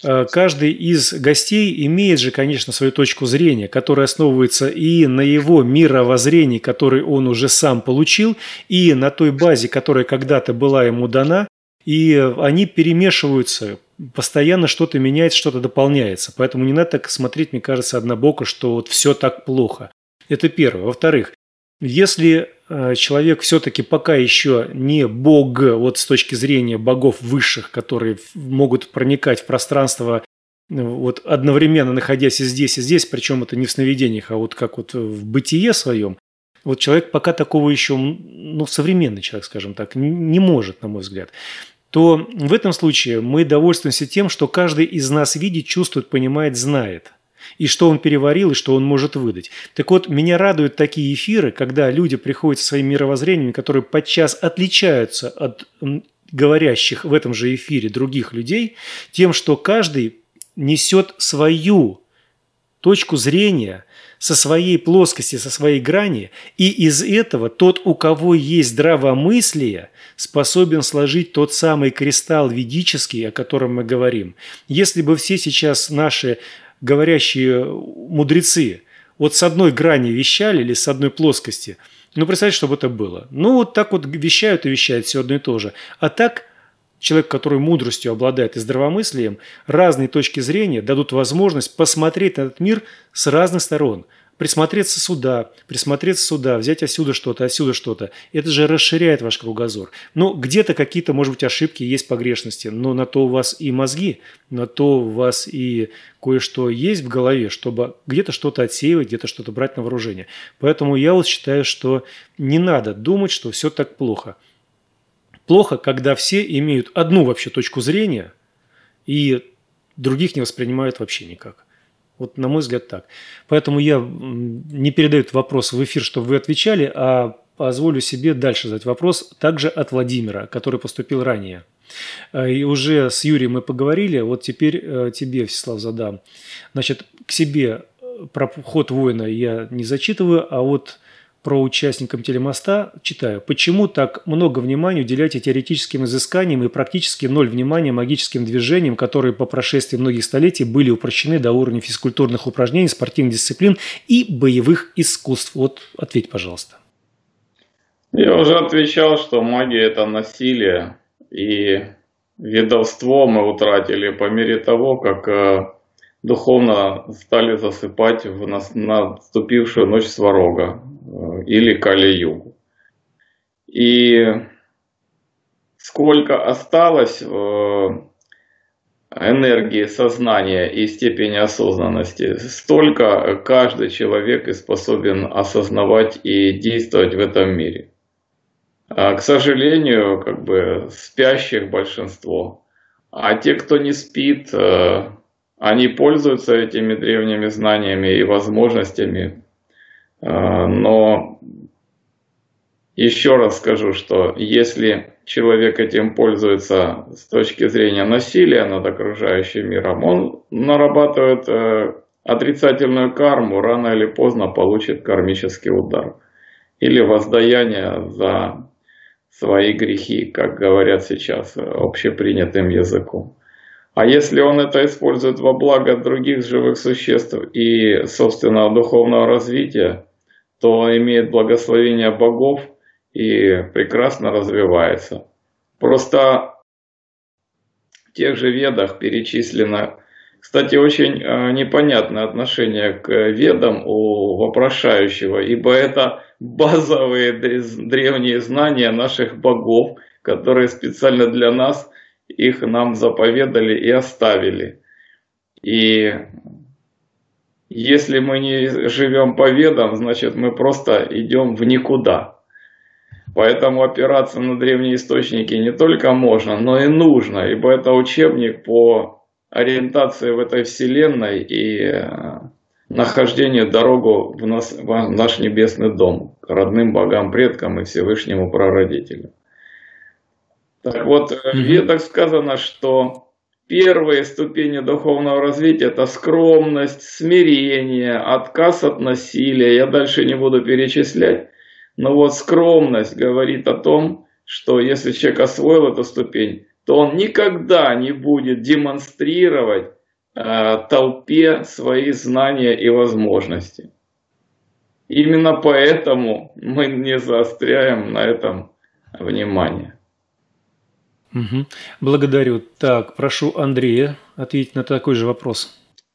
каждый из гостей имеет же, конечно, свою точку зрения, которая основывается и на его мировоззрении, который он уже сам получил, и на той базе, которая когда-то была ему дана, и они перемешиваются, постоянно что-то меняется, что-то дополняется. Поэтому не надо так смотреть, мне кажется, однобоко, что вот все так плохо. Это первое. Во-вторых, если человек все-таки пока еще не бог, вот с точки зрения богов высших, которые могут проникать в пространство, вот одновременно находясь и здесь, и здесь, причем это не в сновидениях, а вот как вот в бытие своем, вот человек пока такого еще, ну, современный человек, скажем так, не может, на мой взгляд, то в этом случае мы довольствуемся тем, что каждый из нас видит, чувствует, понимает, знает. И что он переварил, и что он может выдать. Так вот, меня радуют такие эфиры, когда люди приходят со своими мировоззрениями, которые подчас отличаются от говорящих в этом же эфире других людей, тем, что каждый несет свою точку зрения со своей плоскости, со своей грани, и из этого тот, у кого есть здравомыслие, способен сложить тот самый кристалл ведический, о котором мы говорим. Если бы все сейчас наши говорящие мудрецы вот с одной грани вещали или с одной плоскости, ну, представьте, чтобы это было. Ну, вот так вот вещают и вещают все одно и то же. А так человек, который мудростью обладает и здравомыслием, разные точки зрения дадут возможность посмотреть на этот мир с разных сторон. Присмотреться сюда, присмотреться сюда, взять отсюда что-то, отсюда что-то. Это же расширяет ваш кругозор. Ну, где-то какие-то, может быть, ошибки, есть погрешности, но на то у вас и мозги, на то у вас и кое-что есть в голове, чтобы где-то что-то отсеивать, где-то что-то брать на вооружение. Поэтому я вот считаю, что не надо думать, что все так плохо. Плохо, когда все имеют одну вообще точку зрения и других не воспринимают вообще никак. Вот, на мой взгляд, так. Поэтому я не передаю этот вопрос в эфир, чтобы вы отвечали, а позволю себе дальше задать вопрос также от Владимира, который поступил ранее. И уже с Юрием мы поговорили, вот теперь тебе, Всеслав, задам. Значит, к себе про ход воина я не зачитываю, а вот про участникам телемоста читаю. Почему так много внимания уделяете теоретическим изысканиям и практически ноль внимания магическим движениям, которые по прошествии многих столетий были упрощены до уровня физкультурных упражнений, спортивных дисциплин и боевых искусств? Вот ответь, пожалуйста. Я уже отвечал, что магия – это насилие, и ведовство мы утратили по мере того, как духовно стали засыпать в наступившую ночь Сварога или Кали-югу. И сколько осталось энергии сознания и степени осознанности, столько каждый человек и способен осознавать и действовать в этом мире. А, к сожалению, как бы спящих большинство. А те, кто не спит, они пользуются этими древними знаниями и возможностями. Но еще раз скажу, что если человек этим пользуется с точки зрения насилия над окружающим миром, он нарабатывает отрицательную карму, рано или поздно получит кармический удар или воздаяние за свои грехи, как говорят сейчас общепринятым языком. А если он это использует во благо других живых существ и собственного духовного развития, то имеет благословение богов и прекрасно развивается. Просто в тех же ведах перечислено, кстати, очень непонятное отношение к ведам у вопрошающего, ибо это базовые древние знания наших богов, которые специально для нас их нам заповедали и оставили. И если мы не живем по ведам, значит мы просто идем в никуда. Поэтому опираться на древние источники не только можно, но и нужно, ибо это учебник по ориентации в этой вселенной и нахождению дорогу в, нас, в наш небесный дом, к родным богам, предкам и Всевышнему Прародителю. Так вот, в Ведах сказано, что первые ступени духовного развития – это скромность, смирение, отказ от насилия. Я дальше не буду перечислять. Но вот скромность говорит о том, что если человек освоил эту ступень, то то он никогда не будет демонстрировать э, толпе свои знания и возможности. Именно поэтому мы не заостряем на этом внимание. Угу. Благодарю. Так, прошу Андрея ответить на такой же вопрос.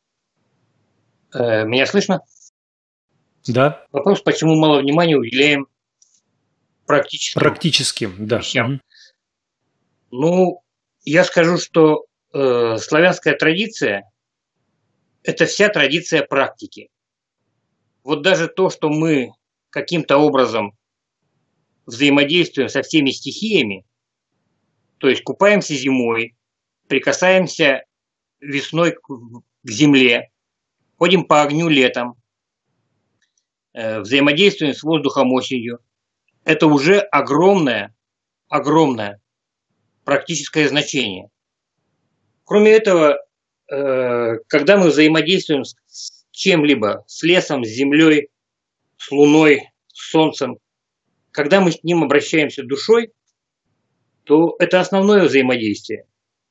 Э, меня слышно? Да. Вопрос, почему мало внимания уделяем практическим, практическим, да. вещам. Угу. Ну, я скажу, что э, славянская традиция – это вся традиция практики. Вот даже то, что мы каким-то образом взаимодействуем со всеми стихиями, то есть купаемся зимой, прикасаемся весной к, к земле, ходим по огню летом, э, взаимодействуем с воздухом осенью, это уже огромное, огромное практическое значение. Кроме этого, э, когда мы взаимодействуем с чем-либо, с лесом, с землей, с луной, с солнцем, когда мы с ним обращаемся душой, то это основное взаимодействие.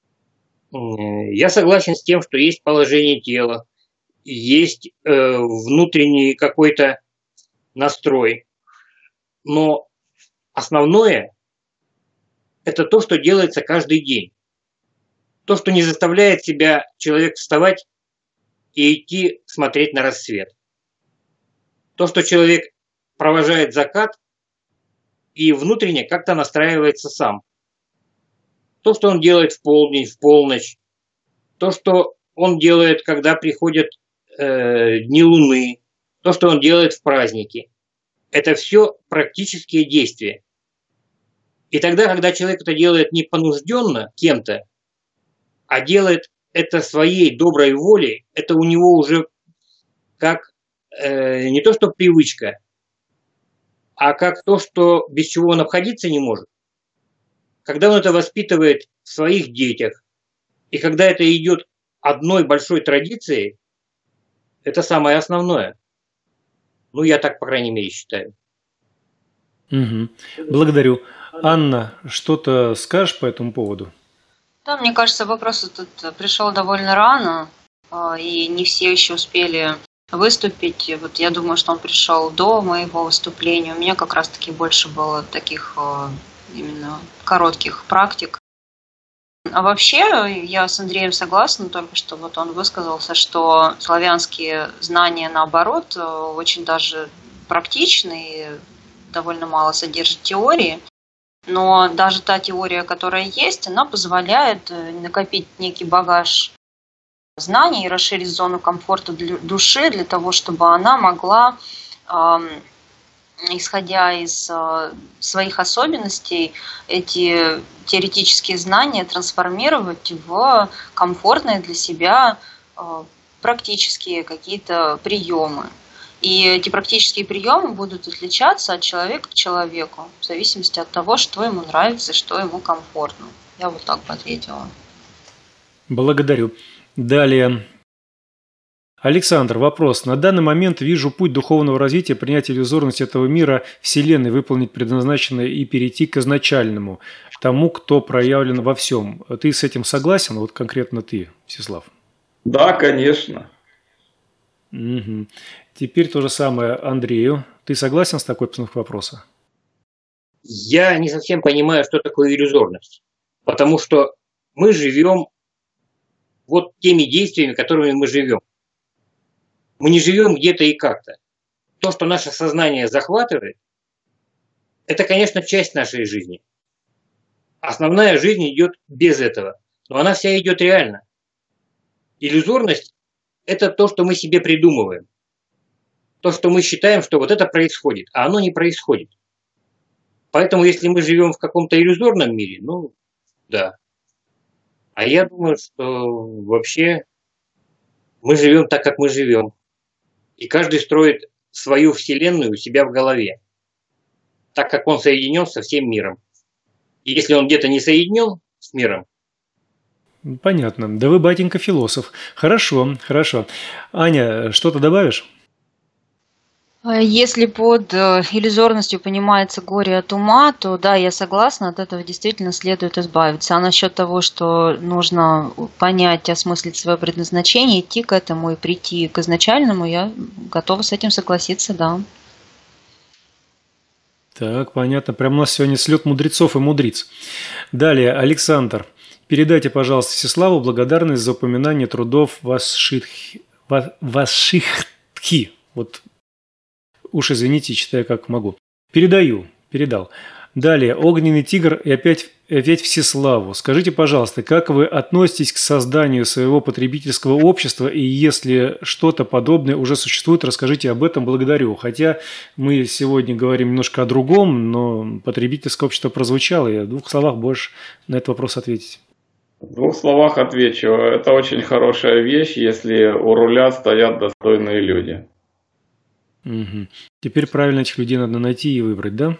Я согласен с тем, что есть положение тела, есть э, внутренний какой-то настрой, но основное – это то, что делается каждый день. То, что не заставляет себя человек вставать и идти смотреть на рассвет. То, что человек провожает закат и внутренне как-то настраивается сам. То, что он делает в полдень, в полночь. То, что он делает, когда приходят э, дни Луны. То, что он делает в праздники. Это все практические действия. И тогда, когда человек это делает не понужденно кем-то, а делает это своей доброй волей, это у него уже как э, не то что привычка, а как то, что без чего он обходиться не может. Когда он это воспитывает в своих детях, и когда это идет одной большой традицией, это самое основное. Ну, я так, по крайней мере, считаю. Угу. Благодарю. Анна, что-то скажешь по этому поводу? Да, мне кажется, вопрос этот пришел довольно рано, и не все еще успели выступить. Вот я думаю, что он пришел до моего выступления. У меня как раз-таки больше было таких именно коротких практик. А вообще, я с Андреем согласна, только что вот он высказался, что славянские знания, наоборот, очень даже практичны и довольно мало содержат теории. Но даже та теория, которая есть, она позволяет накопить некий багаж знаний и расширить зону комфорта для души для того, чтобы она могла, исходя из своих особенностей, эти теоретические знания трансформировать в комфортные для себя практические какие-то приемы. И эти практические приемы будут отличаться от человека к человеку, в зависимости от того, что ему нравится, что ему комфортно. Я вот так бы ответила. Благодарю. Далее. Александр, вопрос. На данный момент вижу путь духовного развития, принятия иллюзорности этого мира, Вселенной, выполнить предназначенное и перейти к изначальному, тому, кто проявлен во всем. Ты с этим согласен? Вот конкретно ты, Всеслав. Да, конечно. Угу. Теперь то же самое Андрею. Ты согласен с такой постановкой вопроса? Я не совсем понимаю, что такое иллюзорность. Потому что мы живем вот теми действиями, которыми мы живем. Мы не живем где-то и как-то. То, что наше сознание захватывает, это, конечно, часть нашей жизни. Основная жизнь идет без этого. Но она вся идет реально. Иллюзорность – это то, что мы себе придумываем. То, что мы считаем, что вот это происходит, а оно не происходит. Поэтому, если мы живем в каком-то иллюзорном мире, ну, да. А я думаю, что вообще мы живем так, как мы живем. И каждый строит свою вселенную у себя в голове, так как он соединен со всем миром. И если он где-то не соединен с миром. Понятно. Да вы, батенька, философ. Хорошо, хорошо. Аня, что-то добавишь? Если под иллюзорностью понимается горе от ума, то да, я согласна, от этого действительно следует избавиться. А насчет того, что нужно понять, осмыслить свое предназначение, идти к этому и прийти к изначальному, я готова с этим согласиться, да. Так, понятно. Прямо у нас сегодня слет мудрецов и мудриц. Далее, Александр. Передайте, пожалуйста, Всеславу благодарность за упоминание трудов Вашихтхи. Вот уж извините, читаю как могу. Передаю, передал. Далее, Огненный тигр и опять, опять Всеславу. Скажите, пожалуйста, как вы относитесь к созданию своего потребительского общества, и если что-то подобное уже существует, расскажите об этом, благодарю. Хотя мы сегодня говорим немножко о другом, но потребительское общество прозвучало, и в двух словах больше на этот вопрос ответить. В двух словах отвечу. Это очень хорошая вещь, если у руля стоят достойные люди. Угу. Теперь правильно этих людей надо найти и выбрать, да?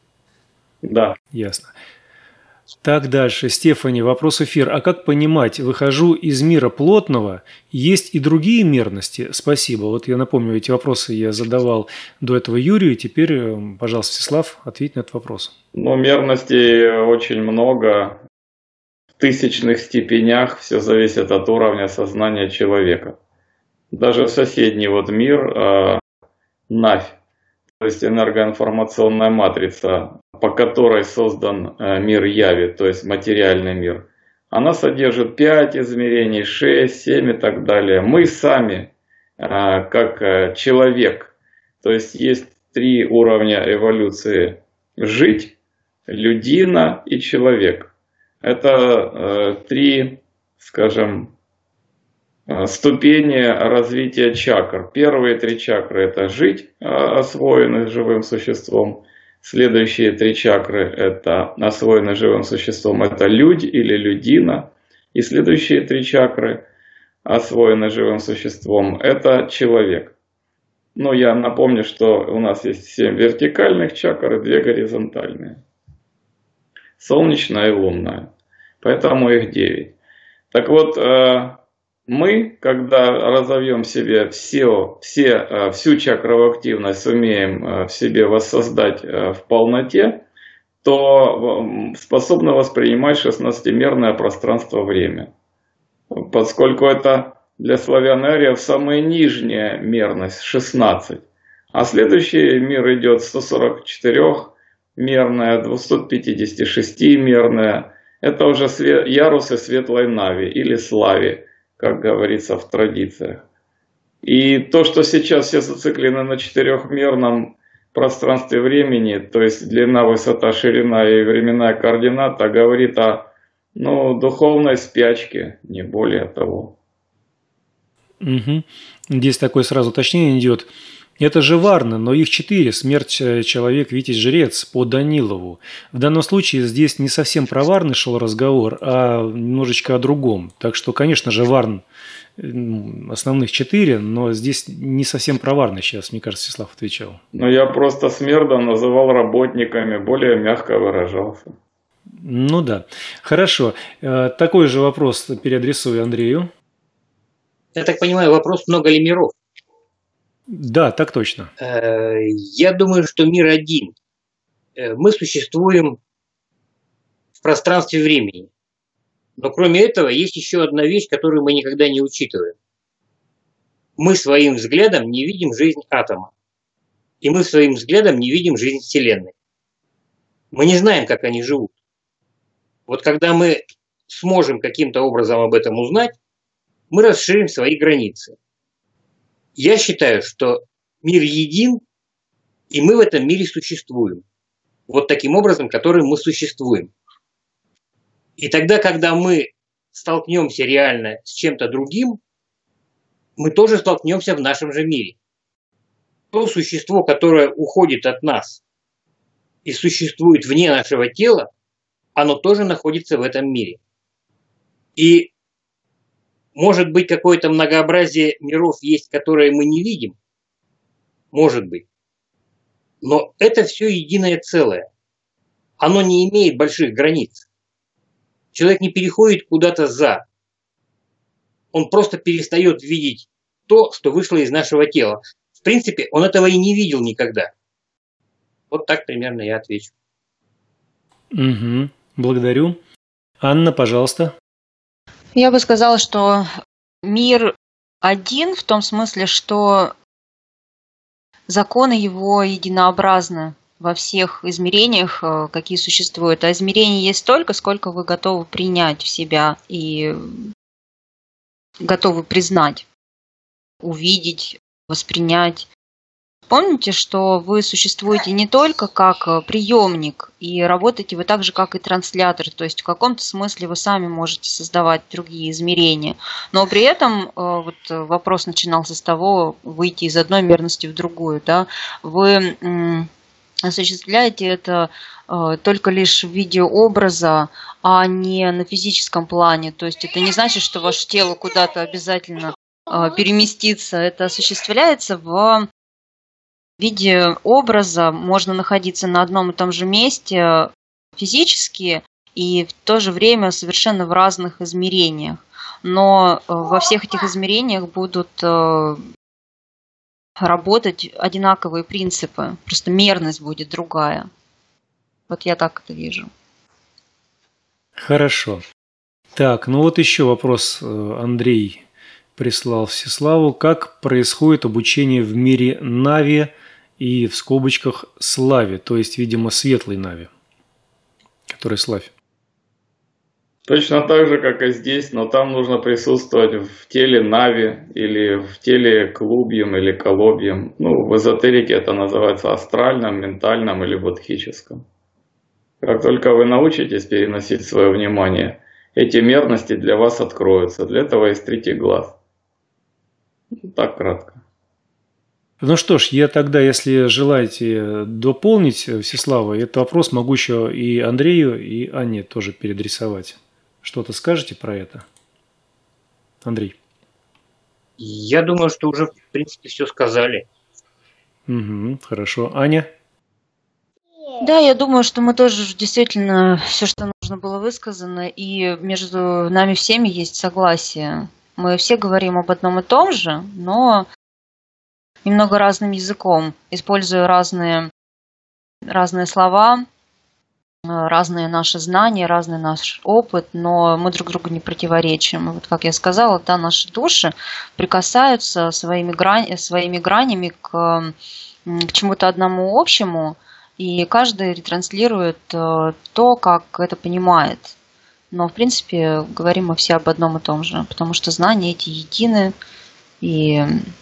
Да. Ясно. Так, дальше. Стефани, вопрос эфир. А как понимать, выхожу из мира плотного, есть и другие мерности? Спасибо. Вот я напомню, эти вопросы я задавал до этого Юрию. Теперь, пожалуйста, Всеслав, ответь на этот вопрос. Ну, мерностей очень много. В тысячных степенях все зависит от уровня сознания человека. Даже соседний вот мир, э, Навь, то есть энергоинформационная матрица, по которой создан э, мир Яви, то есть материальный мир, она содержит пять измерений, шесть, семь и так далее. Мы сами, э, как э, человек, то есть есть три уровня эволюции: жить, людина и человек. Это э, три, скажем, э, ступени развития чакр. Первые три чакры — это жить, э, освоенный живым существом. Следующие три чакры — это освоенный живым существом, это людь или людина. И следующие три чакры, освоенный живым существом, это человек. Но я напомню, что у нас есть семь вертикальных чакр и две горизонтальные. Солнечная и лунная. Поэтому их девять. Так вот, мы, когда разовьем в себе все, все, всю чакровую активность, сумеем в себе воссоздать в полноте, то способны воспринимать шестнадцатимерное пространство-время. Поскольку это для славян-ариев самая нижняя мерность, шестнадцать. А следующий мир идет сто сорок четыре мерная, двести пятьдесят шесть мерная. Это уже ярусы светлой нави или слави, как говорится в традициях. И то, что сейчас все зациклены на четырехмерном пространстве времени, то есть длина, высота, ширина и временная координата, говорит о ну, духовной спячке, не более того. Угу. Здесь такое сразу уточнение идет. Это же Варна, но их четыре. Смерть, человек, Витязь, жрец по Данилову. В данном случае здесь не совсем про Варны шел разговор, а немножечко о другом. Так что, конечно же, Варн основных четыре, но здесь не совсем про Варны сейчас, мне кажется, Всеслав отвечал. Ну, я просто смердом называл работниками, более мягко выражался. Ну да. Хорошо. Такой же вопрос переадресую Андрею. Я так понимаю, вопрос, много ли миров? Да, так точно. Я думаю, что мир один. Мы существуем в пространстве времени. Но кроме этого, есть еще одна вещь, которую мы никогда не учитываем. Мы своим взглядом не видим жизнь атома. И мы своим взглядом не видим жизнь Вселенной. Мы не знаем, как они живут. Вот когда мы сможем каким-то образом об этом узнать, мы расширим свои границы. Я считаю, что мир един, и мы в этом мире существуем. Вот таким образом, которым мы существуем. И тогда, когда мы столкнемся реально с чем-то другим, мы тоже столкнемся в нашем же мире. То существо, которое уходит от нас и существует вне нашего тела, оно тоже находится в этом мире. И может быть, какое-то многообразие миров есть, которые мы не видим. Может быть. Но это все единое целое. Оно не имеет больших границ. Человек не переходит куда-то за. Он просто перестает видеть то, что вышло из нашего тела. в принципе, он этого и не видел никогда. Вот так примерно я отвечу. Угу. Благодарю. Анна, пожалуйста. Я бы сказала, что мир один в том смысле, что законы его единообразны во всех измерениях, какие существуют. А измерений есть столько, сколько вы готовы принять в себя и готовы признать, увидеть, воспринять. Помните, что вы существуете не только как приемник, и работаете вы так же, как и транслятор, то есть в каком-то смысле вы сами можете создавать другие измерения, но при этом вот вопрос начинался с того, выйти из одной мерности в другую, да, вы осуществляете это только лишь в виде образа, а не на физическом плане, то есть это не значит, что ваше тело куда-то обязательно переместится, это осуществляется в В виде образа, можно находиться на одном и том же месте физически и в то же время совершенно в разных измерениях. Но во всех этих измерениях будут работать одинаковые принципы, просто мерность будет другая. Вот я так это вижу. Хорошо. Так, ну вот еще вопрос Андрей прислал Всеславу. Как происходит обучение в мире Нави и в скобочках Славе, то есть, видимо, светлой Нави, который Славь? Точно так же, как и здесь, но там нужно присутствовать в теле Нави или в теле Клубьем или Колобьем. Ну, в эзотерике это называется астральным, ментальным или будхическим. Как только вы научитесь переносить свое внимание, эти мерности для вас откроются. Для этого есть третий глаз. Так кратко. Ну что ж, я тогда, если желаете дополнить, Всеслава, этот вопрос могу еще и Андрею, и Анне тоже переадресовать. Что-то скажете про это? Андрей. Я думаю, что уже, в принципе, все сказали. Угу, хорошо. Аня? Да, я думаю, что мы тоже действительно все, что нужно было высказано, и между нами всеми есть согласие. Мы все говорим об одном и том же, но немного разным языком, используя разные, разные слова, разные наши знания, разный наш опыт, но мы друг другу не противоречим. Вот как я сказала, да, наши души прикасаются своими, грань, своими гранями к, к чему-то одному общему, и каждый ретранслирует то, как это понимает. Но, в принципе, говорим мы все об одном и том же, потому что знания эти едины, и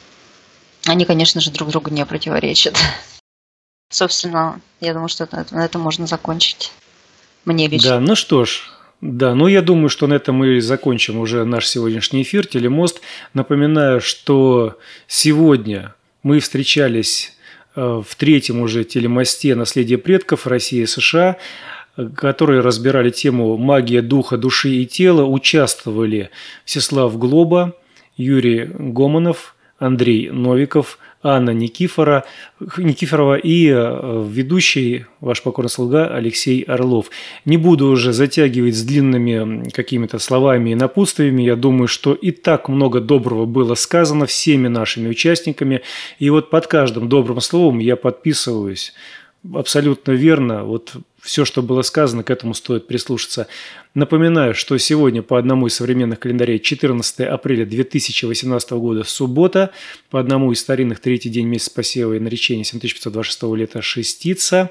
они, конечно же, друг другу не противоречат. Собственно, я думаю, что на этом можно закончить. Мне лично. Да, ну что ж, да, ну я думаю, что на этом мы закончим уже наш сегодняшний эфир «Телемост». Напоминаю, что сегодня мы встречались в третьем уже телемосте «Наследие предков. Россия и США», которые разбирали тему «Магия духа, души и тела». Участвовали Всеслав Глоба, Юрий Гомонов, Андрей Новиков, Анна Никифора, Никифорова и ведущий ваш покорный слуга Алексей Орлов. Не буду уже затягивать с длинными какими-то словами и напутствиями. Я думаю, что и так много доброго было сказано всеми нашими участниками. И вот под каждым добрым словом я подписываюсь. Абсолютно верно. Вот все, что было сказано, к этому стоит прислушаться. Напоминаю, что сегодня по одному из современных календарей четырнадцатое апреля две тысячи восемнадцатого года суббота, по одному из старинных третий день месяца посева и наречения семь тысяч пятьсот двадцать шестого лета шестица.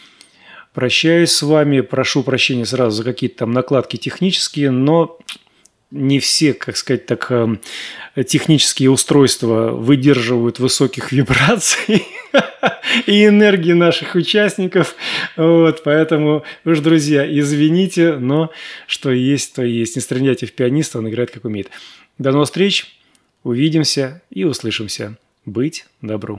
Прощаюсь с вами, прошу прощения сразу за какие-то там накладки технические, но не все, как сказать так, технические устройства выдерживают высоких вибраций и энергии наших участников. Вот, поэтому уж, друзья, извините, но что есть, то есть. Не стреляйте в пианиста, он играет как умеет. До новых встреч, увидимся и услышимся. Быть добру.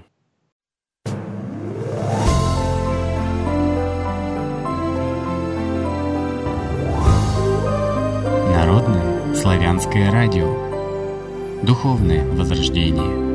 Народное славянское радио. Духовное возрождение.